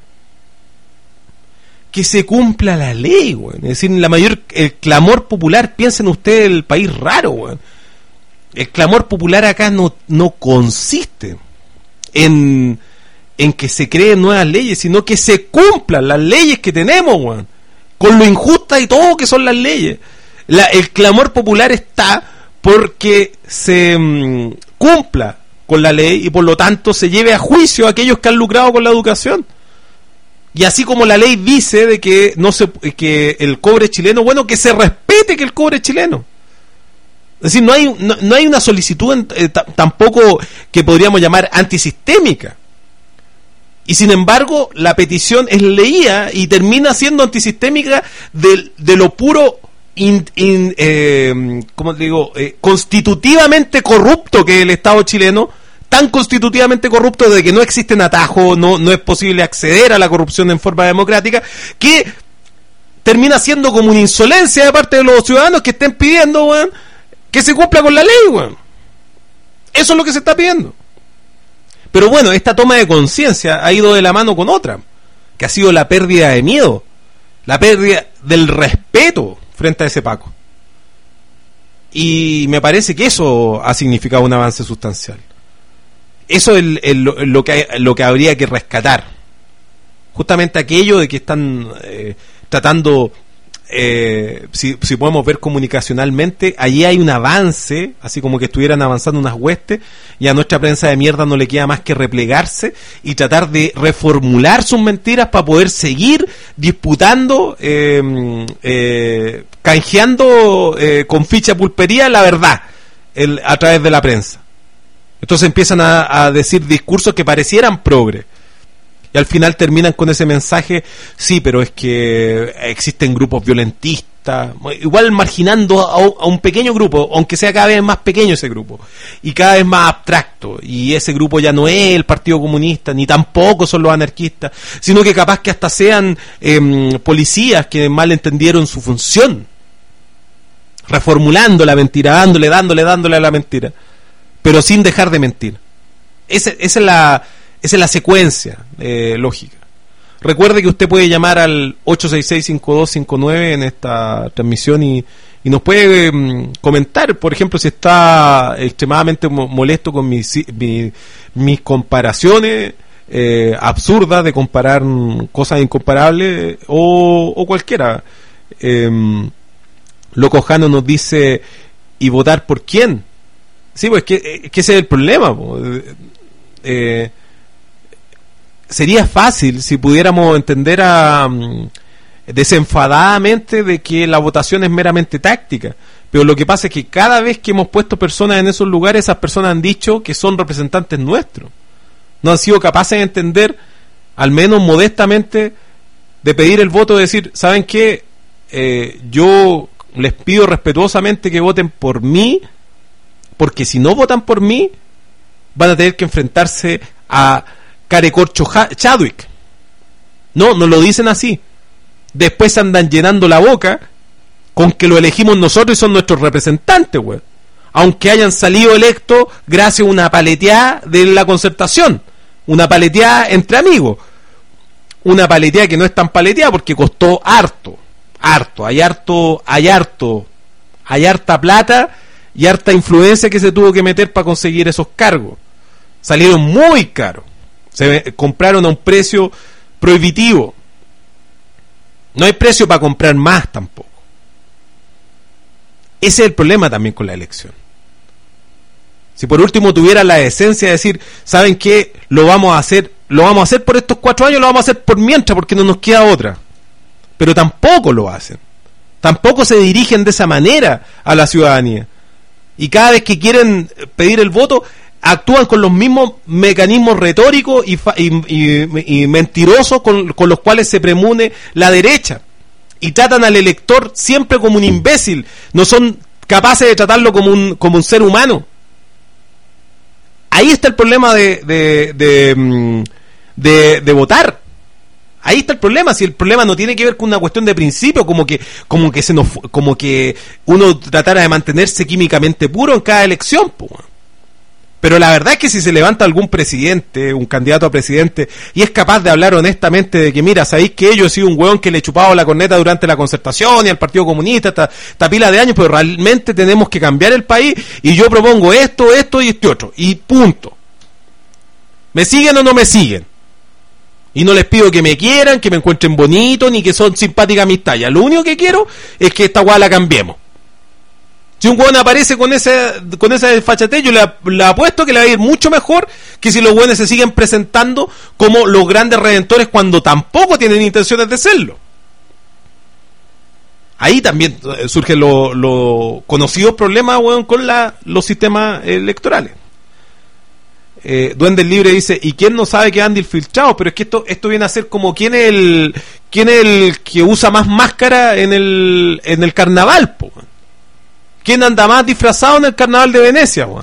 que se cumpla la ley, güey. Es decir, la mayor, el clamor popular, piensen ustedes el país raro, güey. El clamor popular acá no, no consiste en, en que se creen nuevas leyes, sino que se cumplan las leyes que tenemos, güey. Con lo injustas y todo que son las leyes. La, el clamor popular está porque se mmm, cumpla con la ley y por lo tanto se lleve a juicio a aquellos que han lucrado con la educación. Y así como la ley dice de que no se, que el cobre es chileno, bueno, que se respete que el cobre es chileno. Es decir, no hay, no, no hay una solicitud en, eh, t- tampoco que podríamos llamar antisistémica. Y sin embargo, la petición es leída y termina siendo antisistémica de, de lo puro, in, in, eh, ¿cómo te digo?, eh, constitutivamente corrupto que es el Estado chileno, tan constitutivamente corrupto de que no existen atajos, no, no es posible acceder a la corrupción en forma democrática, que termina siendo como una insolencia de parte de los ciudadanos que estén pidiendo, weón, que se cumpla con la ley, weón. Eso es lo que se está pidiendo. Pero bueno, esta toma de conciencia ha ido de la mano con otra, que ha sido la pérdida de miedo, la pérdida del respeto frente a ese Paco. Y me parece que eso ha significado un avance sustancial. Eso es el, el, lo, que, lo que habría que rescatar. Justamente aquello de que están eh, tratando, eh, si, si podemos ver comunicacionalmente, allí hay un avance, así como que estuvieran avanzando unas huestes, y a nuestra prensa de mierda no le queda más que replegarse y tratar de reformular sus mentiras para poder seguir disputando, eh, eh, canjeando eh, con ficha pulpería la verdad el, a través de la prensa. Entonces empiezan a, a decir discursos que parecieran progre y al final terminan con ese mensaje, sí, pero es que existen grupos violentistas, igual marginando a, a un pequeño grupo, aunque sea cada vez más pequeño ese grupo y cada vez más abstracto, y ese grupo ya no es el Partido Comunista ni tampoco son los anarquistas, sino que capaz que hasta sean eh, policías que mal entendieron su función, reformulando la mentira, dándole, dándole, dándole a la mentira. pero sin dejar de mentir. Esa, esa, es, la, esa es la secuencia eh, lógica. Recuerde que usted puede llamar al ocho seis seis, cinco dos cinco nueve en esta transmisión y, y nos puede eh, comentar, por ejemplo, si está extremadamente molesto con mis, mis, mis comparaciones eh, absurdas de comparar cosas incomparables o, o cualquiera. Eh, Loco Jano nos dice, ¿y votar por quién? Sí, pues que, es que ese es el problema. Eh, sería fácil si pudiéramos entender a, um, desenfadadamente de que la votación es meramente táctica, pero lo que pasa es que cada vez que hemos puesto personas en esos lugares, esas personas han dicho que son representantes nuestros, no han sido capaces de entender, al menos modestamente, de pedir el voto, de decir, ¿saben qué? Eh, yo les pido respetuosamente que voten por mí, porque si no votan por mí van a tener que enfrentarse a Carecorcho Chadwick. No, no lo dicen así. Después andan llenando la boca con que lo elegimos nosotros y son nuestros representantes, güey. Aunque hayan salido electos gracias a una paleteada de la concertación, una paleteada entre amigos, una paleteada que no es tan paleteada porque costó harto, harto, hay harto, hay harto, hay harta plata y harta influencia que se tuvo que meter para conseguir esos cargos. Salieron muy caros. Se compraron a un precio prohibitivo. No hay precio para comprar más tampoco. Ese es el problema también con la elección. Si por último tuviera la decencia de decir, ¿saben qué? Lo vamos a hacer, lo vamos a hacer por estos cuatro años, lo vamos a hacer por mientras, porque no nos queda otra. Pero tampoco lo hacen. Tampoco se dirigen de esa manera a la ciudadanía. Y cada vez que quieren pedir el voto, actúan con los mismos mecanismos retóricos y, fa- y, y, y mentirosos con, con los cuales se premune la derecha, y tratan al elector siempre como un imbécil, no son capaces de tratarlo como un, como un ser humano. Ahí está el problema de de, de, de, de votar. Ahí está el problema. Si el problema no tiene que ver con una cuestión de principio, como que como que se nos como que uno tratara de mantenerse químicamente puro en cada elección, pues. Pero la verdad es que si se levanta algún presidente, un candidato a presidente, y es capaz de hablar honestamente de que, mira, sabéis que yo he sido un hueón que le he chupado la corneta durante la concertación y al Partido Comunista, esta, esta pila de años, pero realmente tenemos que cambiar el país y yo propongo esto, esto y este otro, y punto. ¿Me siguen o no me siguen? Y no les pido que me quieran, que me encuentren bonito, ni que son simpáticas mis tallas. Lo único que quiero es que esta hueá la cambiemos. Si un hueón aparece con esa con esa desfachatez, yo le, le apuesto que le va a ir mucho mejor que si los hueones se siguen presentando como los grandes redentores cuando tampoco tienen intenciones de serlo. Ahí también surgen los lo conocidos problemas, hueón, con la, los sistemas electorales. Eh, Duende Libre dice, ¿y quién no sabe que anda infiltrado? Pero es que esto esto viene a ser como quién es el quién es el que usa más máscara en el en el carnaval, po. ¿Quién anda más disfrazado en el carnaval de Venecia, Juan?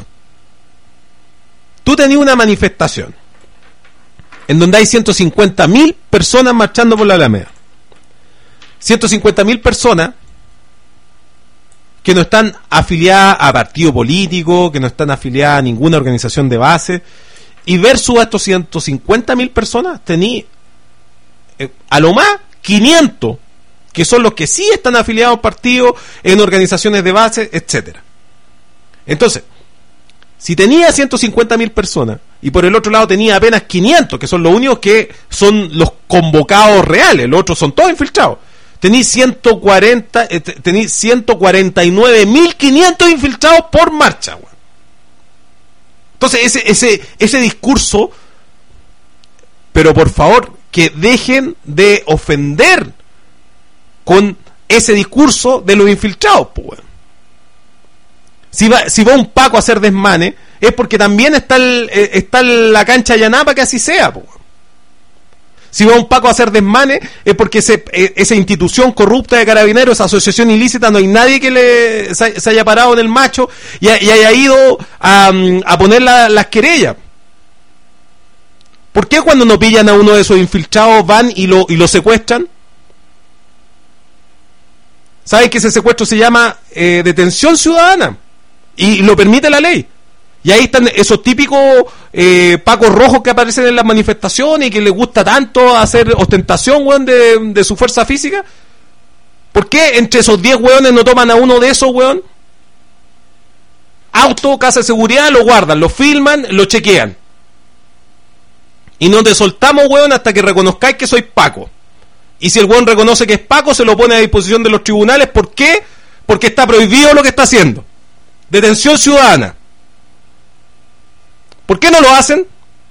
Tú tenías una manifestación en donde hay ciento cincuenta mil personas marchando por la Alameda. ciento cincuenta mil personas que no están afiliadas a partido político, que no están afiliadas a ninguna organización de base, y versus a estos ciento cincuenta mil personas tení eh, a lo más quinientos que son los que sí están afiliados a partidos, en organizaciones de base, etcétera. Entonces, si tenía ciento cincuenta mil personas y por el otro lado tenía apenas quinientos, que son los únicos que son los convocados reales, los otros son todos infiltrados, tení ciento cuarenta, eh, tení ciento cuarenta y nueve mil quinientos infiltrados por marcha, güey. Entonces, ese, ese, ese discurso, pero por favor, que dejen de ofender con ese discurso de los infiltrados, pues. Si va, si va un Paco a hacer desmane, es porque también está el, eh, está la cancha allanada para que así sea, pues. Si va un Paco a hacer desmane, es porque ese, eh, esa institución corrupta de Carabineros, esa asociación ilícita, no hay nadie que le se, se haya parado en el macho y, y haya ido a, a poner la, las querellas. ¿Por qué cuando no pillan a uno de esos infiltrados van y lo, y lo secuestran? ¿Saben que ese secuestro se llama eh, detención ciudadana? Y lo permite la ley. Y ahí están esos típicos eh, pacos rojos que aparecen en las manifestaciones y que les gusta tanto hacer ostentación, weón, de, de su fuerza física. ¿Por qué entre esos diez weones no toman a uno de esos, weón? Auto, casa de seguridad, lo guardan, lo filman, lo chequean. Y no te soltamos, weón, hasta que reconozcáis que sois Paco. Y si el weón reconoce que es Paco, se lo pone a disposición de los tribunales. ¿Por qué? Porque está prohibido lo que está haciendo. Detención ciudadana. ¿Por qué no lo hacen?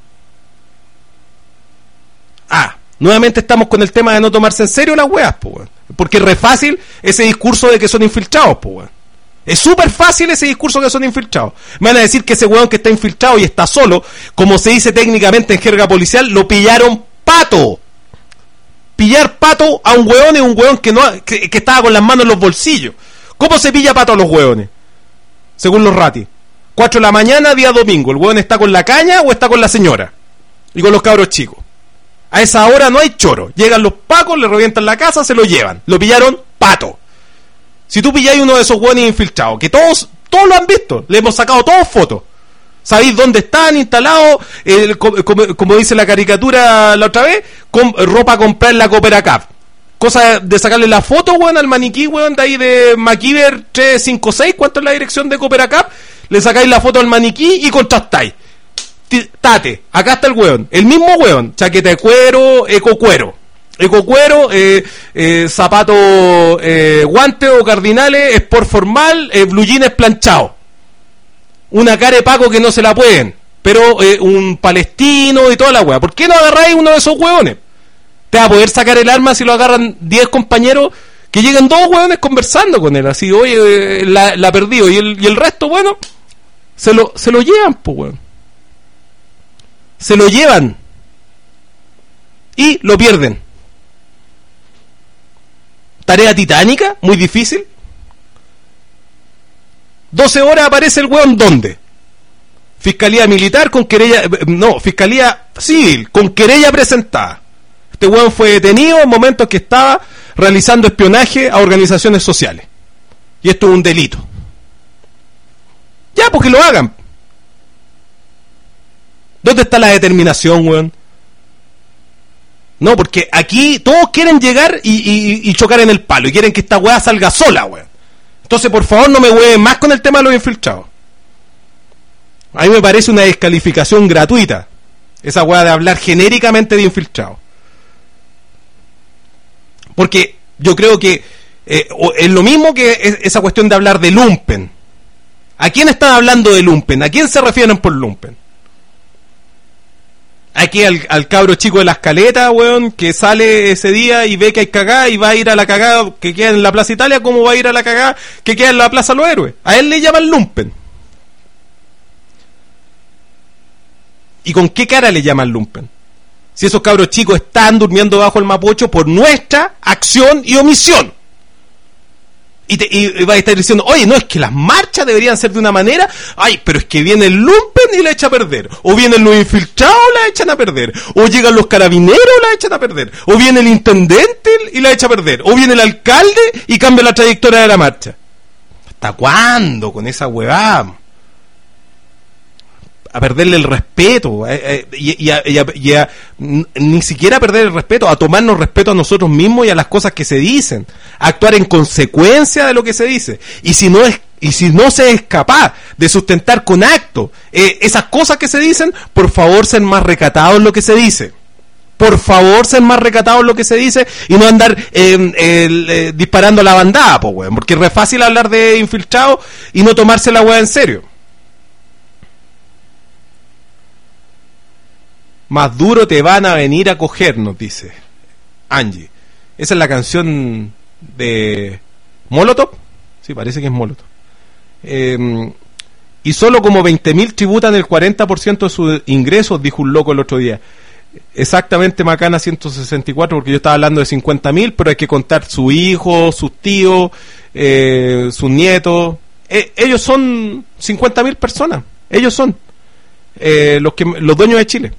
Ah, nuevamente estamos con el tema de no tomarse en serio las weas, po, weón. Porque es re fácil ese discurso de que son infiltrados, po, weón. Es súper fácil ese discurso que son infiltrados. Me van a decir que ese weón que está infiltrado y está solo, como se dice técnicamente en jerga policial, lo pillaron pato. Pillar pato a un weón es un weón que, no, que, que estaba con las manos en los bolsillos. ¿Cómo se pilla pato a los weones? Según los ratis. cuatro de la mañana, día domingo. ¿El weón está con la caña o está con la señora? Y con los cabros chicos. A esa hora no hay choro. Llegan los pacos, le revientan la casa, se lo llevan. Lo pillaron pato. Si tú pilláis uno de esos hueones infiltrados, que todos todos lo han visto, le hemos sacado todos fotos, sabéis dónde están instalados, eh, como, como, como dice la caricatura la otra vez, con ropa a comprar en la Cooperacav. Cosa de sacarle la foto, weón, al maniquí, weón, de ahí de MacIver trescientos cincuenta y seis, ¿cuánto es la dirección de Cooperacav? Le sacáis la foto al maniquí y contrastáis. Tate, acá está el weón, el mismo weón, chaqueta de cuero, eco cuero. Ecocuero, eh, eh, zapatos, eh, guantes o cardinales, sport formal, eh, blue jeans planchado. Una cara de Paco que no se la pueden, pero eh, un palestino y toda la wea. ¿Por qué no agarráis uno de esos hueones? Te va a poder sacar el arma si lo agarran diez compañeros, que lleguen dos hueones conversando con él, así, oye, eh, la, la perdió, y el, y el resto, bueno, se lo, se lo llevan, pues, weón. Se lo llevan. Y lo pierden. Tarea titánica, muy difícil. doce horas aparece el weón, ¿dónde? Fiscalía militar con querella, no, fiscalía civil con querella presentada. Este weón fue detenido en momentos que estaba realizando espionaje a organizaciones sociales. Y esto es un delito. Ya, porque lo hagan. ¿Dónde está la determinación, weón? No, porque aquí todos quieren llegar y, y, y chocar en el palo y quieren que esta weá salga sola, weón. Entonces, por favor, no me hueven más con el tema de los infiltrados. A mí me parece una descalificación gratuita esa weá de hablar genéricamente de infiltrados. Porque yo creo que eh, es lo mismo que esa cuestión de hablar de lumpen. ¿A quién están hablando de lumpen? ¿A quién se refieren por lumpen? Aquí al, al cabro chico de las caletas, weón, que sale ese día y ve que hay cagada y va a ir a la cagada que queda en la Plaza Italia, ¿cómo va a ir a la cagada que queda en la Plaza Los Héroes? A él le llaman lumpen. ¿Y con qué cara le llaman lumpen? Si esos cabros chicos están durmiendo bajo el Mapocho por nuestra acción y omisión. Y, te, y, y va a estar diciendo, oye, no, es que las marchas deberían ser de una manera, ay, pero es que viene el lumpen y la echa a perder, o vienen los infiltrados la echan a perder, o llegan los carabineros la echan a perder, o viene el intendente y la echa a perder, o viene el alcalde y cambia la trayectoria de la marcha. ¿Hasta cuándo con esa huevada? A perderle el respeto, eh, eh, y, y, a, y, a, y a, ni siquiera a perder el respeto, a tomarnos respeto a nosotros mismos y a las cosas que se dicen, a actuar en consecuencia de lo que se dice. Y si no es, y si no se es capaz de sustentar con actos eh, esas cosas que se dicen, por favor, ser más recatados en lo que se dice. Por favor, ser más recatados en lo que se dice y no andar eh, eh, eh, disparando a la bandada, po, weón, porque es re fácil hablar de infiltrados y no tomarse la weá en serio. Más duro te van a venir a coger, nos dice Angie. Esa es la canción de Molotov. Sí, parece que es Molotov. Eh, y solo como veinte mil tributan el cuarenta por ciento de sus ingresos, dijo un loco el otro día. Exactamente, Macana ciento sesenta y cuatro, porque yo estaba hablando de cincuenta mil, pero hay que contar su hijo, sus tíos, eh, sus nietos. Eh, ellos son cincuenta mil personas. Ellos son eh, los, que, los dueños de Chile.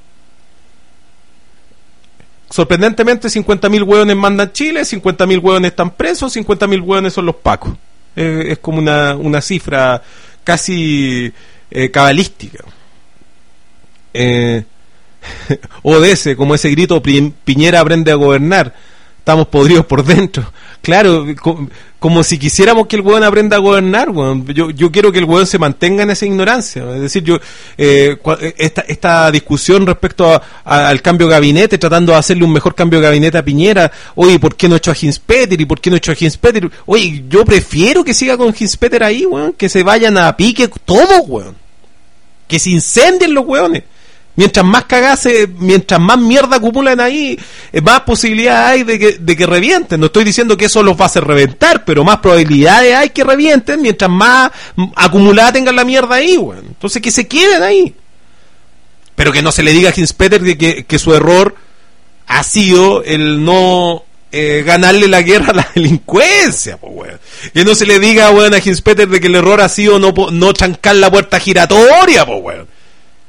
Sorprendentemente, cincuenta mil hueones mandan Chile, cincuenta mil hueones están presos, cincuenta mil hueones son los pacos. Eh, es como una, una cifra casi eh, cabalística. Eh, o de ese, como ese grito, Piñera aprende a gobernar, estamos podridos por dentro. Claro, co- como si quisiéramos que el weón aprenda a gobernar, weón. Yo, yo quiero que el weón se mantenga en esa ignorancia. Es decir, yo eh, esta, esta discusión respecto a, a, al cambio de gabinete, tratando de hacerle un mejor cambio de gabinete a Piñera. Oye, ¿por qué no echó a Hinspeter? ¿Y por qué no echó a Hinspeter? Oye, yo prefiero que siga con Hinspeter ahí, weón, que se vayan a pique todos, weón. Que se incendien los weones. Mientras más cagase, mientras más mierda acumulan ahí, eh, más posibilidades hay de que, de que revienten. No estoy diciendo que eso los va a hacer reventar, pero más probabilidades hay que revienten mientras más acumulada tengan la mierda ahí, weón. Entonces que se queden ahí. Pero que no se le diga a Hinspeter que, que, que su error ha sido el no eh, ganarle la guerra a la delincuencia, pues, weón. Que no se le diga, weón, a Hinspeter de que el error ha sido no, no trancar la puerta giratoria, pues, weón.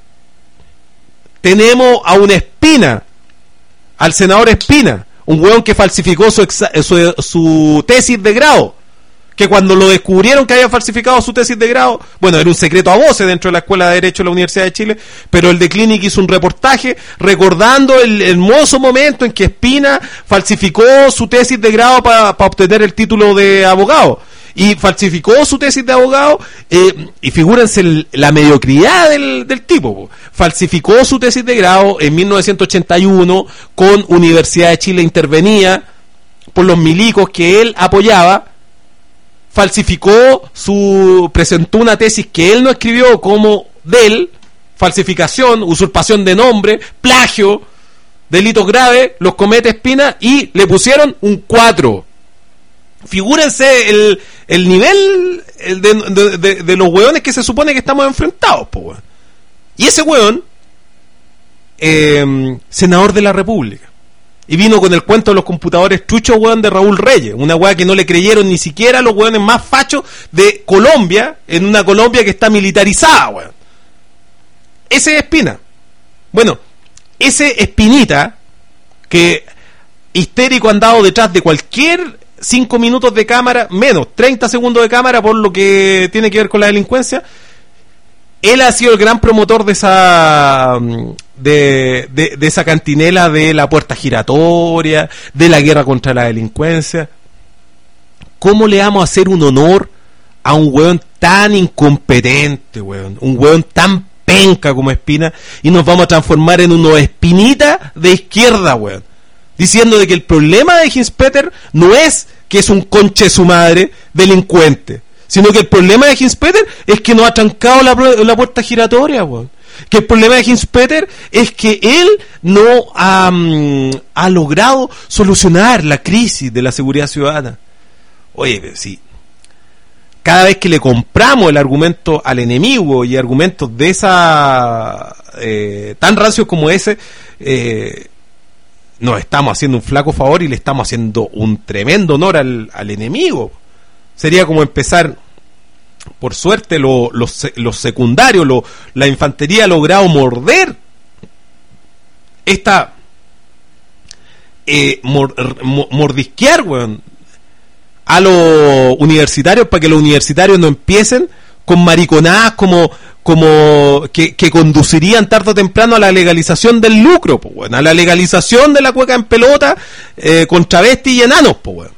Tenemos a una Espina, al senador Espina, un hueón que falsificó su, exa- su, su tesis de grado, que cuando lo descubrieron que había falsificado su tesis de grado, bueno, era un secreto a voces dentro de la Escuela de Derecho de la Universidad de Chile, pero el de Clinic hizo un reportaje recordando el hermoso momento en que Espina falsificó su tesis de grado para pa obtener el título de abogado. Y falsificó su tesis de abogado, eh, y figúrense el, la mediocridad del, del tipo, po. Falsificó su tesis de grado en mil novecientos ochenta y uno, con Universidad de Chile intervenía por los milicos que él apoyaba, falsificó su, presentó una tesis que él no escribió como de él, falsificación, usurpación de nombre, plagio, delitos graves, los comete Espina, y le pusieron un cuatro. Figúrense el, el nivel el de, de, de, de los hueones que se supone que estamos enfrentados, po, weón. Y ese hueón, eh, senador de la República, y vino con el cuento de los computadores truchos, weón, de Raúl Reyes, una weá que no le creyeron ni siquiera los hueones más fachos de Colombia, en una Colombia que está militarizada, weón. Ese es Espina. Bueno, ese Espinita, que histérico ha andado detrás de cualquier cinco minutos de cámara, menos treinta segundos de cámara, por lo que tiene que ver con la delincuencia, él ha sido el gran promotor de esa de, de, de esa cantinela de la puerta giratoria, de la guerra contra la delincuencia. ¿Cómo le vamos a hacer un honor a un hueón tan incompetente, hueón? Un hueón tan penca como Espina, y nos vamos a transformar en unos Espinitas de izquierda, hueón, diciendo de que el problema de Hinspeter no es que es un conche de su madre delincuente, sino que el problema de Hinspeter es que no ha trancado la, la puerta giratoria, weón. Que el problema de Hinspeter es que él no ha, um, ha logrado solucionar la crisis de la seguridad ciudadana. Oye, sí, cada vez que le compramos el argumento al enemigo, y argumentos de esa eh, tan rancios como ese, eh, nos estamos haciendo un flaco favor y le estamos haciendo un tremendo honor al, al enemigo. Sería como empezar, por suerte, lo, los, los secundarios, lo, la infantería ha logrado morder esta eh, mor, mordisquear, weón, a los universitarios, para que los universitarios no empiecen con mariconadas como como que, que conducirían tarde o temprano a la legalización del lucro, pues, bueno, a la legalización de la cueca en pelota eh, con travestis y enanos, pues, bueno.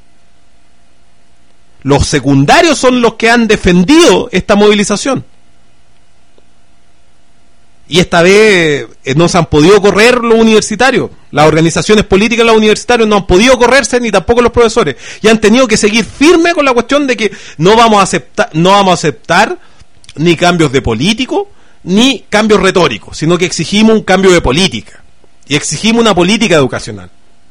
Los secundarios son los que han defendido esta movilización, y esta vez eh, no se han podido correr los universitarios, las organizaciones políticas de los universitarios no han podido correrse, ni tampoco los profesores, y han tenido que seguir firme con la cuestión de que no vamos a aceptar, no vamos a aceptar ni cambios de político, ni cambios retóricos, sino que exigimos un cambio de política, y exigimos una política educacional.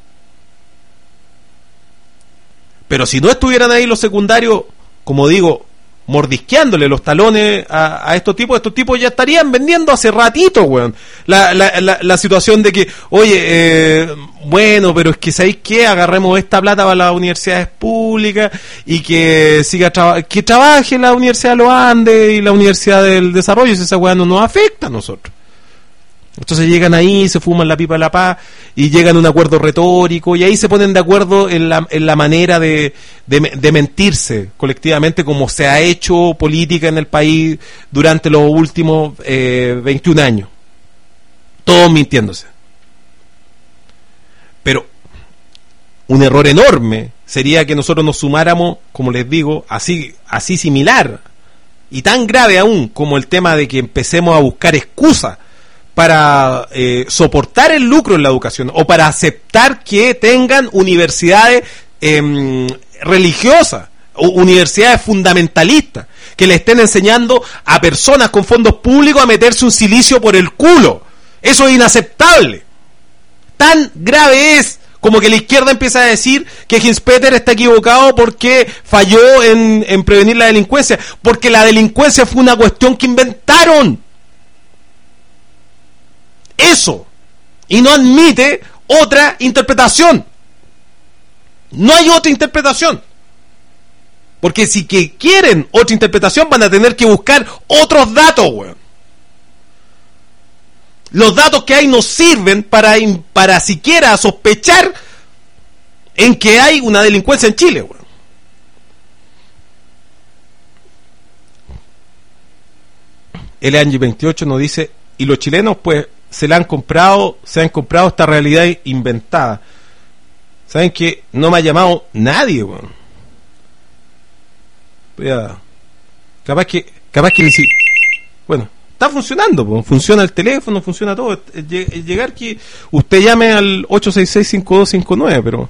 Pero si no estuvieran ahí los secundarios, como digo, mordisqueándole los talones a, a estos tipos, estos tipos ya estarían vendiendo hace ratito, weón. La, la, la, la situación de que, oye, eh, bueno, pero es que ¿sabéis qué? Agarremos esta plata para las universidades públicas y que siga traba- que trabaje la Universidad de los Andes y la Universidad del Desarrollo, si esa weá no nos afecta a nosotros. Entonces llegan ahí, se fuman la pipa de la paz y llegan a un acuerdo retórico y ahí se ponen de acuerdo en la, en la manera de, de, de mentirse colectivamente, como se ha hecho política en el país durante los últimos eh, veintiún años. Todos mintiéndose. Pero un error enorme sería que nosotros nos sumáramos, como les digo, así, así similar y tan grave aún como el tema de que empecemos a buscar excusas para eh, soportar el lucro en la educación o para aceptar que tengan universidades eh, religiosas o universidades fundamentalistas que le estén enseñando a personas con fondos públicos a meterse un silicio por el culo. Eso es inaceptable. Tan grave es como que la izquierda empieza a decir que Hinspeter está equivocado porque falló en, en prevenir la delincuencia, porque la delincuencia fue una cuestión que inventaron. Eso, y no admite otra interpretación. No hay otra interpretación, porque si que quieren otra interpretación van a tener que buscar otros datos, weón. Los datos que hay no sirven para, para siquiera sospechar en que hay una delincuencia en Chile, weón. El Angie veintiocho nos dice, y los chilenos pues se la han comprado, se han comprado esta realidad inventada. ¿Saben qué? No me ha llamado nadie, weón. Bueno. Capaz que, capaz que ni si... Bueno, está funcionando, weón. Funciona el teléfono, funciona todo. Llegar que usted llame al ocho seis seis, cinco dos cinco nueve, pero...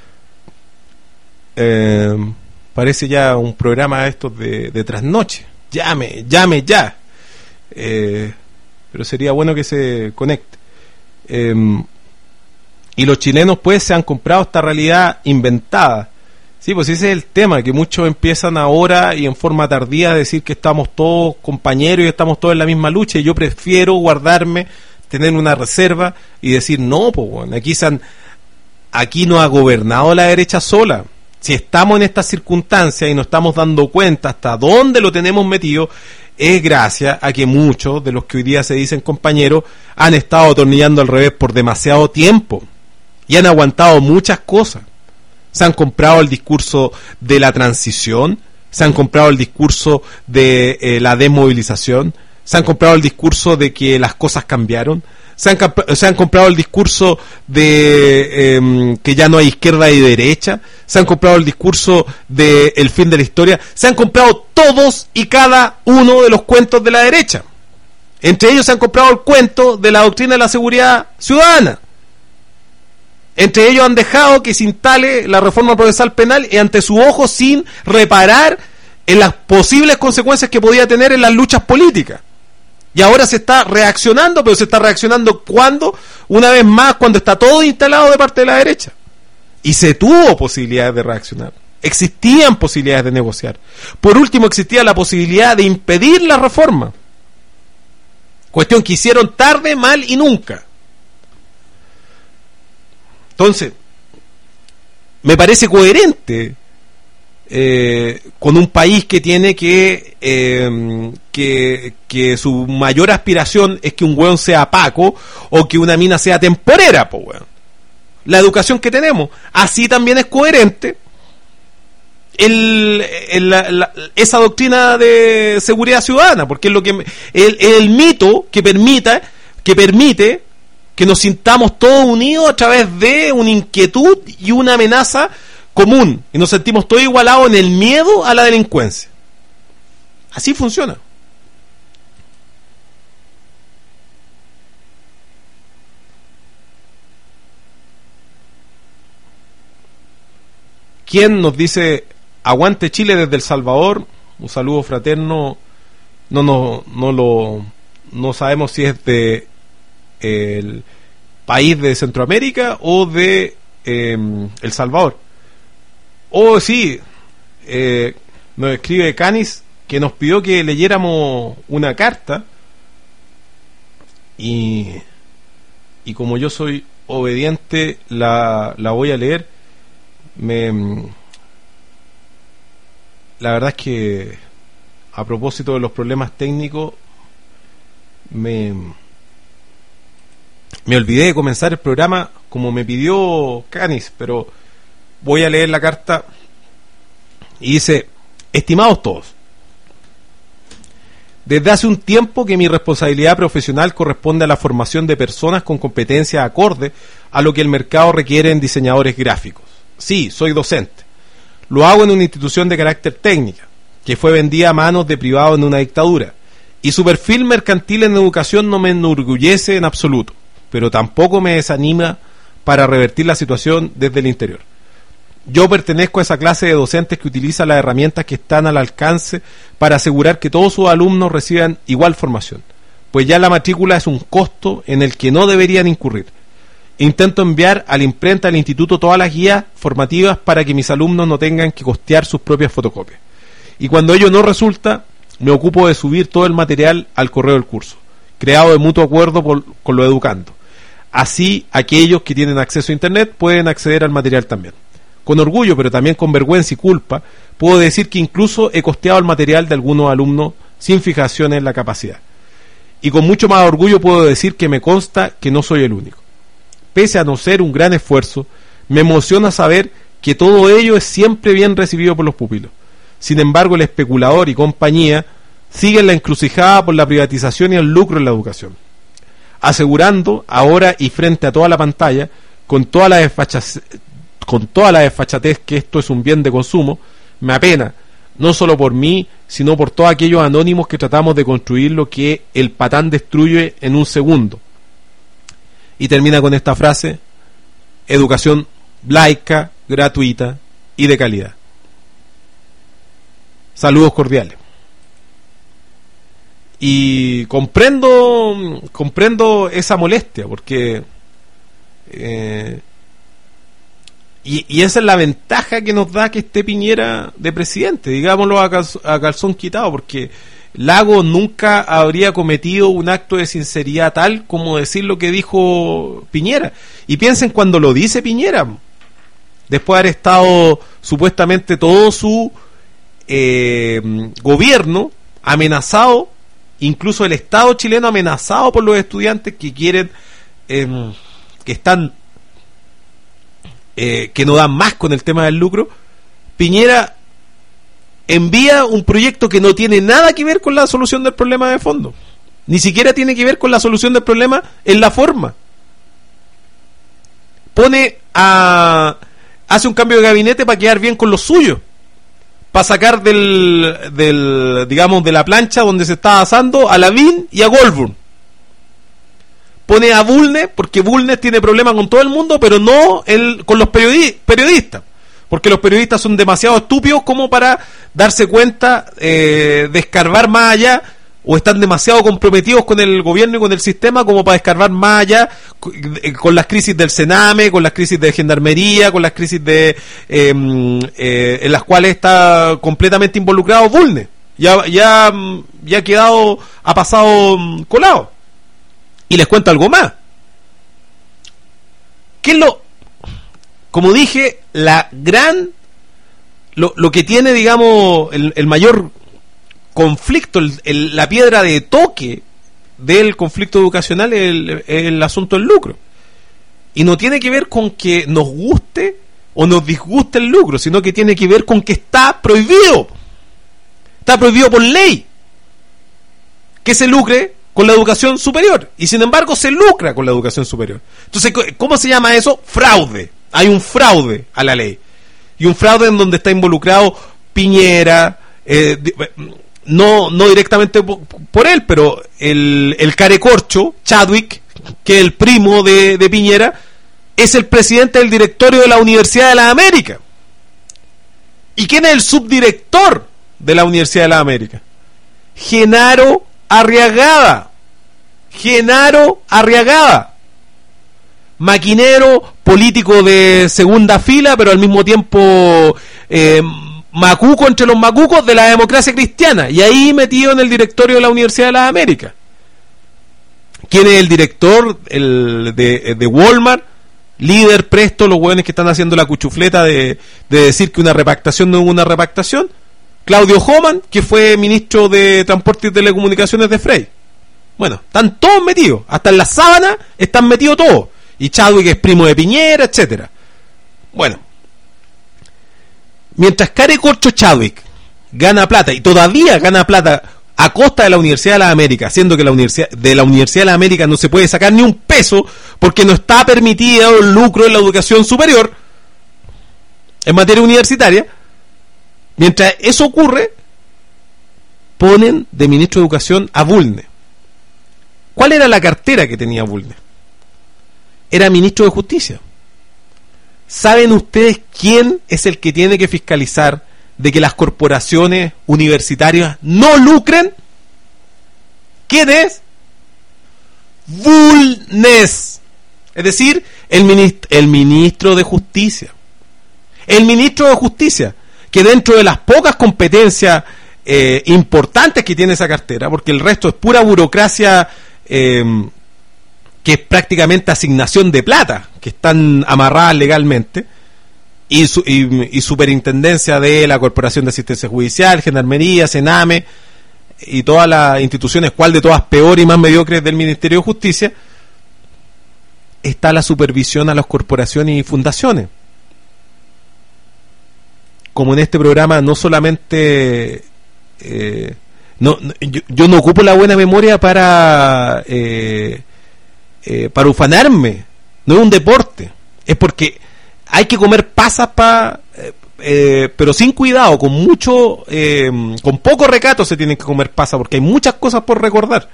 Eh, parece ya un programa estos de, de trasnoche. Llame, llame ya. Eh... pero sería bueno que se conecte. Eh, y los chilenos pues se han comprado esta realidad inventada. Sí, pues ese es el tema, que muchos empiezan ahora y en forma tardía a decir que estamos todos compañeros y estamos todos en la misma lucha, y yo prefiero guardarme, tener una reserva y decir, no, pues bueno, aquí, se han, aquí no ha gobernado la derecha sola. Si estamos en estas circunstancias y nos estamos dando cuenta hasta dónde lo tenemos metido, es gracias a que muchos de los que hoy día se dicen compañeros han estado atornillando al revés por demasiado tiempo y han aguantado muchas cosas. Se han comprado el discurso de la transición, se han comprado el discurso de eh, la desmovilización, se han comprado el discurso de que las cosas cambiaron, se han, se han comprado el discurso de eh, que ya no hay izquierda y derecha, se han comprado el discurso de el fin de la historia, se han comprado todos y cada uno de los cuentos de la derecha. Entre ellos se han comprado el cuento de la doctrina de la seguridad ciudadana. Entre ellos han dejado que se instale la reforma procesal penal y ante su ojo sin reparar en las posibles consecuencias que podía tener en las luchas políticas. Y ahora se está reaccionando, pero se está reaccionando ¿cuándo? Una vez más, cuando está todo instalado de parte de la derecha. Y se tuvo posibilidades de reaccionar. Existían posibilidades de negociar. Por último, existía la posibilidad de impedir la reforma. Cuestión que hicieron tarde, mal y nunca. Entonces, me parece coherente eh, con un país que tiene que, eh, que que su mayor aspiración es que un weón sea Paco o que una mina sea temporera, po weón. La educación que tenemos, así también es coherente el, el, la, la, esa doctrina de seguridad ciudadana, porque es lo que el, el mito que permita que permite que nos sintamos todos unidos a través de una inquietud y una amenaza común, y nos sentimos todos igualados en el miedo a la delincuencia. Así funciona. ¿Quién nos dice aguante Chile desde El Salvador? Un saludo fraterno. No, no, no lo, no sabemos si es de el país de Centroamérica o de eh, El Salvador. Oh, sí, eh, nos escribe Canis que nos pidió que leyéramos una carta y, y como yo soy obediente la, la voy a leer. Me, la verdad es que a propósito de los problemas técnicos me me olvidé de comenzar el programa como me pidió Canis, pero voy a leer la carta y dice: estimados todos, desde hace un tiempo que mi responsabilidad profesional corresponde a la formación de personas con competencias acorde a lo que el mercado requiere en diseñadores gráficos. Sí, soy docente. Lo hago en una institución de carácter técnica, que fue vendida a manos de privados en una dictadura, y su perfil mercantil en educación no me enorgullece en absoluto, pero tampoco me desanima para revertir la situación desde el interior. Yo pertenezco a esa clase de docentes que utiliza las herramientas que están al alcance para asegurar que todos sus alumnos reciban igual formación, pues ya la matrícula es un costo en el que no deberían incurrir. Intento enviar a la imprenta del instituto todas las guías formativas para que mis alumnos no tengan que costear sus propias fotocopias. Y cuando ello no resulta, me ocupo de subir todo el material al correo del curso, creado de mutuo acuerdo por, con los educandos. Así, aquellos que tienen acceso a internet pueden acceder al material también. Con orgullo, pero también con vergüenza y culpa, puedo decir que incluso he costeado el material de algunos alumnos sin fijación en la capacidad. Y con mucho más orgullo puedo decir que me consta que no soy el único. Pese a no ser un gran esfuerzo, me emociona saber que todo ello es siempre bien recibido por los pupilos. Sin embargo, el especulador y compañía siguen la encrucijada por la privatización y el lucro en la educación, asegurando ahora y frente a toda la pantalla, con toda la desfachatez, con toda la desfachatez que esto es un bien de consumo. Me apena, no solo por mí, sino por todos aquellos anónimos que tratamos de construir lo que el patán destruye en un segundo. Y termina con esta frase: educación laica, gratuita y de calidad. Saludos cordiales. Y comprendo comprendo esa molestia, porque eh, y, y esa es la ventaja que nos da que esté Piñera de presidente, digámoslo a, cal, a calzón quitado, porque Lago nunca habría cometido un acto de sinceridad tal como decir lo que dijo Piñera. Y piensen cuando lo dice Piñera, después de haber estado supuestamente todo su eh, gobierno amenazado, incluso el Estado chileno amenazado por los estudiantes que quieren, eh, que están, eh, que no dan más con el tema del lucro. Piñera envía un proyecto que no tiene nada que ver con la solución del problema de fondo, ni siquiera tiene que ver con la solución del problema en la forma. Pone a hace un cambio de gabinete para quedar bien con los suyos, para sacar del, del digamos de la plancha donde se está asando a Lavín y a Goldburn. Pone a Bulnes porque Bulnes tiene problemas con todo el mundo, pero no el, con los periodi- periodistas, porque los periodistas son demasiado estúpidos como para darse cuenta eh, de escarbar más allá, o están demasiado comprometidos con el gobierno y con el sistema como para escarbar más allá con, con las crisis del Sename, con las crisis de Gendarmería, con las crisis de eh, eh, en las cuales está completamente involucrado Bulnes. Ya, ya, ya ha quedado, ha pasado colado. Y les cuento algo más. ¿Qué es lo, como dije, la gran, lo, lo que tiene, digamos, el, el mayor conflicto, el, el, la piedra de toque del conflicto educacional es el, el asunto del lucro? Y no tiene que ver con que nos guste o nos disguste el lucro, sino que tiene que ver con que está prohibido. Está prohibido por ley que se lucre con la educación superior, y sin embargo se lucra con la educación superior. Entonces, ¿cómo se llama eso? Fraude. Hay un fraude a la ley, y un fraude en donde está involucrado Piñera, eh, no no directamente por, por él, pero el, el carecorcho Chadwick, que es el primo de, de Piñera, es el presidente del directorio de la Universidad de las Américas. ¿Y quién es el subdirector de la Universidad de las Américas? Genaro Arriagada. Genaro Arriagada, maquinero, político de segunda fila, pero al mismo tiempo eh, macuco entre los macucos de la democracia cristiana, y ahí metido en el directorio de la Universidad de las Américas. ¿Quién es el director el de, de Walmart? Líder presto, los hueones que están haciendo la cuchufleta de, de decir que una repactación no es una repactación. Claudio Homan, que fue ministro de Transporte y Telecomunicaciones de Frey. Bueno, están todos metidos, hasta en las sábanas están metidos todos. Y Chadwick es primo de Piñera, etcétera. Bueno, mientras Care Corcho Chadwick gana plata, y todavía gana plata a costa de la Universidad de las Américas, siendo que la universidad, de la Universidad de las Américas no se puede sacar ni un peso porque no está permitido el lucro en la educación superior en materia universitaria. Mientras eso ocurre, ponen de ministro de Educación a Bulnes. ¿Cuál era la cartera que tenía Bulnes? Era ministro de Justicia. ¿Saben ustedes quién es el que tiene que fiscalizar de que las corporaciones universitarias no lucren? ¿Quién es? Bulnes. Es decir, el ministro, el ministro de Justicia. El ministro de Justicia, que dentro de las pocas competencias eh, importantes que tiene esa cartera, porque el resto es pura burocracia, eh, que es prácticamente asignación de plata, que están amarradas legalmente, y, su, y, y superintendencia de la Corporación de Asistencia Judicial, Gendarmería, Sename, y todas las instituciones, cual de todas peor y más mediocres del Ministerio de Justicia, está la supervisión a las corporaciones y fundaciones. Como en este programa no solamente eh, no, no yo, yo no ocupo la buena memoria para eh, eh, para ufanarme, no es un deporte, es porque hay que comer pasas para eh, eh, pero sin cuidado, con mucho eh, con poco recato se tienen que comer pasas, porque hay muchas cosas por recordar.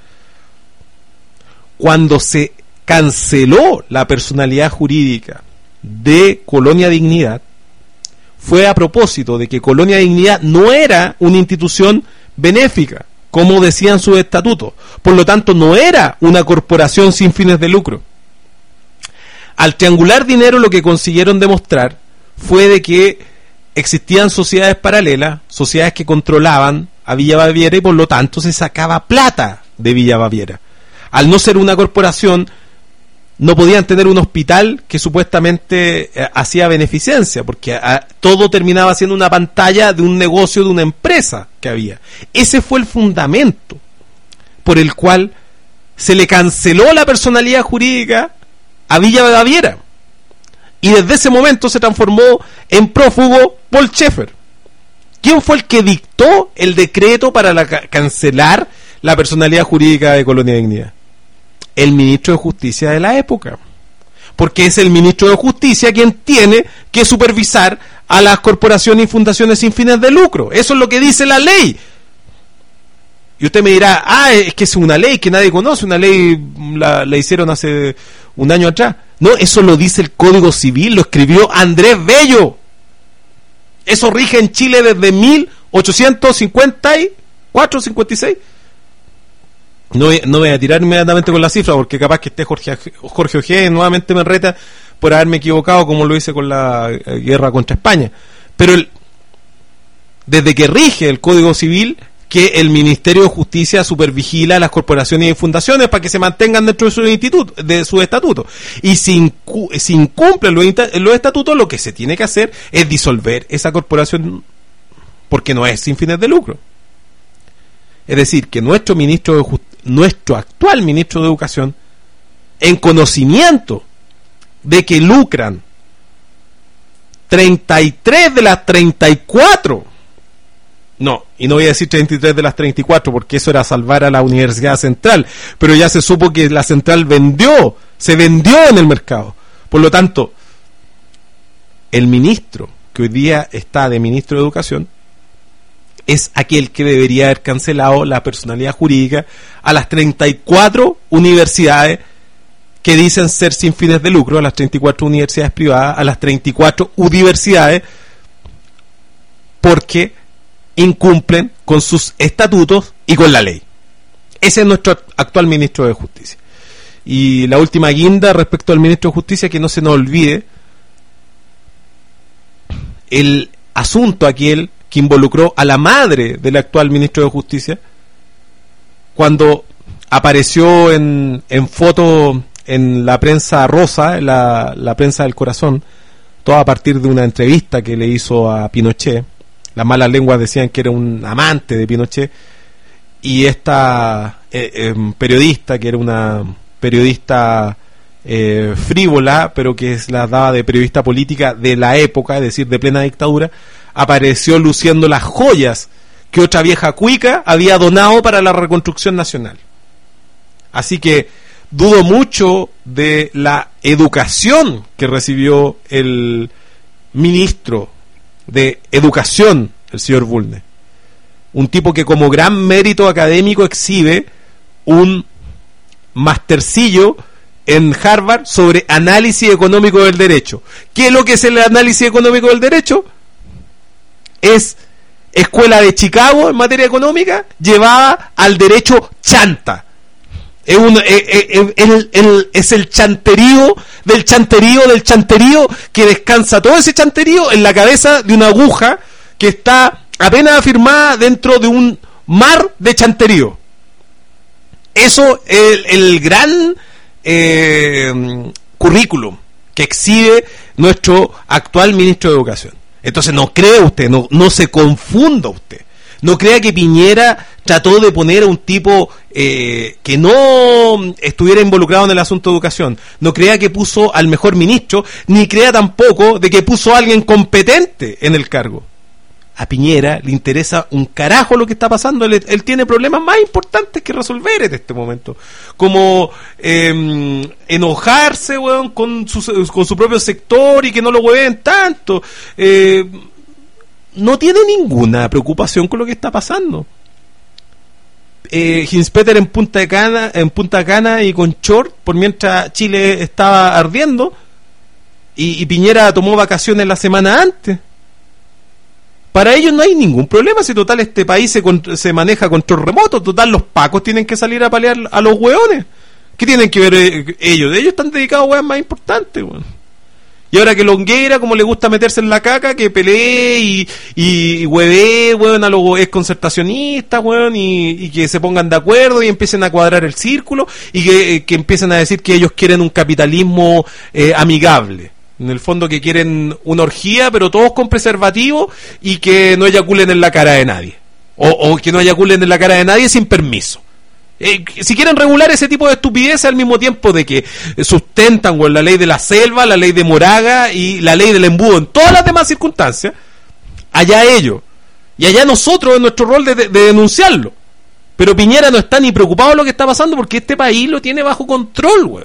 Cuando se canceló la personalidad jurídica de Colonia Dignidad, fue a propósito de que Colonia Dignidad no era una institución benéfica, como decían sus estatutos. Por lo tanto, no era una corporación sin fines de lucro. Al triangular dinero, lo que consiguieron demostrar fue de que existían sociedades paralelas, sociedades que controlaban a Villa Baviera, y por lo tanto se sacaba plata de Villa Baviera. Al no ser una corporación, no podían tener un hospital que supuestamente eh, hacía beneficencia, porque a, todo terminaba siendo una pantalla de un negocio, de una empresa que había. Ese fue el fundamento por el cual se le canceló la personalidad jurídica a Villa Baviera, y desde ese momento se transformó en prófugo Paul Schaeffer. ¿Quién fue el que dictó el decreto para la, cancelar la personalidad jurídica de Colonia Dignidad? El ministro de Justicia de la época, porque es el ministro de Justicia quien tiene que supervisar a las corporaciones y fundaciones sin fines de lucro. Eso es lo que dice la ley. Y usted me dirá, ah, es que es una ley que nadie conoce, una ley la, la hicieron hace un año atrás. No, eso lo dice el Código Civil, lo escribió Andrés Bello. Eso rige en Chile desde mil ochocientos cincuenta y cuatro, cincuenta y seis. No, no voy a tirar inmediatamente con la cifra, porque capaz que esté Jorge, Jorge Ojeda nuevamente me reta por haberme equivocado, como lo hice con la guerra contra España. Pero el, desde que rige el Código Civil, que el Ministerio de Justicia supervigila a las corporaciones y fundaciones para que se mantengan dentro de su instituto, de su estatuto. Y si, incu, si incumplen los, los estatutos, lo que se tiene que hacer es disolver esa corporación, porque no es sin fines de lucro. Es decir, que nuestro ministro de Just- nuestro actual ministro de Educación, en conocimiento de que lucran treinta y tres de las treinta y cuatro, no, y no voy a decir treinta y tres de las treinta y cuatro porque eso era salvar a la Universidad Central, pero ya se supo que la Central vendió, se vendió en el mercado. Por lo tanto, el ministro que hoy día está de ministro de Educación es aquel que debería haber cancelado la personalidad jurídica a las treinta y cuatro universidades que dicen ser sin fines de lucro, a las treinta y cuatro universidades privadas, a las treinta y cuatro universidades, porque incumplen con sus estatutos y con la ley. Ese es nuestro actual ministro de Justicia. Y la última guinda respecto al ministro de Justicia, que no se nos olvide el asunto aquel que involucró a la madre del actual ministro de Justicia, cuando apareció en, en foto en la prensa rosa, la, la prensa del corazón, todo a partir de una entrevista que le hizo a Pinochet. Las malas lenguas decían que era un amante de Pinochet, y esta eh, eh, periodista, que era una periodista eh, frívola, pero que es la daba de periodista política de la época, es decir, de plena dictadura, apareció luciendo las joyas que otra vieja cuica había donado para la reconstrucción nacional. Así que dudo mucho de la educación que recibió el ministro de Educación, el señor Bulnes. Un tipo que como gran mérito académico exhibe un mastercillo en Harvard sobre análisis económico del derecho. ¿Qué es lo que es el análisis económico del derecho? Es escuela de Chicago en materia económica llevada al derecho chanta. Es, un, es, es, es, el, es el chanterío del chanterío del chanterío que descansa todo ese chanterío en la cabeza de una aguja que está apenas afirmada dentro de un mar de chanterío. Eso es el, el gran eh, currículum que exhibe nuestro actual ministro de Educación. Entonces no cree usted, no, no se confunda usted. No crea que Piñera trató de poner a un tipo eh, que no estuviera involucrado en el asunto de educación. No crea que puso al mejor ministro, ni crea tampoco de que puso a alguien competente en el cargo. A Piñera le interesa un carajo lo que está pasando. Él, él tiene problemas más importantes que resolver en este momento, como eh, enojarse, weón, con su, con su propio sector y que no lo hueven tanto. Eh, no tiene ninguna preocupación con lo que está pasando. Eh, Hinspeter en Punta Cana, en Punta Cana y con short, por mientras Chile estaba ardiendo, y, y Piñera tomó vacaciones la semana antes. Para ellos no hay ningún problema, si total este país se, se maneja control remoto, total los pacos tienen que salir a palear a los hueones. ¿Qué tienen que ver eh, ellos? Ellos están dedicados a hueas más importantes, weón. Y ahora que Longueira, como le gusta meterse en la caca, que pelee y, y, y hueve, weón, a los ex concertacionistas, weón, y, y que se pongan de acuerdo y empiecen a cuadrar el círculo y que, que empiecen a decir que ellos quieren un capitalismo eh, amigable. En el fondo que quieren una orgía, pero todos con preservativo y que no eyaculen en la cara de nadie. O, o que no eyaculen en la cara de nadie sin permiso. Eh, si quieren regular ese tipo de estupideces al mismo tiempo de que sustentan bueno, la ley de la selva, la ley de Moraga y la ley del embudo en todas las demás circunstancias, allá ellos. Y allá nosotros en nuestro rol de, de, de denunciarlo. Pero Piñera no está ni preocupado de lo que está pasando porque este país lo tiene bajo control, güey.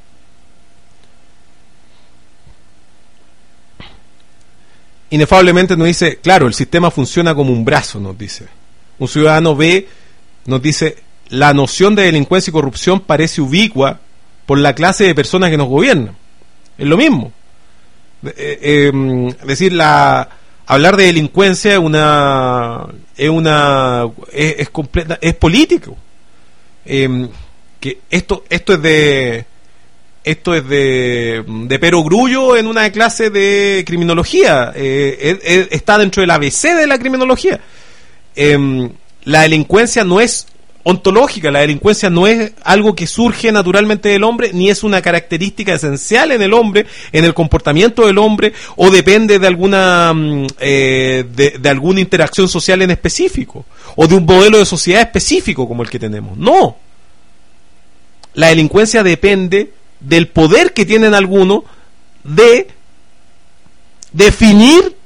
Inefablemente nos dice, claro, el sistema funciona como un brazo, nos dice. Un ciudadano ve, nos dice, la noción de delincuencia y corrupción parece ubicua por la clase de personas que nos gobiernan. Es lo mismo. Eh, eh, es decir, la, hablar de delincuencia es una, es una, es, es completa, es político. Eh, que esto, esto es de, esto es de, de perogrullo en una clase de criminología. Eh, es, es, está dentro del A B C de la criminología. Eh, la delincuencia no es ontológica, la delincuencia no es algo que surge naturalmente del hombre, ni es una característica esencial en el hombre, en el comportamiento del hombre, o depende de alguna eh, de, de alguna interacción social en específico, o de un modelo de sociedad específico como el que tenemos. No. La delincuencia depende del poder que tienen algunos de definir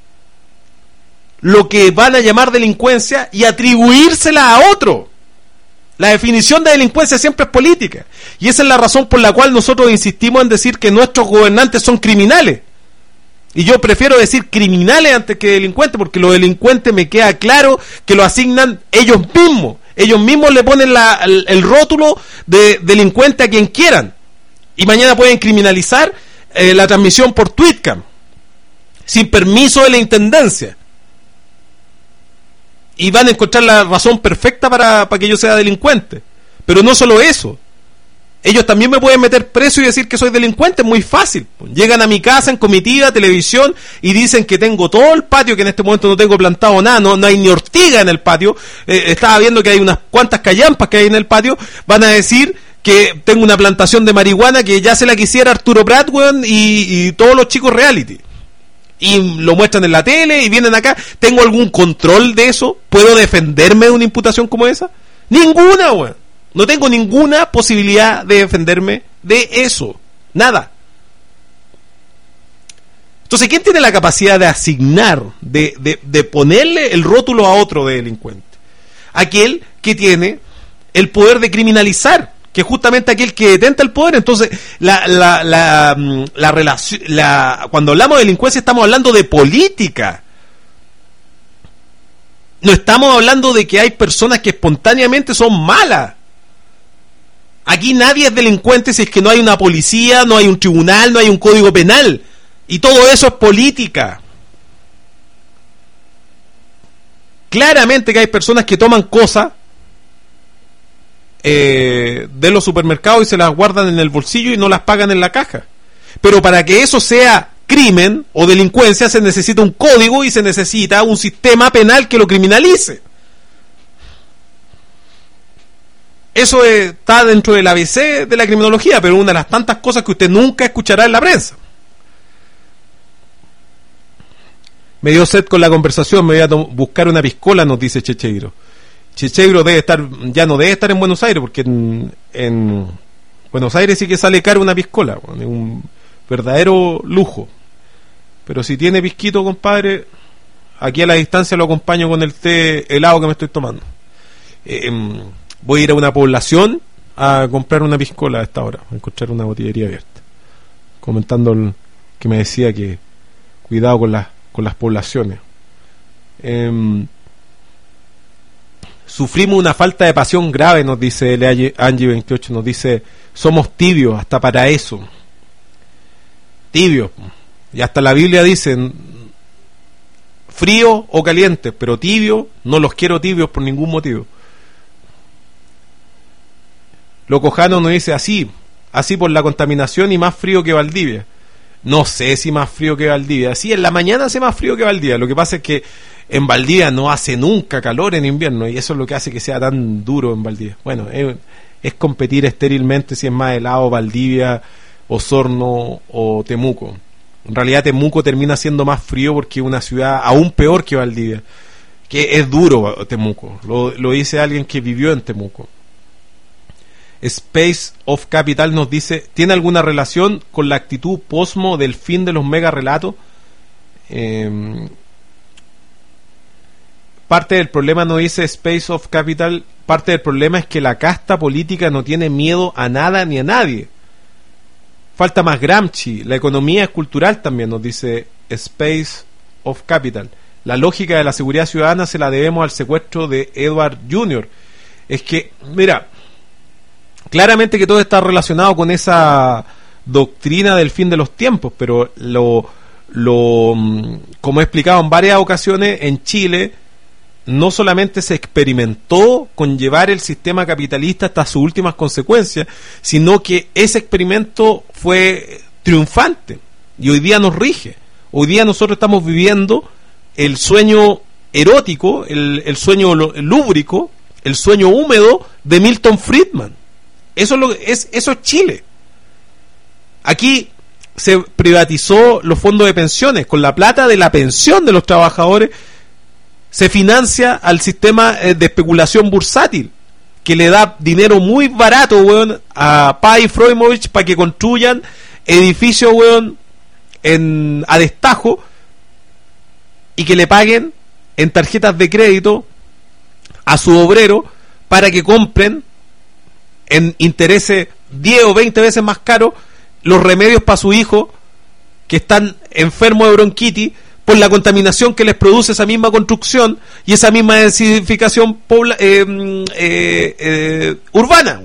lo que van a llamar delincuencia y atribuírsela a otro. La definición de delincuencia siempre es política. Y esa es la razón por la cual nosotros insistimos en decir que nuestros gobernantes son criminales. Y yo prefiero decir criminales antes que delincuentes, porque los delincuentes me queda claro que lo asignan ellos mismos. Ellos mismos le ponen la, el, el rótulo de delincuente a quien quieran. Y mañana pueden criminalizar eh, la transmisión por Tweetcam, sin permiso de la intendencia. Y van a encontrar la razón perfecta para, para que yo sea delincuente. Pero no solo eso. Ellos también me pueden meter preso y decir que soy delincuente. Es muy fácil. Llegan a mi casa en comitiva, televisión, y dicen que tengo todo el patio, que en este momento no tengo plantado nada, no, no hay ni ortiga en el patio. Eh, estaba viendo que hay unas cuantas callampas que hay en el patio. Van a decir que tengo una plantación de marihuana que ya se la quisiera Arturo Prat, weón, y, y todos los chicos reality. Y lo muestran en la tele y vienen acá. ¿Tengo algún control de eso? ¿Puedo defenderme de una imputación como esa? Ninguna, weón. No tengo ninguna posibilidad de defenderme de eso. Nada. Entonces, ¿quién tiene la capacidad de asignar, de, de, de ponerle el rótulo a otro de delincuente? Aquel que tiene el poder de criminalizar, que es justamente aquel que detenta el poder. Entonces, la, la, la, la relación, la, cuando hablamos de delincuencia estamos hablando de política. No estamos hablando de que hay personas que espontáneamente son malas. Aquí nadie es delincuente si es que no hay una policía, no hay un tribunal, no hay un código penal. Y todo eso es política. Claramente que hay personas que toman cosas eh, de los supermercados y se las guardan en el bolsillo y no las pagan en la caja. Pero para que eso sea crimen o delincuencia se necesita un código y se necesita un sistema penal que lo criminalice. Eso está dentro del A B C de la criminología, pero una de las tantas cosas que usted nunca escuchará en la prensa. Me dio sed con la conversación, me voy a buscar una piscola, nos dice Checheiro. Checheiro debe estar, ya no debe estar en Buenos Aires, porque en, en Buenos Aires sí que sale caro una piscola, es un verdadero lujo. Pero si tiene pisquito, compadre, aquí a la distancia lo acompaño con el té helado que me estoy tomando. Eh, voy a ir a una población a comprar una piscola a esta hora, a encontrar una botillería abierta. Comentando el, que me decía que cuidado con las con las poblaciones. Eh, sufrimos una falta de pasión grave, nos dice Angie veintiocho, nos dice, somos tibios hasta para eso. Tibios. Y hasta la Biblia dice, frío o caliente, pero tibio, no los quiero tibios por ningún motivo. Loco Jano nos dice, así, así por la contaminación y más frío que Valdivia. No sé si más frío que Valdivia. Sí, en la mañana hace más frío que Valdivia. Lo que pasa es que en Valdivia no hace nunca calor en invierno y eso es lo que hace que sea tan duro en Valdivia. Bueno, es, es competir estérilmente si es más helado Valdivia, Osorno o Temuco. En realidad Temuco termina siendo más frío porque es una ciudad aún peor que Valdivia. Que es duro Temuco. Lo, lo dice alguien que vivió en Temuco. Space of Capital nos dice, ¿tiene alguna relación con la actitud posmo del fin de los mega relatos? Eh, parte del problema, nos dice Space of Capital, parte del problema es que la casta política no tiene miedo a nada ni a nadie. Falta más Gramsci, la economía es cultural también, nos dice Space of Capital. La lógica de la seguridad ciudadana se la debemos al secuestro de Edward junior Es que, mira, claramente que todo está relacionado con esa doctrina del fin de los tiempos, pero lo, lo como he explicado en varias ocasiones, en Chile no solamente se experimentó con llevar el sistema capitalista hasta sus últimas consecuencias, sino que ese experimento fue triunfante y hoy día nos rige. Hoy día nosotros estamos viviendo el sueño erótico, el, el sueño lúbrico, el sueño húmedo de Milton Friedman. Eso es, lo, es, eso es Chile. Aquí se privatizó los fondos de pensiones. Con la plata de la pensión de los trabajadores se financia al sistema de especulación bursátil, que le da dinero muy barato, weón, a Pai y Freumovich para que construyan edificios, weón, en, a destajo, y que le paguen en tarjetas de crédito a su obrero para que compren en intereses diez o veinte veces más caros los remedios para su hijo que están enfermos de bronquitis por la contaminación que les produce esa misma construcción y esa misma densificación pobla, eh, eh, eh, urbana.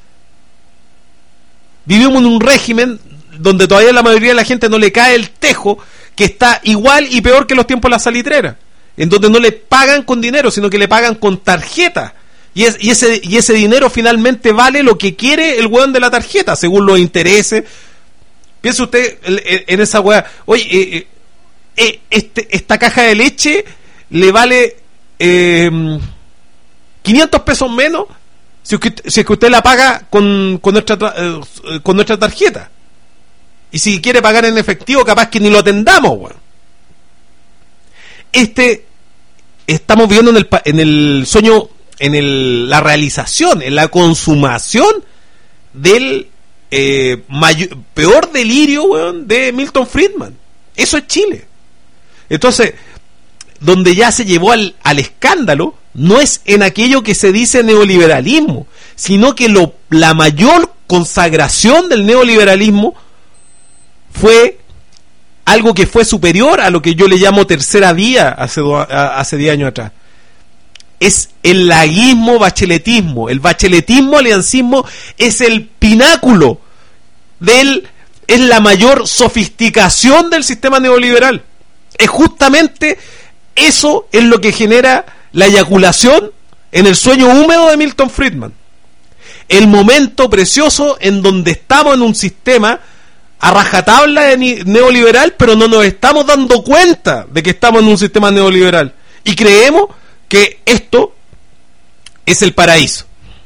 Vivimos en un régimen donde todavía la mayoría de la gente no le cae el tejo, que está igual y peor que los tiempos de la salitrera, en donde no le pagan con dinero, sino que le pagan con tarjeta. Y, es, y, ese, y ese dinero finalmente vale lo que quiere el weón de la tarjeta, según los intereses. Piensa usted en esa weá. Oye, eh, eh, este, esta caja de leche le vale eh, quinientos pesos menos si es, que, si es que usted la paga con, con, nuestra, eh, con nuestra tarjeta. Y si quiere pagar en efectivo, capaz que ni lo atendamos, weón. Este, estamos viviendo en el, en el sueño en el, la realización, en la consumación del eh, mayor, peor delirio, weón, de Milton Friedman. Eso es Chile. Entonces, donde ya se llevó al, al escándalo, no es en aquello que se dice neoliberalismo, sino que lo, la mayor consagración del neoliberalismo fue algo que fue superior a lo que yo le llamo tercera vía hace, do, a, hace diez años atrás. Es el laguismo bacheletismo. El bacheletismo aliancismo es el pináculo del, es la mayor sofisticación del sistema neoliberal. Es justamente eso es lo que genera la eyaculación en el sueño húmedo de Milton Friedman. El momento precioso en donde estamos en un sistema a rajatabla de neoliberal, pero no nos estamos dando cuenta de que estamos en un sistema neoliberal. Y creemos que esto es el paraíso.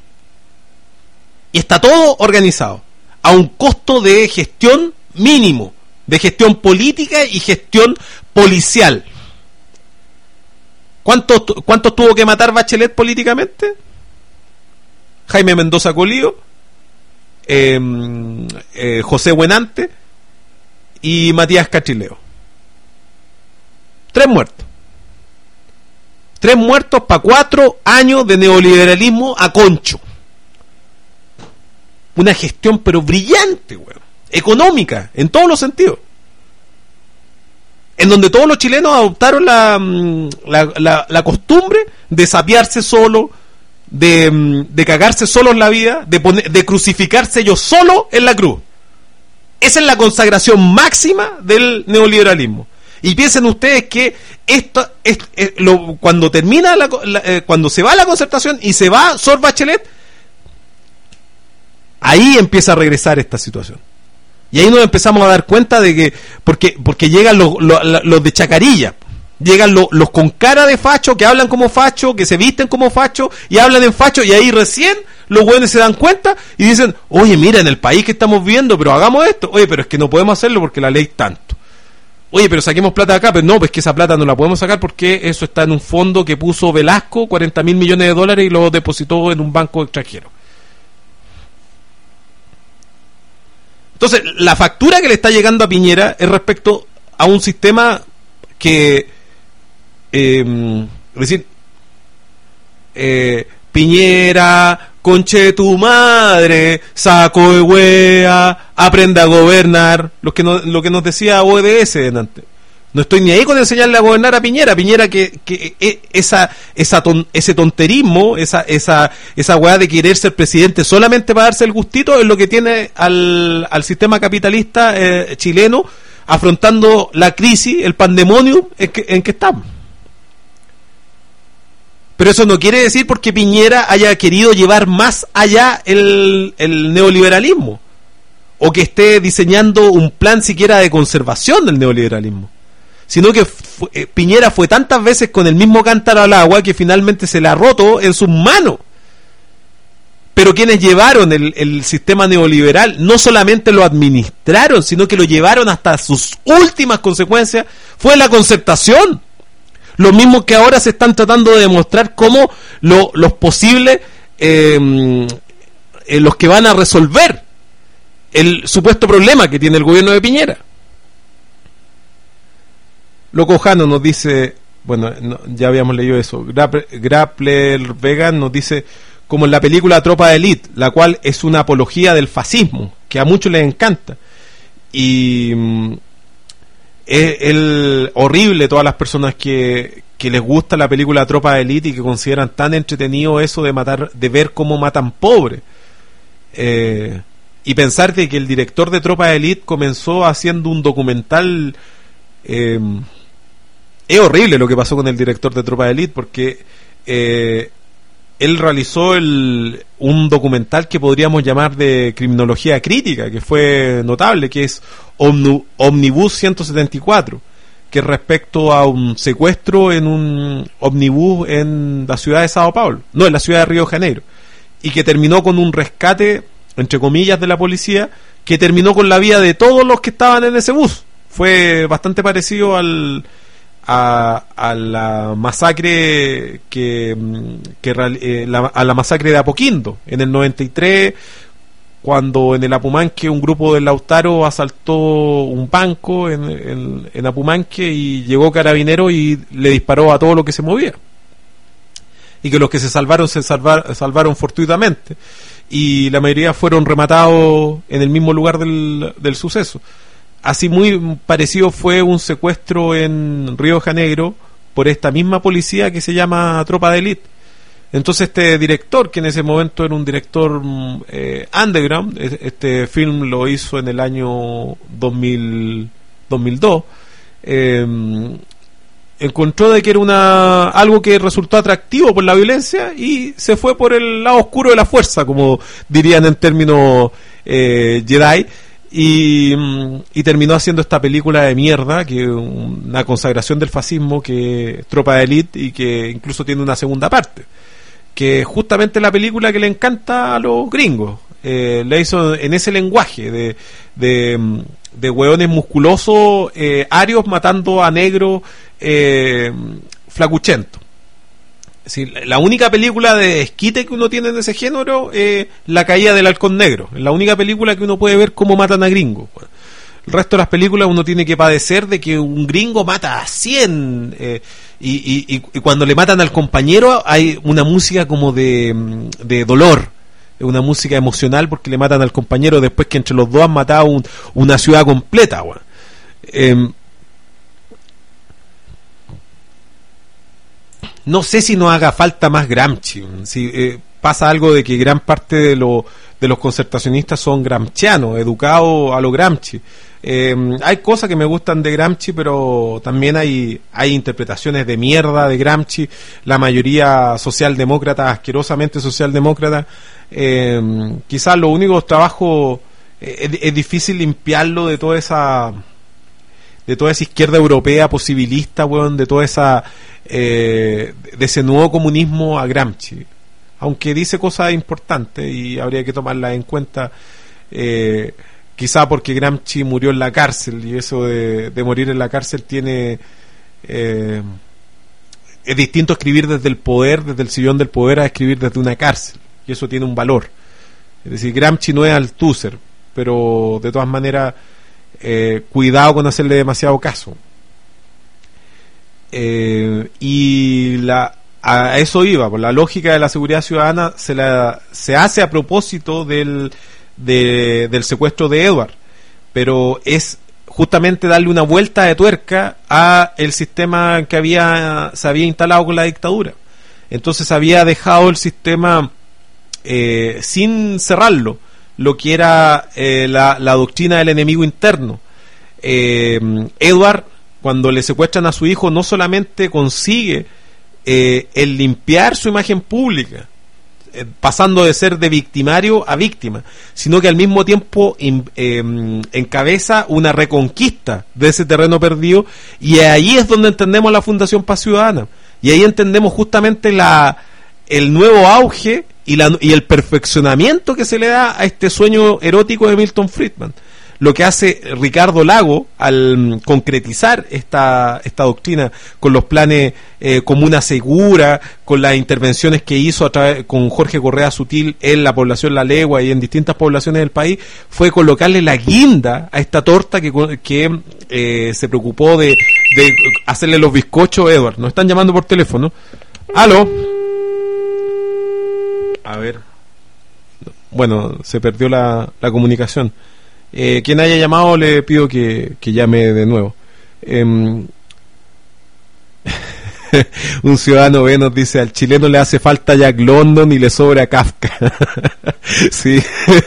Y está todo organizado a un costo de gestión mínimo, de gestión política y gestión policial. ¿Cuántos, cuántos tuvo que matar Bachelet políticamente? Jaime Mendoza Colío, eh, eh, José Buenante y Matías Cachileo. Tres muertos. Tres muertos para cuatro años de neoliberalismo a concho. Una gestión pero brillante, weón. Económica, en todos los sentidos. En donde todos los chilenos adoptaron la, la, la, la costumbre de sapearse solo, de, de cagarse solo en la vida, de, poner, de crucificarse ellos solo en la cruz. Esa es la consagración máxima del neoliberalismo. Y piensen ustedes que esto es, es lo, cuando termina la, la, eh, cuando se va la concertación y se va Sor Bachelet, ahí empieza a regresar esta situación. Y ahí nos empezamos a dar cuenta de que porque porque llegan los, los, los de Chacarilla, llegan los, los con cara de facho, que hablan como facho, que se visten como facho y hablan en facho, y ahí recién los güeyes se dan cuenta y dicen, oye, mira, en el país que estamos viviendo, pero hagamos esto. Oye, pero es que no podemos hacerlo porque la ley es tanto. Oye, pero saquemos plata de acá. Pero no, pues que esa plata no la podemos sacar porque eso está en un fondo que puso Velasco, cuarenta mil millones de dólares, y lo depositó en un banco extranjero. Entonces, la factura que le está llegando a Piñera es respecto a un sistema que, eh, es decir, eh, Piñera, conche tu madre, saco de wea, aprende a gobernar, lo que, no, lo que nos decía O E D S antes. No estoy ni ahí con enseñarle a gobernar a Piñera. Piñera que, que esa, esa ton, ese tonterismo, esa, esa, esa weá de querer ser presidente solamente para darse el gustito, es lo que tiene al, al sistema capitalista eh, chileno afrontando la crisis, el pandemonium en que, en que estamos. Pero eso no quiere decir porque Piñera haya querido llevar más allá el, el neoliberalismo, o que esté diseñando un plan siquiera de conservación del neoliberalismo, sino que fue, eh, Piñera fue tantas veces con el mismo cántaro al agua que finalmente se le ha roto en sus manos. Pero quienes llevaron el, el sistema neoliberal no solamente lo administraron, sino que lo llevaron hasta sus últimas consecuencias, fue la concertación. Lo mismo que ahora se están tratando de demostrar como lo, los posibles, eh, eh, los que van a resolver el supuesto problema que tiene el gobierno de Piñera. Loco Jano nos dice, bueno, no, ya habíamos leído eso, Grappler, Grappler Vegan nos dice, como en la película Tropa de Elite, la cual es una apología del fascismo, que a muchos les encanta. Y mm, es el horrible todas las personas que, que les gusta la película Tropa de Elite y que consideran tan entretenido eso de matar, de ver cómo matan pobres. Eh, y pensar de que el director de Tropa de Elite comenzó haciendo un documental. Eh, es horrible lo que pasó con el director de Tropa de Elite, porque eh, él realizó el, un documental que podríamos llamar de criminología crítica, que fue notable, que es Omnu, Omnibus ciento setenta y cuatro, que es respecto a un secuestro en un ómnibus en la ciudad de Sao Paulo, no, en la ciudad de Río de Janeiro, y que terminó con un rescate, entre comillas, de la policía, que terminó con la vida de todos los que estaban en ese bus. Fue bastante parecido al a, a la masacre que, que eh, la, a la masacre de Apoquindo en el noventa y tres, cuando en el Apumanque un grupo del Lautaro asaltó un banco en, en, en Apumanque y llegó Carabinero y le disparó a todo lo que se movía, y que los que se salvaron se salvar, salvaron fortuitamente, y la mayoría fueron rematados en el mismo lugar del, del suceso. Así muy parecido fue un secuestro en Río de Janeiro por esta misma policía que se llama Tropa de Elite. Entonces este director, que en ese momento era un director eh, underground, este film lo hizo en el año dos mil, dos mil dos, eh, encontró de que era una algo que resultó atractivo por la violencia y se fue por el lado oscuro de la fuerza, como dirían en términos eh, Jedi, y, y terminó haciendo esta película de mierda, que es una consagración del fascismo, que es Tropa de Elite, y que incluso tiene una segunda parte, que es justamente la película que le encanta a los gringos. Eh, le hizo en ese lenguaje de, de, de hueones musculosos, eh, arios matando a negros eh, flacuchentos. Es decir, la única película de esquite que uno tiene de ese género es La caída del halcón negro. Es la única película que uno puede ver cómo matan a gringos. Bueno, el resto de las películas uno tiene que padecer de que un gringo mata a cien, eh, y, y, y, y cuando le matan al compañero hay una música como de, de dolor, una música emocional porque le matan al compañero después que entre los dos han matado un, una ciudad completa. Bueno. Eh, no sé si nos haga falta más Gramsci. Si eh, pasa algo de que gran parte de, lo, de los concertacionistas son gramscianos, educados a lo Gramsci. Eh, hay cosas que me gustan de Gramsci, pero también hay, hay interpretaciones de mierda de Gramsci. La mayoría socialdemócrata, asquerosamente socialdemócrata. Eh, quizás los únicos trabajos eh, es, es difícil limpiarlo de toda esa de toda esa izquierda europea posibilista, weón, de toda esa eh, de ese nuevo comunismo a Gramsci, aunque dice cosas importantes y habría que tomarlas en cuenta. Eh, quizá porque Gramsci murió en la cárcel, y eso de, de morir en la cárcel tiene eh, es distinto escribir desde el poder, desde el sillón del poder, a escribir desde una cárcel, y eso tiene un valor. Es decir, Gramsci no es Althusser, pero de todas maneras eh, cuidado con hacerle demasiado caso. Eh, y la a eso iba, por la lógica de la seguridad ciudadana se la se hace a propósito del De, del secuestro de Edward, pero es justamente darle una vuelta de tuerca a el sistema que había se había instalado con la dictadura. Entonces había dejado el sistema eh, sin cerrarlo, lo que era eh, la, la doctrina del enemigo interno. eh, Edward, cuando le secuestran a su hijo, no solamente consigue eh, el limpiar su imagen pública, pasando de ser de victimario a víctima, sino que al mismo tiempo in, eh, encabeza una reconquista de ese terreno perdido, y ahí es donde entendemos la Fundación Paz Ciudadana, y ahí entendemos justamente la el nuevo auge y, la, y el perfeccionamiento que se le da a este sueño erótico de Milton Friedman. Lo que hace Ricardo Lago al concretizar esta esta doctrina con los planes eh, Comuna Segura, con las intervenciones que hizo a través, con Jorge Correa Sutil en la población La Legua y en distintas poblaciones del país, fue colocarle la guinda a esta torta que, que eh, se preocupó de, de hacerle los bizcochos. Edward, nos están llamando por teléfono. ¿Aló? A ver. Bueno, se perdió la, la comunicación. Eh, quien haya llamado le pido que, que llame de nuevo. Eh, un ciudadano B nos dice: al chileno le hace falta Jack London y le sobra Kafka. Sí.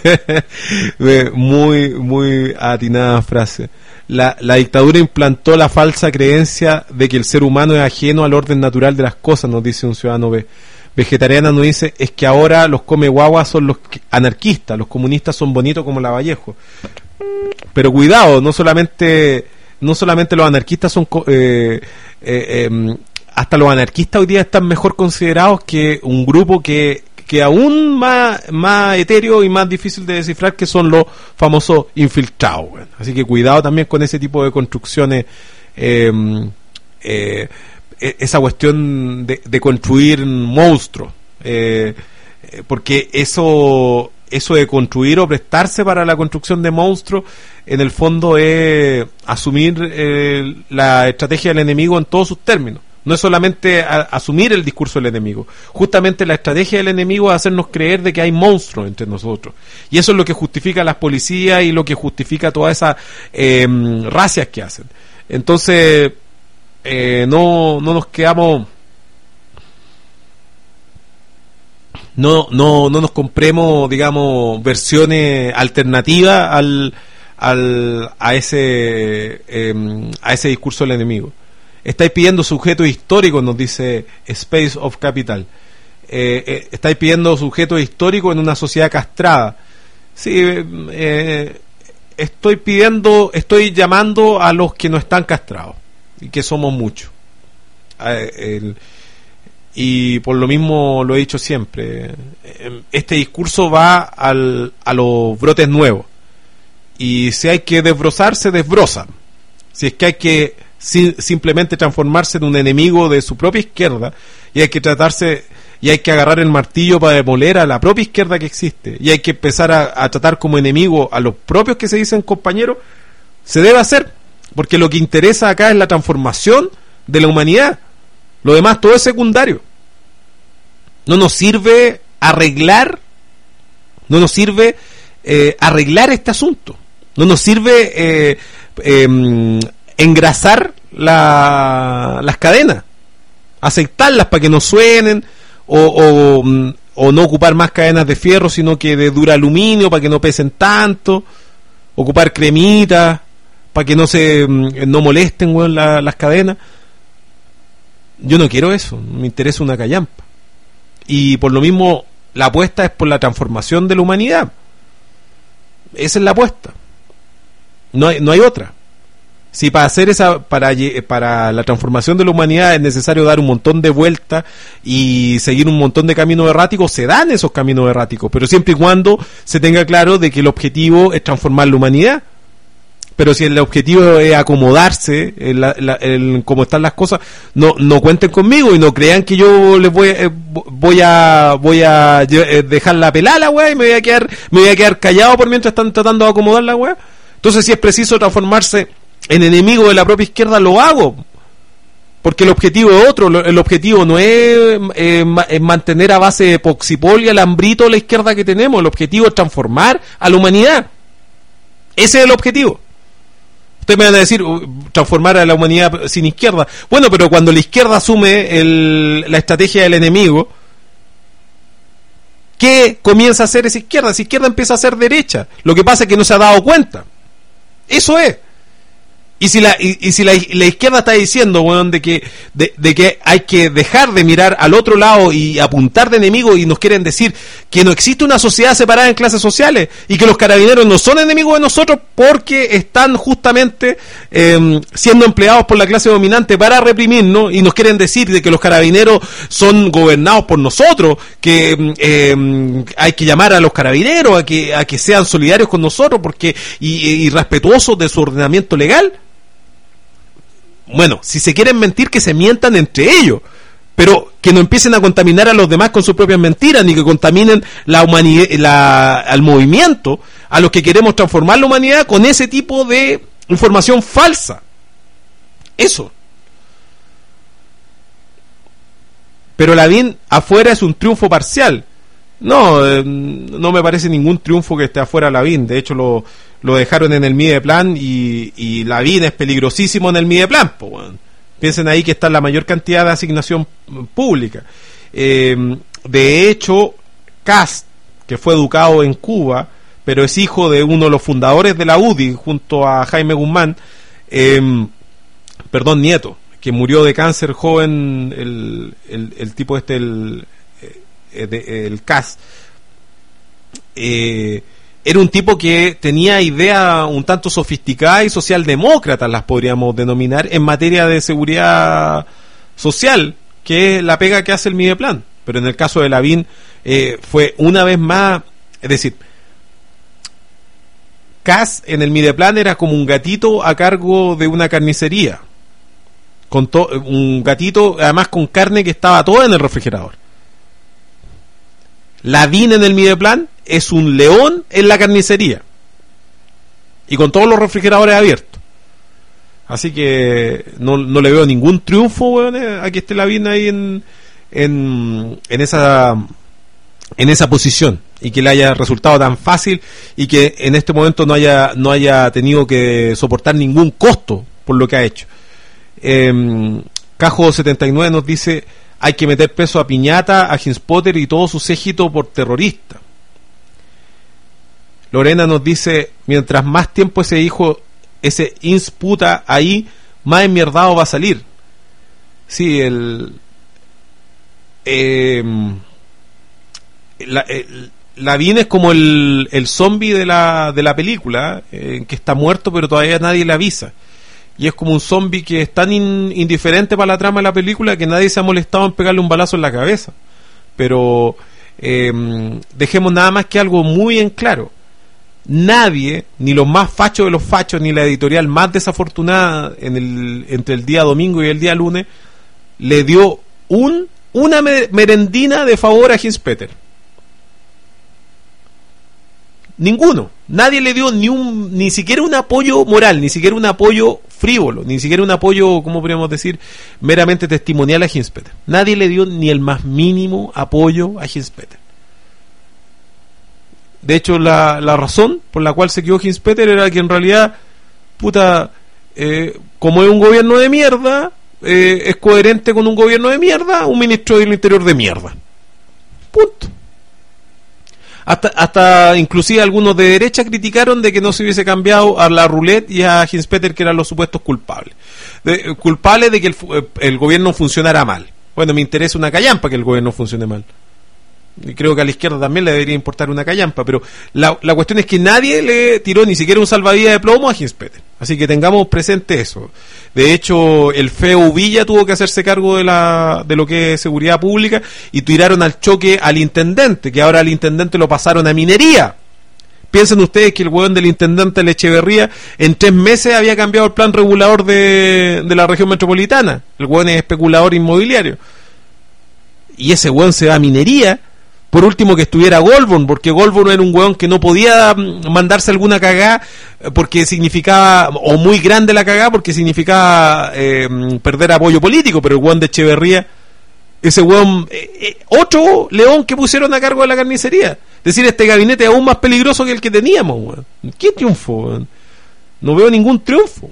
Muy, muy atinada frase. La, la dictadura implantó la falsa creencia de que el ser humano es ajeno al orden natural de las cosas, nos dice un ciudadano B. Vegetariana nos dice: es que ahora los come guaguas son los anarquistas, los comunistas son bonitos como Lavallejo. Pero cuidado, no solamente no solamente los anarquistas son eh, eh, eh, hasta los anarquistas hoy día están mejor considerados que un grupo que, que aún más, más etéreo y más difícil de descifrar, que son los famosos infiltrados. Bueno, así que cuidado también con ese tipo de construcciones eh, eh, esa cuestión de, de construir monstruos, eh, porque eso eso de construir o prestarse para la construcción de monstruos en el fondo es asumir eh, la estrategia del enemigo en todos sus términos. No es solamente a, asumir el discurso del enemigo, justamente la estrategia del enemigo es hacernos creer de que hay monstruos entre nosotros, y eso es lo que justifica a las policías y lo que justifica todas esas eh, racias que hacen. Entonces eh, no, no nos quedamos no, no, no nos compremos, digamos, versiones alternativas al, al a ese eh, a ese discurso del enemigo. Estáis pidiendo sujetos históricos, nos dice Space of Capital. Eh, eh, estáis pidiendo sujetos históricos en una sociedad castrada. Sí, eh, estoy pidiendo, estoy llamando a los que no están castrados, y que somos muchos. Eh, el, y por lo mismo lo he dicho siempre, este discurso va al, a los brotes nuevos, y si hay que desbrozar, se desbroza. Si es que hay que Sin, simplemente transformarse en un enemigo de su propia izquierda, y hay que tratarse y hay que agarrar el martillo para demoler a la propia izquierda que existe, y hay que empezar a, a tratar como enemigo a los propios que se dicen compañeros, se debe hacer, porque lo que interesa acá es la transformación de la humanidad. Lo demás todo es secundario. No nos sirve arreglar no nos sirve eh, arreglar este asunto, no nos sirve eh, eh, engrasar la, las cadenas, aceptarlas para que no suenen, o, o, o no ocupar más cadenas de fierro, sino que de dura aluminio para que no pesen tanto, ocupar cremitas para que no se no molesten, bueno, la, las cadenas. Yo no quiero eso, me interesa una callampa, y por lo mismo la apuesta es por la transformación de la humanidad. Esa es la apuesta, no hay, no hay otra. Si para hacer esa, para, para la transformación de la humanidad es necesario dar un montón de vueltas y seguir un montón de caminos erráticos, se dan esos caminos erráticos, pero siempre y cuando se tenga claro de que el objetivo es transformar la humanidad. Pero si el objetivo es acomodarse en, la, en, la, en cómo están las cosas, no no cuenten conmigo y no crean que yo les voy eh, voy a voy a dejar la pelada la weá y me voy a quedar me voy a quedar callado por mientras están tratando de acomodar la weá. Entonces, si es preciso transformarse en enemigo de la propia izquierda, lo hago, porque el objetivo es otro. El objetivo no es, eh, es mantener a base de poxipol y alambrito la izquierda que tenemos. El objetivo es transformar a la humanidad. Ese es el objetivo. Ustedes me van a decir, uh, transformar a la humanidad sin izquierda. Bueno, pero cuando la izquierda asume el, la estrategia del enemigo, ¿qué comienza a hacer esa izquierda? Esa izquierda empieza a ser derecha. Lo que pasa es que no se ha dado cuenta. Eso es. Y si la y, y si la, la izquierda está diciendo, bueno, de que de, de que hay que dejar de mirar al otro lado y apuntar de enemigo, y nos quieren decir que no existe una sociedad separada en clases sociales y que los carabineros no son enemigos de nosotros porque están justamente eh, siendo empleados por la clase dominante para reprimirnos, y nos quieren decir de que los carabineros son gobernados por nosotros, que eh, hay que llamar a los carabineros a que a que sean solidarios con nosotros porque y, y respetuosos de su ordenamiento legal. Bueno, si se quieren mentir, que se mientan entre ellos, pero que no empiecen a contaminar a los demás con sus propias mentiras, ni que contaminen la humanidad, la, al movimiento, a los que queremos transformar la humanidad con ese tipo de información falsa. Eso. Pero Lavín afuera es un triunfo parcial. No, eh, no me parece ningún triunfo que esté afuera Lavín. De hecho, lo, lo dejaron en el Mideplan, y, y Lavín es peligrosísimo en el Mideplan. Pues, bueno. Piensen ahí que está la mayor cantidad de asignación pública. Eh, de hecho, Kast, que fue educado en Cuba, pero es hijo de uno de los fundadores de la U D I, junto a Jaime Guzmán, eh, perdón, nieto, que murió de cáncer joven, el, el, el tipo este, el... De, el Kast, eh, era un tipo que tenía ideas un tanto sofisticadas y socialdemócratas, las podríamos denominar, en materia de seguridad social, que es la pega que hace el Mideplan. Pero en el caso de Lavín eh, fue una vez más, es decir, Kast en el Mideplan era como un gatito a cargo de una carnicería. con to- un gatito, además con carne que estaba toda en el refrigerador. Lavín en el Mideplan es un león en la carnicería. Y con todos los refrigeradores abiertos. Así que no, no le veo ningún triunfo, weón, a que esté Lavín ahí en, en, en esa en esa posición y que le haya resultado tan fácil y que en este momento no haya no haya tenido que soportar ningún costo por lo que ha hecho. Eh, Cajo setenta y nueve nos dice: hay que meter preso a Piñata, a Ginspotter y todo su séquito por terrorista. Lorena nos dice: mientras más tiempo ese hijo, ese insputa ahí, más enmierdado va a salir. Sí, el eh, la, el, Lavín es como el, el zombie de la, de la película, eh, que está muerto pero todavía nadie le avisa. Y es como un zombie que es tan in, indiferente para la trama de la película que nadie se ha molestado en pegarle un balazo en la cabeza. Pero eh, dejemos nada más que algo muy en claro: nadie, ni los más fachos de los fachos, ni la editorial más desafortunada en el, entre el día domingo y el día lunes, le dio un una merendina de favor a Ginspeter. Ninguno. Nadie le dio ni un ni siquiera un apoyo moral, ni siquiera un apoyo frívolo, ni siquiera un apoyo, ¿cómo podríamos decir?, meramente testimonial a Ginspeter. Nadie le dio ni el más mínimo apoyo a Ginspeter. De hecho, la, la razón por la cual se quedó Ginspeter era que en realidad, puta, eh, como es un gobierno de mierda, eh, es coherente con un gobierno de mierda, un ministro del Interior de mierda. Punto. Hasta, hasta inclusive algunos de derecha criticaron de que no se hubiese cambiado a la Roulette y a Ginspeter, que eran los supuestos culpables. De, culpables de que el, el gobierno funcionara mal. Bueno, me interesa una callampa que el gobierno funcione mal. Y creo que a la izquierda también le debería importar una callampa, pero la, la cuestión es que nadie le tiró ni siquiera un salvavidas de plomo a Ginspeter. Así que tengamos presente eso. De hecho, el feo Villa tuvo que hacerse cargo de la de lo que es seguridad pública y tiraron al choque al intendente, que ahora al intendente lo pasaron a minería. Piensen ustedes que el hueón del intendente de Echeverría en tres meses había cambiado el plan regulador de, de la región metropolitana. El hueón es especulador inmobiliario. Y ese hueón se va a minería. Por último, que estuviera Goldborn, porque Goldborn era un hueón que no podía mandarse alguna cagada porque significaba, o muy grande la cagada porque significaba eh, perder apoyo político. Pero el hueón de Echeverría, ese hueón, eh, eh, otro león que pusieron a cargo de la carnicería. Es decir, este gabinete es aún más peligroso que el que teníamos, hueón. ¿Qué triunfo, hueón? No veo ningún triunfo.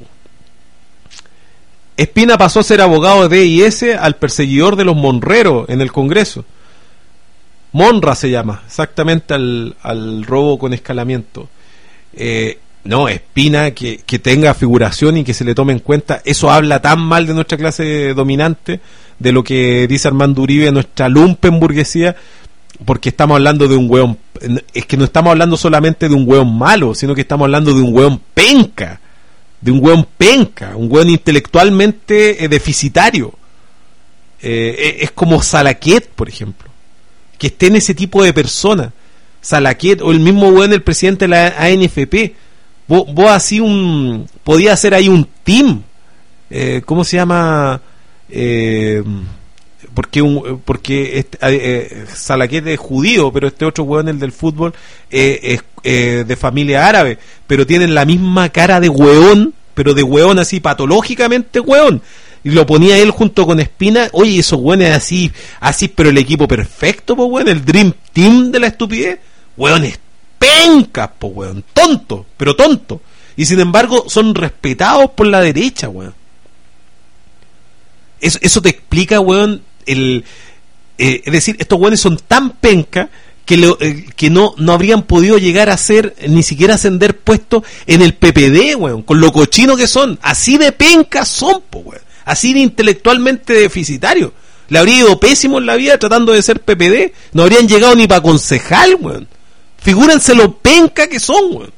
Espina pasó a ser abogado de D I S al perseguidor de los monreros en el Congreso. Monra se llama, exactamente al, al robo con escalamiento. Eh, no, Espina, que, que tenga figuración y que se le tome en cuenta, eso habla tan mal de nuestra clase dominante, de lo que dice Armando Uribe, nuestra lumpenburguesía, porque estamos hablando de un hueón, es que no estamos hablando solamente de un hueón malo, sino que estamos hablando de un hueón penca, de un hueón penca, un hueón intelectualmente eh, deficitario. Eh, es como Salaquet, por ejemplo, que esté en ese tipo de personas. Salaquet, o el mismo weón, el presidente de la A N F P. Vos, vos así un podía hacer ahí un team, eh, ¿cómo se llama? Eh, porque un, porque este, eh, Salaquet es judío, pero este otro weón, el del fútbol, eh, es eh, de familia árabe, pero tienen la misma cara de weón, pero de weón así patológicamente weón. Y lo ponía él junto con Espina. Oye, esos weones así, así, pero el equipo perfecto, pues weón, el Dream Team de la estupidez. Weones pencas, pues weón, tonto, pero tonto. Y sin embargo son respetados por la derecha, weón. Eso, eso te explica, weón, el eh, es decir, estos weones son tan pencas que, lo, eh, que no, no habrían podido llegar a ser, ni siquiera ascender puestos en el P P D, weón, con lo cochino que son. Así de pencas son, pues weón. Así de intelectualmente deficitario. Le habría ido pésimo en la vida tratando de ser P P D. No habrían llegado ni para concejal, weón. Figúrense lo penca que son, weón.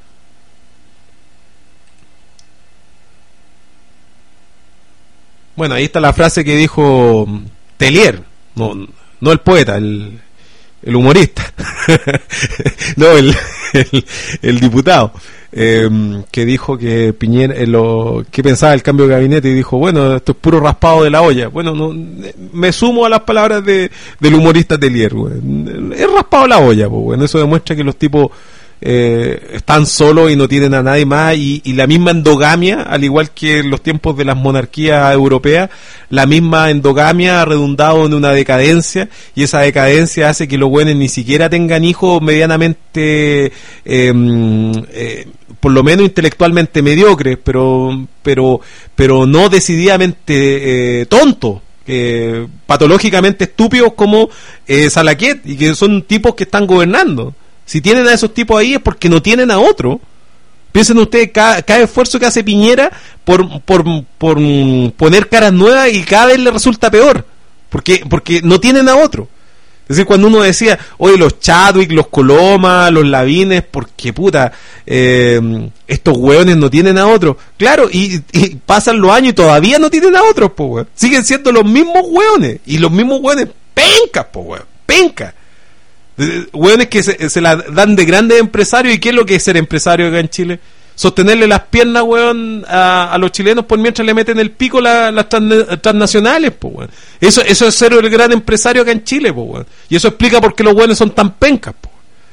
Bueno, ahí está la frase que dijo Tellier. No, no el poeta, el, el humorista. No, el, el, el diputado. eh, que dijo que Piñera, eh, lo que pensaba del cambio de gabinete, y dijo, bueno, esto es puro raspado de la olla. Bueno, no, me sumo a las palabras de, del humorista Telier, güey. Es raspado de la olla, pues, bueno, eso demuestra que los tipos eh, están solos y no tienen a nadie más, y, y la misma endogamia, al igual que en los tiempos de las monarquías europeas, la misma endogamia ha redundado en una decadencia, y esa decadencia hace que los buenos ni siquiera tengan hijos medianamente eh, eh, por lo menos intelectualmente mediocres, pero pero pero no decididamente eh, tontos, eh, patológicamente estúpidos como eh, Salaquet, y que son tipos que están gobernando. Si tienen a esos tipos ahí es porque no tienen a otro. Piensen ustedes cada, cada esfuerzo que hace Piñera por, por, por poner caras nuevas, y cada vez le resulta peor, porque, porque no tienen a otro. Es decir, cuando uno decía, oye, los Chadwick, los Coloma, los Lavines, porque puta, eh, estos hueones no tienen a otro. Claro, y, y pasan los años y todavía no tienen a otros, po, weón. Siguen siendo los mismos hueones, y los mismos hueones pencas, po, weón, pencas. Hueones que se, se la dan de grandes empresarios. ¿Y qué es lo que es ser empresario acá en Chile? Sostenerle las piernas, weón, a, a los chilenos por mientras le meten el pico la, las trans, transnacionales, po, weón. Eso, eso es ser el gran empresario acá en Chile, po, weón. Y eso explica por qué los weones son tan pencas, po.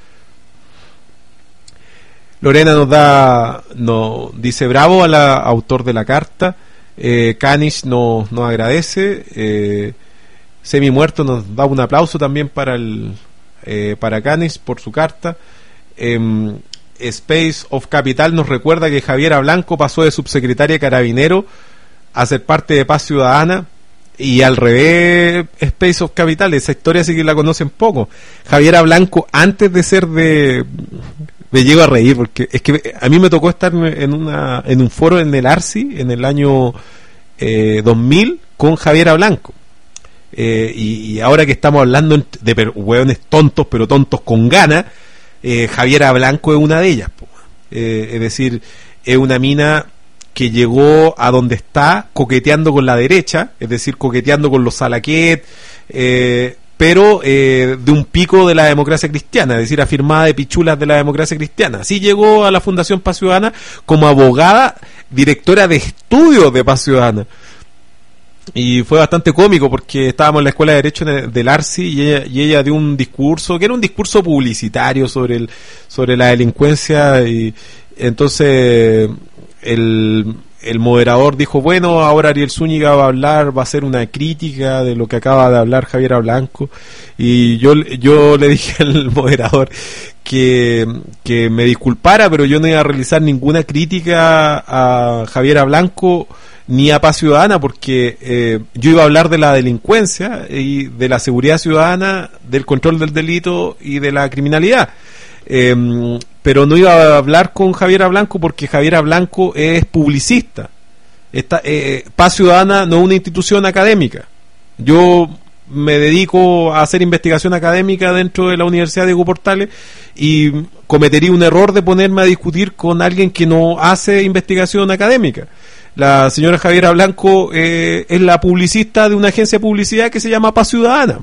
Lorena nos da, no, dice bravo a la autor de la carta. eh, Canish nos, nos agradece. eh, Semi Muerto nos da un aplauso también para el Eh, para Canis por su carta. eh, Space of Capital nos recuerda que Javiera Blanco pasó de subsecretaria de Carabinero a ser parte de Paz Ciudadana, y al revés. Space of Capital, esa historia sí que la conocen poco. Javiera Blanco, antes de ser de me llego a reír porque es que a mí me tocó estar en una en un foro en el Arci en el año eh, dos mil con Javiera Blanco. Eh, y, y ahora que estamos hablando de per, hueones tontos, pero tontos con ganas, eh, Javiera Blanco es una de ellas, po. Eh, es decir, es una mina que llegó a donde está coqueteando con la derecha, es decir, coqueteando con los Salaquet, eh, pero eh, de un pico de la democracia cristiana, es decir, afirmada de pichulas de la democracia cristiana. Así llegó a la Fundación Paz Ciudadana como abogada, directora de estudios de Paz Ciudadana. Y fue bastante cómico porque estábamos en la Escuela de Derecho del Arci, y ella, y ella dio un discurso que era un discurso publicitario sobre el sobre la delincuencia, y entonces el, el moderador dijo, bueno, ahora Ariel Zúñiga va a hablar, va a hacer una crítica de lo que acaba de hablar Javiera Blanco, y yo yo le dije al moderador que, que me disculpara, pero yo no iba a realizar ninguna crítica a Javiera Blanco ni a Paz Ciudadana, porque eh, yo iba a hablar de la delincuencia y de la seguridad ciudadana, del control del delito y de la criminalidad, eh, pero no iba a hablar con Javiera Blanco porque Javiera Blanco es publicista. Esta, eh, Paz Ciudadana no es una institución académica. Yo me dedico a hacer investigación académica dentro de la Universidad Diego Portales, y cometería un error de ponerme a discutir con alguien que no hace investigación académica. La señora Javiera Blanco eh, es la publicista de una agencia de publicidad que se llama Paz Ciudadana.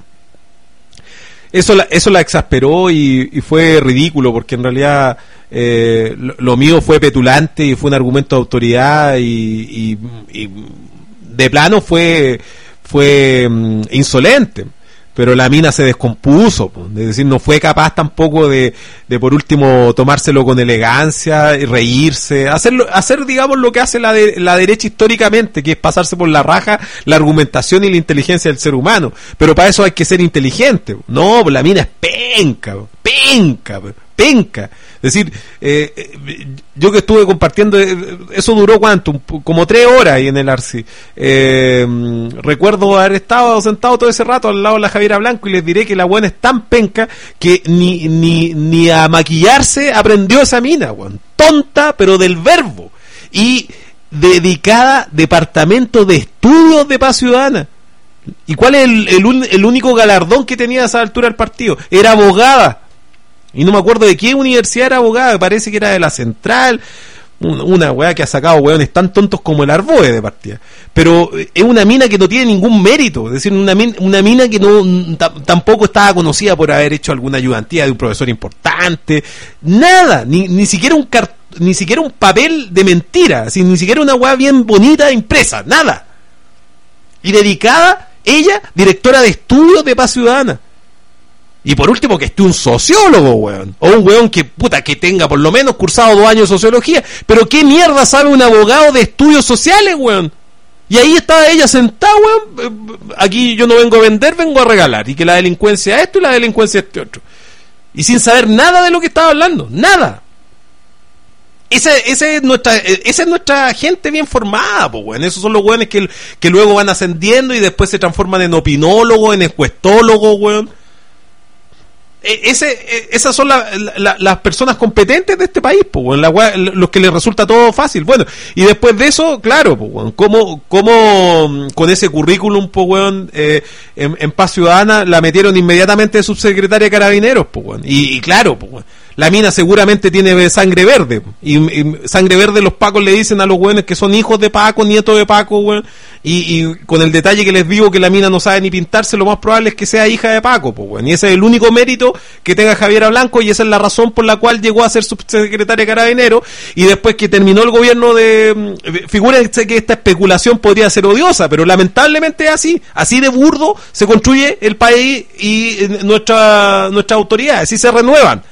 Eso la, eso la exasperó, y, y fue ridículo, porque en realidad eh, lo, lo mío fue petulante y fue un argumento de autoridad, y, y, y de plano fue fue um, insolente. Pero la mina se descompuso, es decir, no fue capaz tampoco de, de por último tomárselo con elegancia y reírse, hacerlo, hacer digamos lo que hace la, de, la derecha históricamente, que es pasarse por la raja la argumentación y la inteligencia del ser humano. Pero para eso hay que ser inteligente. No, la mina es penca, penca, penca. Es decir, eh, yo que estuve compartiendo, eso duró cuánto, como tres horas ahí en el Arci. Eh, recuerdo haber estado sentado todo ese rato al lado de la Javiera Blanco, y les diré que la buena es tan penca que ni ni ni a maquillarse aprendió esa mina, weón. Tonta, pero del verbo. Y dedicada departamento de estudios de Paz Ciudadana. ¿Y cuál es el, el, el único galardón que tenía a esa altura el partido? Era abogada. Y no me acuerdo de qué universidad era abogada, me parece que era de la Central, una weá que ha sacado weones tan tontos como el Arboe de partida. Pero es una mina que no tiene ningún mérito, es decir, una mina, una mina que no t- tampoco estaba conocida por haber hecho alguna ayudantía de un profesor importante, nada, ni, ni siquiera un, car- ni siquiera un papel de mentira, así, ni siquiera una weá bien bonita impresa, nada. Y dedicada, ella, directora de estudios de paz ciudadana. Y por último, que esté un sociólogo, weón. O un weón que, puta, que tenga por lo menos cursado dos años de sociología. Pero qué mierda sabe un abogado de estudios sociales, weón. Y ahí estaba ella sentada, weón. Aquí yo no vengo a vender, vengo a regalar. Y que la delincuencia es esto y la delincuencia es este otro. Y sin saber nada de lo que estaba hablando. Nada. Esa, esa, es nuestra, esa es nuestra gente bien formada, pues, weón. Esos son los weones que, que luego van ascendiendo y después se transforman en opinólogos, en encuestólogos, weón. Ese, esas son la, la, las personas competentes de este país, pues, la, los que les resulta todo fácil. Bueno, y después de eso, claro, pues, cómo, cómo con ese currículum, pues, bueno, eh, en, en Paz Ciudadana la metieron inmediatamente de subsecretaria de Carabineros, pues, bueno. y, y claro, pues, bueno, la mina seguramente tiene sangre verde, y, y sangre verde los pacos le dicen a los güeyes que son hijos de Paco, nietos de Paco, güey, y, y con el detalle que les digo que la mina no sabe ni pintarse, lo más probable es que sea hija de Paco, pues, güey, y ese es el único mérito que tenga Javiera Blanco, y esa es la razón por la cual llegó a ser subsecretaria de Carabineros, y después que terminó el gobierno de... Figúrense que esta especulación podría ser odiosa, pero lamentablemente es así, así de burdo se construye el país y nuestra, nuestras autoridades, así se renuevan.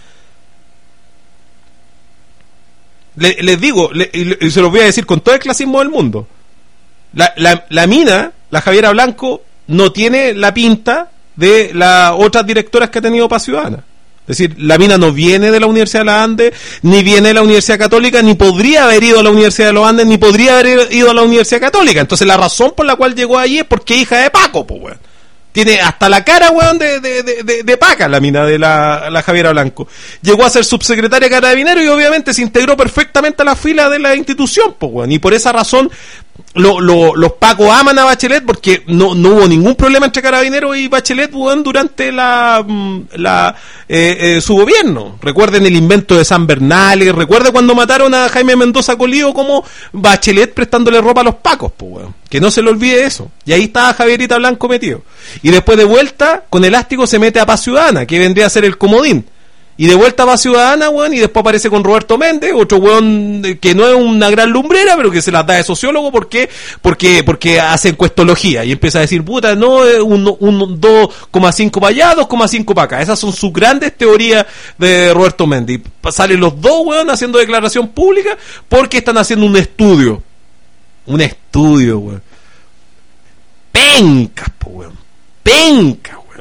Le, les digo, le, y se los voy a decir con todo el clasismo del mundo, la, la, la mina, la Javiera Blanco, no tiene la pinta de las otras directoras que ha tenido Paz Ciudadana. Es decir, la mina no viene de la Universidad de los Andes, ni viene de la Universidad Católica, ni podría haber ido a la Universidad de los Andes, ni podría haber ido a la Universidad Católica. Entonces la razón por la cual llegó allí es porque es hija de Paco, pues, weón. Tiene hasta la cara, weón, de, de, de, de, de paca la mina de la, la Javiera Blanco. Llegó a ser subsecretaria de Carabineros y obviamente se integró perfectamente a la fila de la institución, pues, weón. Y por esa razón lo, lo, los pacos aman a Bachelet porque no, no hubo ningún problema entre Carabineros y Bachelet, weón, durante la, la eh, eh, su gobierno. Recuerden el invento de San Bernal, recuerden cuando mataron a Jaime Mendoza Colío como Bachelet prestándole ropa a los pacos, pues, weón. Que no se le olvide eso. Y ahí estaba Javierita Blanco metido. Y después de vuelta, con elástico se mete a Paz Ciudadana, que vendría a ser el comodín. Y de vuelta a Paz Ciudadana, weón, y después aparece con Roberto Méndez, otro weón que no es una gran lumbrera, pero que se las da de sociólogo, ¿por qué? Porque, porque hace encuestología, y empieza a decir, puta, no, un, un dos coma cinco para allá, dos coma cinco para acá. Esas son sus grandes teorías de Roberto Méndez. Y salen los dos, weón, haciendo declaración pública, porque están haciendo un estudio. Un estudio, weón. Pencas, po, weón. Pencas, weón.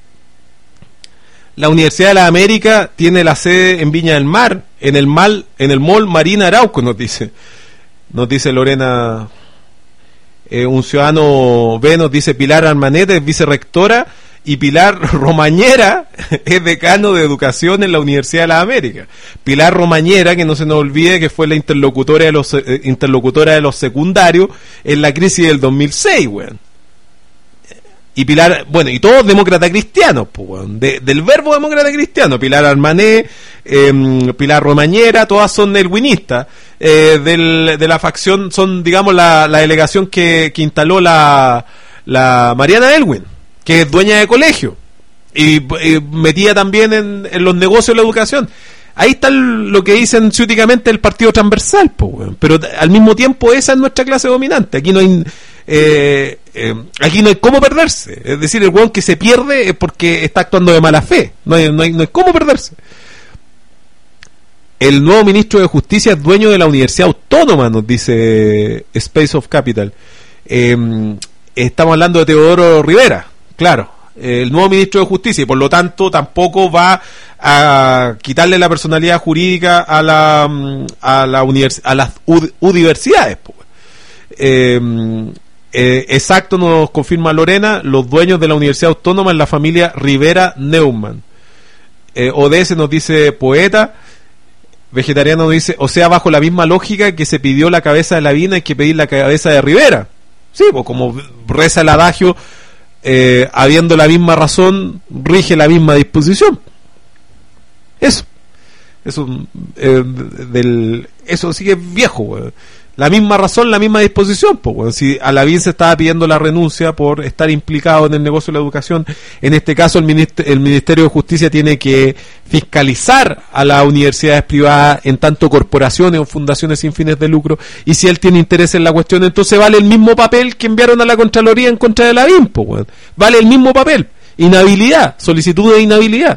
La Universidad de la América tiene la sede en Viña del Mar, en el mal, en el mall Marina Arauco, nos dice. Nos dice Lorena, eh, un ciudadano B, nos dice Pilar Armanete, es vicerrectora, y Pilar Romañera es decano de educación en la Universidad de la América. Pilar Romañera, que no se nos olvide que fue la interlocutora de los eh, interlocutora de los secundarios en la crisis del dos mil seis, weón. Y Pilar, bueno, y todos demócratas cristianos, pues, weón, de, del verbo demócrata cristiano, Pilar Armané, eh, Pilar Romañera, todas son elwinistas, eh, del, de la facción, son, digamos, la, la delegación que, que instaló la, la Mariana Elwin, que es dueña de colegio, y, y metía también en, en los negocios de la educación. Ahí está el, lo que dicen ciúticamente el partido transversal, pues, weón. Pero al mismo tiempo esa es nuestra clase dominante. Aquí no hay eh, eh, aquí no hay cómo perderse. Es decir, el weón que se pierde es porque está actuando de mala fe. No hay, no hay, no hay cómo perderse. El nuevo ministro de Justicia es dueño de la Universidad Autónoma, nos dice Space of Capital. Eh, estamos hablando de Teodoro Rivera, claro. El nuevo ministro de Justicia, y por lo tanto tampoco va a quitarle la personalidad jurídica a la a la univers, a las u, universidades, pues. Eh, eh, exacto, nos confirma Lorena, los dueños de la Universidad Autónoma es la familia Rivera Neumann. eh, O D S nos dice Poeta. Vegetariano nos dice, o sea, bajo la misma lógica que se pidió la cabeza de Lavín, hay que pedir la cabeza de Rivera. Sí, pues como reza el adagio, Eh, habiendo la misma razón, rige la misma disposición. Eso. Eso, eh, del, eso sí que es viejo, güey. La misma razón, la misma disposición, pues, bueno, si a Lavín se estaba pidiendo la renuncia por estar implicado en el negocio de la educación, en este caso el, minister, el Ministerio de Justicia tiene que fiscalizar a las universidades privadas en tanto corporaciones o fundaciones sin fines de lucro, y si él tiene interés en la cuestión, entonces vale el mismo papel que enviaron a la Contraloría en contra de Lavín, pues, bueno, vale el mismo papel, inhabilidad, solicitud de inhabilidad,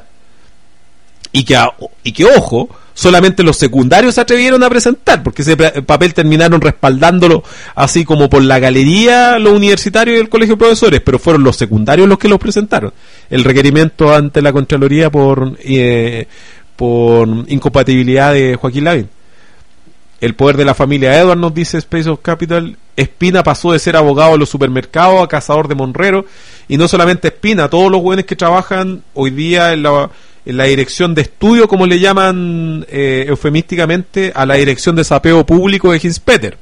y que, y que ojo, solamente los secundarios se atrevieron a presentar, porque ese papel terminaron respaldándolo así como por la galería, los universitarios y el colegio de profesores, pero fueron los secundarios los que lo presentaron, el requerimiento ante la Contraloría por eh, por incompatibilidad de Joaquín Lavín. El poder de la familia Edward, nos dice Space of Capital. Espina pasó de ser abogado de los supermercados a cazador de monreros, y no solamente Espina, todos los jóvenes que trabajan hoy día en la en la dirección de estudio, como le llaman eh, eufemísticamente, a la dirección de sapeo público de Hinspeter.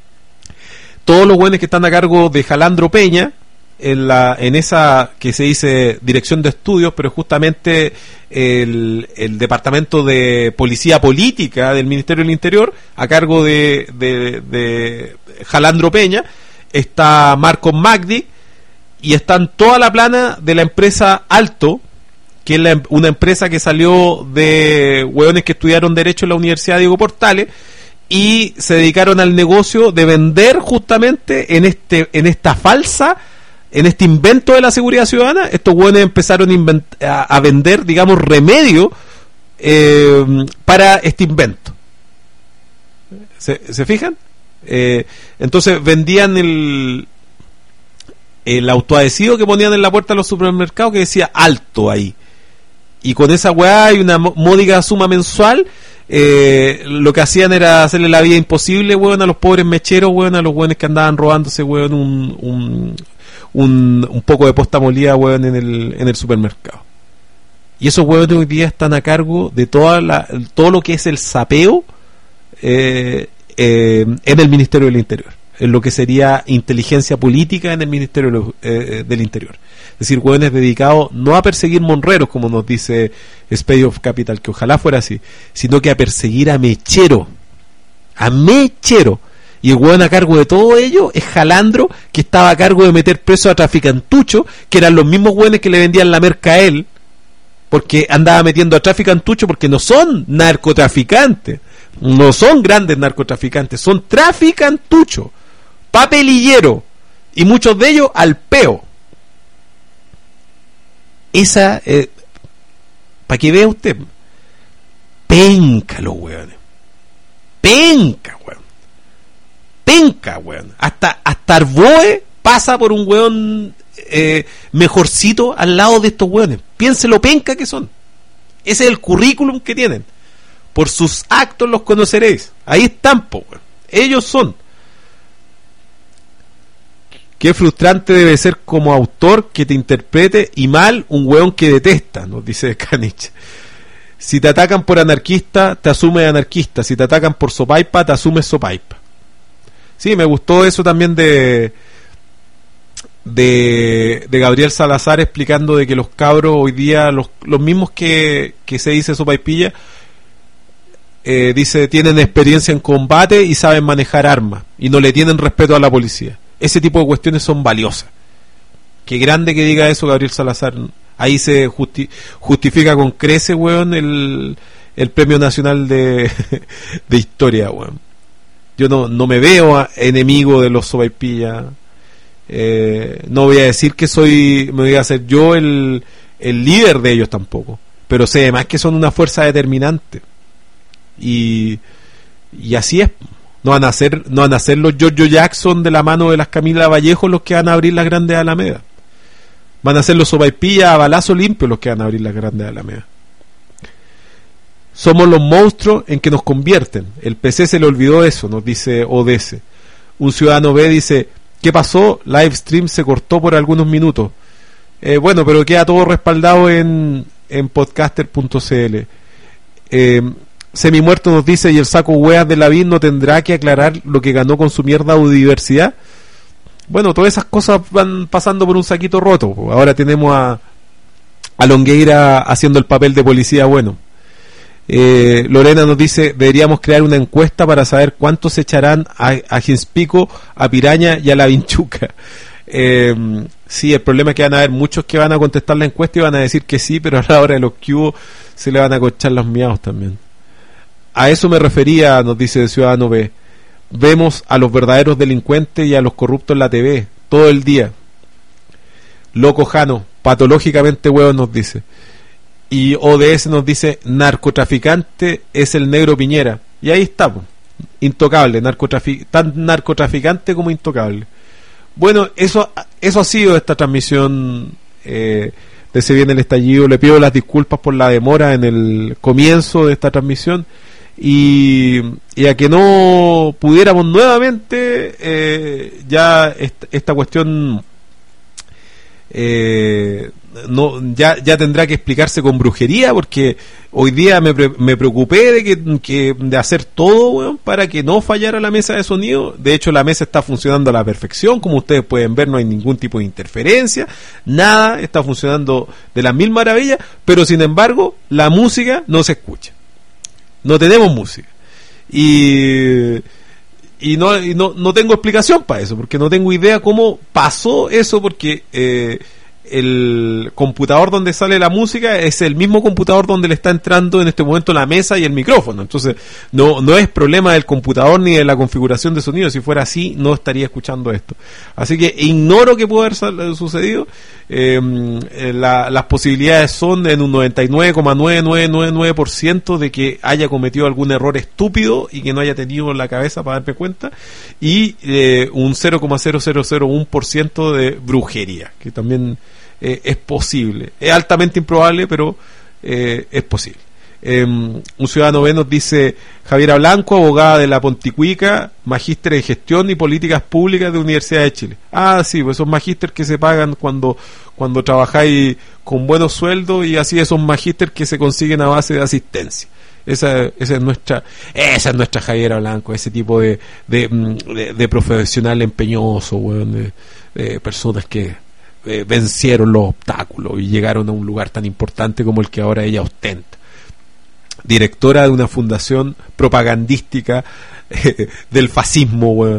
Todos los buenos que están a cargo de Jalandro Peña, en la en esa que se dice dirección de estudios, pero justamente el, el departamento de policía política del Ministerio del Interior, a cargo de, de, de Jalandro Peña, está Marcos Magdi, y están toda la plana de la empresa Alto, que es la, una empresa que salió de hueones que estudiaron Derecho en la Universidad Diego Portales y se dedicaron al negocio de vender justamente en este en esta falsa, en este invento de la seguridad ciudadana. Estos hueones empezaron a, invent- a, a vender, digamos, remedio eh, para este invento. ¿Se, ¿se fijan? Eh, entonces vendían el, el autoadhesivo que ponían en la puerta de los supermercados que decía Alto ahí. Y con esa weá y una módica suma mensual, eh, lo que hacían era hacerle la vida imposible, weón, a los pobres mecheros, weón, a los weones que andaban robándose, weón, un, un, un, un poco de posta molida, weón, en el, en el supermercado. Y esos weones hoy día están a cargo de toda la, todo lo que es el sapeo eh, eh, en el Ministerio del Interior, en lo que sería inteligencia política en el Ministerio eh, del Interior. Es decir, hueones dedicados no a perseguir monreros, como nos dice Space of Capital, que ojalá fuera así, sino que a perseguir a mechero, a mechero. Y el hueón a cargo de todo ello es Jalandro, que estaba a cargo de meter preso a traficantucho, que eran los mismos hueones que le vendían la merca a él, porque andaba metiendo a traficantucho, porque no son narcotraficantes, no son grandes narcotraficantes, son traficantucho, papelillero, y muchos de ellos al peo. Esa, eh, para que vea usted, penca los hueones, penca, hueón, penca, hueón, hasta, hasta Arboe pasa por un hueón eh, mejorcito al lado de estos hueones. Piense lo penca que son. Ese es el currículum que tienen. Por sus actos los conoceréis. Ahí están, po, hueón. Ellos son. Qué frustrante debe ser como autor que te interprete y mal un hueón que detesta, nos dice Canich. Si te atacan por anarquista, te asumes anarquista. Si te atacan por sopaipa, te asumes sopaipa. Sí, me gustó eso también de de, de Gabriel Salazar, explicando de que los cabros hoy día, los, los mismos que, que se dice sopaipilla, eh, dice, tienen experiencia en combate y saben manejar armas y no le tienen respeto a la policía. Ese tipo de cuestiones son valiosas. Qué grande que diga eso Gabriel Salazar. Ahí se justi- justifica con crece, weón, el, el Premio Nacional de, de Historia, weón. Yo no, no me veo a, enemigo de los sopaipillas. Eh, no voy a decir que soy, me voy a hacer yo el, el líder de ellos tampoco. Pero sé además que son una fuerza determinante. Y, y así es. No van a ser, no van a ser los Giorgio Jackson de la mano de las Camila Vallejo los que van a abrir las grandes alamedas. Van a ser los sopaipillas a balazo limpio los que van a abrir las grandes alamedas. Somos los monstruos en que nos convierten. El P C se le olvidó eso, nos dice O D S. Un ciudadano B dice, ¿qué pasó? Live stream se cortó por algunos minutos. Eh, bueno, pero queda todo respaldado en, en podcaster punto c l. Eh, Semimuerto nos dice, y el saco hueas de Lavín no tendrá que aclarar lo que ganó con su mierda audiodiversidad. Bueno, todas esas cosas van pasando por un saquito roto. Ahora tenemos a, a Longueira haciendo el papel de policía bueno. Eh, Lorena nos dice, deberíamos crear una encuesta para saber cuántos echarán a, a Genspico, a Piraña y a la Vinchuca. Eh, sí, el problema es que van a haber muchos que van a contestar la encuesta y van a decir que sí, pero a la hora de los que hubo se le van a cochar los miados también. A eso me refería, nos dice Ciudadano B. Vemos a los verdaderos delincuentes y a los corruptos en la T V todo el día. Loco Jano, patológicamente huevos, nos dice. Y O D S nos dice, narcotraficante es el negro Piñera. Y ahí está, pues, intocable, narcotrafic tan narcotraficante como intocable. Bueno, eso eso ha sido esta transmisión eh, de Se Viene el Estallido. Le pido las disculpas por la demora en el comienzo de esta transmisión. Y, y a que no pudiéramos nuevamente eh, ya esta, esta cuestión... Eh, no ya ya tendrá que explicarse con brujería, porque hoy día me, pre me preocupé de que, que de hacer todo, bueno, para que no fallara la mesa de sonido. De hecho, la mesa está funcionando a la perfección, como ustedes pueden ver, no hay ningún tipo de interferencia, nada, está funcionando de las mil maravillas, pero sin embargo la música no se escucha, no tenemos música y y no y no, no tengo explicación para eso, porque no tengo idea cómo pasó eso, porque eh, el computador donde sale la música es el mismo computador donde le está entrando en este momento la mesa y el micrófono. Entonces no no es problema del computador ni de la configuración de sonido. Si fuera así, no estaría escuchando esto. Así que ignoro qué pudo haber sucedido. Eh, la, las posibilidades son en un noventa y nueve coma nueve nueve nueve nueve por ciento de que haya cometido algún error estúpido y que no haya tenido la cabeza para darme cuenta, y eh, un cero coma cero cero cero uno por ciento de brujería, que también eh, es posible. Es altamente improbable, pero eh, es posible. Eh, un ciudadano B nos dice: Javiera Blanco, abogada de la Ponticuica, magíster en gestión y políticas públicas de Universidad de Chile. Ah, sí, pues esos magíster que se pagan cuando cuando trabajáis con buenos sueldos, y así esos magíster que se consiguen a base de asistencia. Esa, esa es nuestra esa es nuestra Javiera Blanco, ese tipo de de, de, de profesional empeñoso, bueno, de, de personas que eh, vencieron los obstáculos y llegaron a un lugar tan importante como el que ahora ella ostenta. Directora de una fundación propagandística eh, del fascismo, bueno.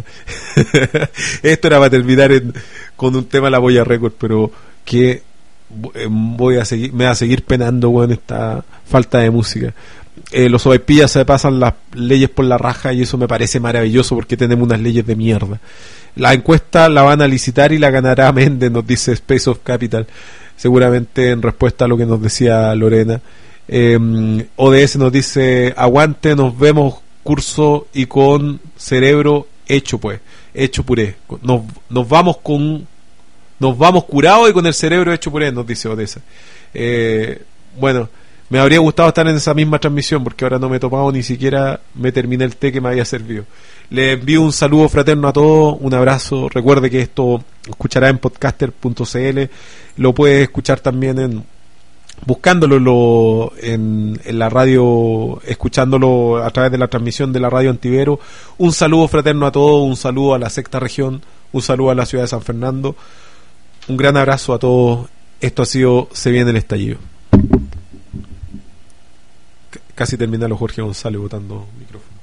Esto era para terminar en, con un tema de la Boya Record, pero que eh, voy a seguir, me va a seguir penando, bueno, esta falta de música. Eh, los sobaipillas se pasan las leyes por la raja, y eso me parece maravilloso, porque tenemos unas leyes de mierda. La encuesta la van a licitar y la ganará Méndez, nos dice Space of Capital, seguramente en respuesta a lo que nos decía Lorena. eh, O D S nos dice: aguante, nos vemos curso y con cerebro hecho, pues hecho puré, nos, nos vamos con nos vamos curados y con el cerebro hecho puré, nos dice O D S. eh, bueno, me habría gustado estar en esa misma transmisión, porque ahora no me he tomado, ni siquiera me terminé el té que me había servido. Le envío un saludo fraterno a todos, un abrazo. Recuerde que esto escuchará en podcaster punto c l, lo puede escuchar también en buscándolo lo, en, en la radio, escuchándolo a través de la transmisión de la radio Antivero. Un saludo fraterno a todos, un saludo a la sexta región, un saludo a la ciudad de San Fernando, un gran abrazo a todos. Esto ha sido Se Viene el Estallido. Casi termina lo Jorge González botando micrófono.